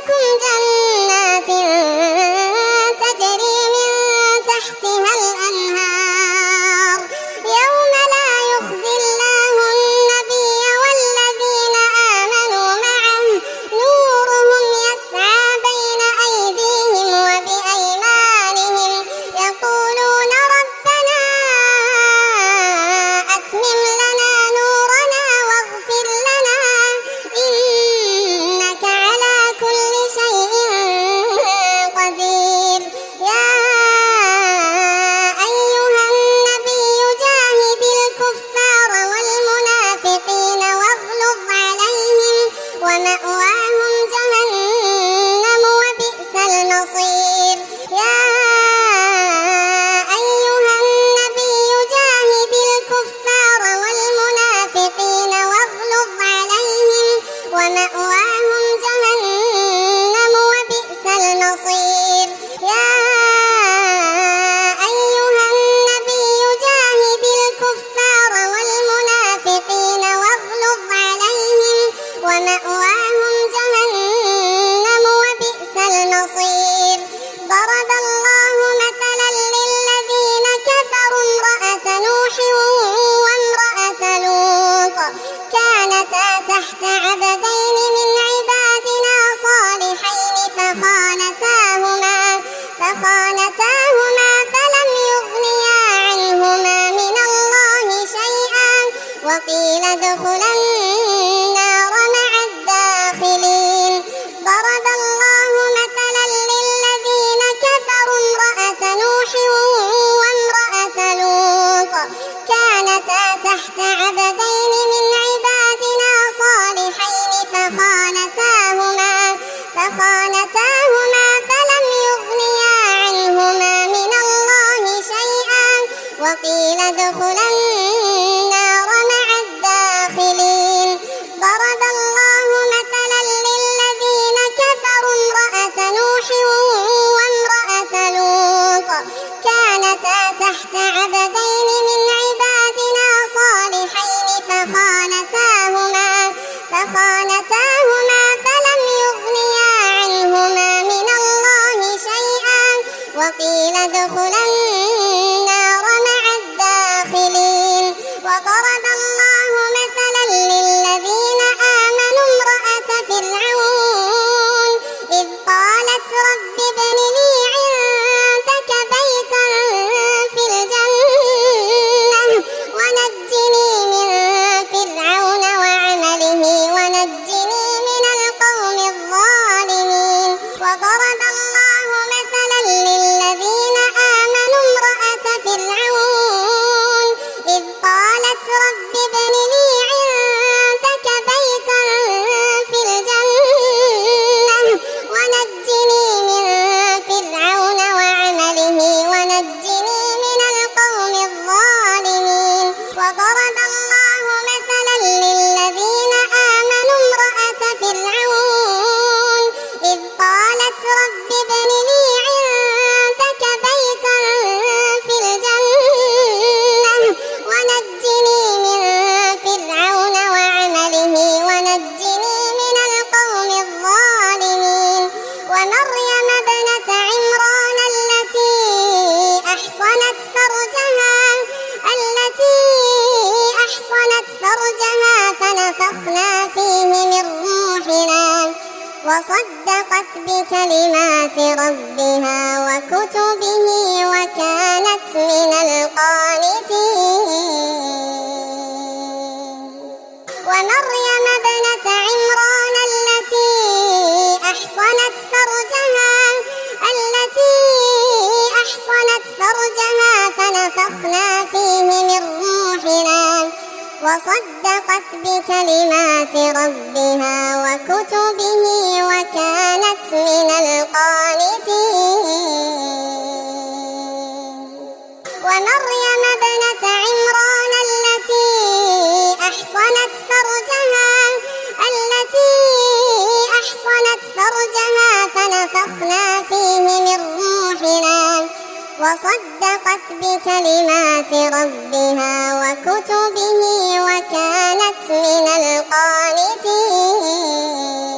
لكم جنات تجري من تحتها الأنهار يوم لا يخزي الله النبي والذين آمنوا معه نورهم يسعى بين أيديهم وبأيمانهم يقولون ربنا أتمم لنا نورنا واغفر لنا إنك على كل شيء قدير يا أيها النبي جاهد الكفار والمنافقين واغلظ عليهم ومأواهم جهنم وبئس المصير يا أيها النبي جاهد الكفار والمنافقين واغلظ عليهم ومأواهم جهنم وبئس المصير يا أيها النبي جاهد الكفار والمنافقين واغلظ عليهم ومأواهم جهنم وبئس المصير ضرب الله مثلا للذين كفروا امرأة نوح وامرأة لوط كانتا تحت عبدين من عبادنا صالحين فخانتاهما فلم يغنيا عنهما من الله شيئا وقيل ادخلا النار مع الداخلين ضرب الله مثلا للذين كفروا امرأة نوح وامرأة لوط كانتا تحت عبدين من عبادنا صالحين فخانتاهما فلم يغنيا عنهما من الله شيئا وقيل ادخلا النار مع الداخلين ضرب الله مثلا للذين كفروا امرأة نوح وامرأة لوط كانتا تحت عبدين من عبادنا صالحين فخانتاهما فلم يغنيا عنهما من الله شيئا وقيل ادخلا النار مع الداخلين وضرب الله مثلا للذين آمنوا امرأة فرعون إذ قالت رب ابن لي عندك بيتا في الجنة ونجني من فرعون وعمله ونجني من القوم الظالمين وضرب الله مثلا للذين آمنوا امرأة فرعون إذ قالت رب ابن لي عندك بيتا في الجنة ونجني من فرعون وعمله ونجني من القوم الظالمين وضرب الله مثلا للذين آمنوا امرأة فرعون إذ قالت رب ابن لي عندك بيتا في الجنة ونجني من فرعون وعمله ونجني من القوم الظالمين ومريم ابنة عمران التي أحصنت فرجها فنفخنا فيه من روحنا وصدقت بكلمات ربها وكتبه وكانت من القانتين ومريم ابنة عمران التي أحصنت فرجها فنفخنا فيه من روحنا وصدقت بكلمات ربها وكتبه وكانت من القانتين ومريم ابنة عمران التي أحصنت فرجها فنفخنا فيه من روحنا وصدقت بكلمات ربها وكتبه وكانت من القانتين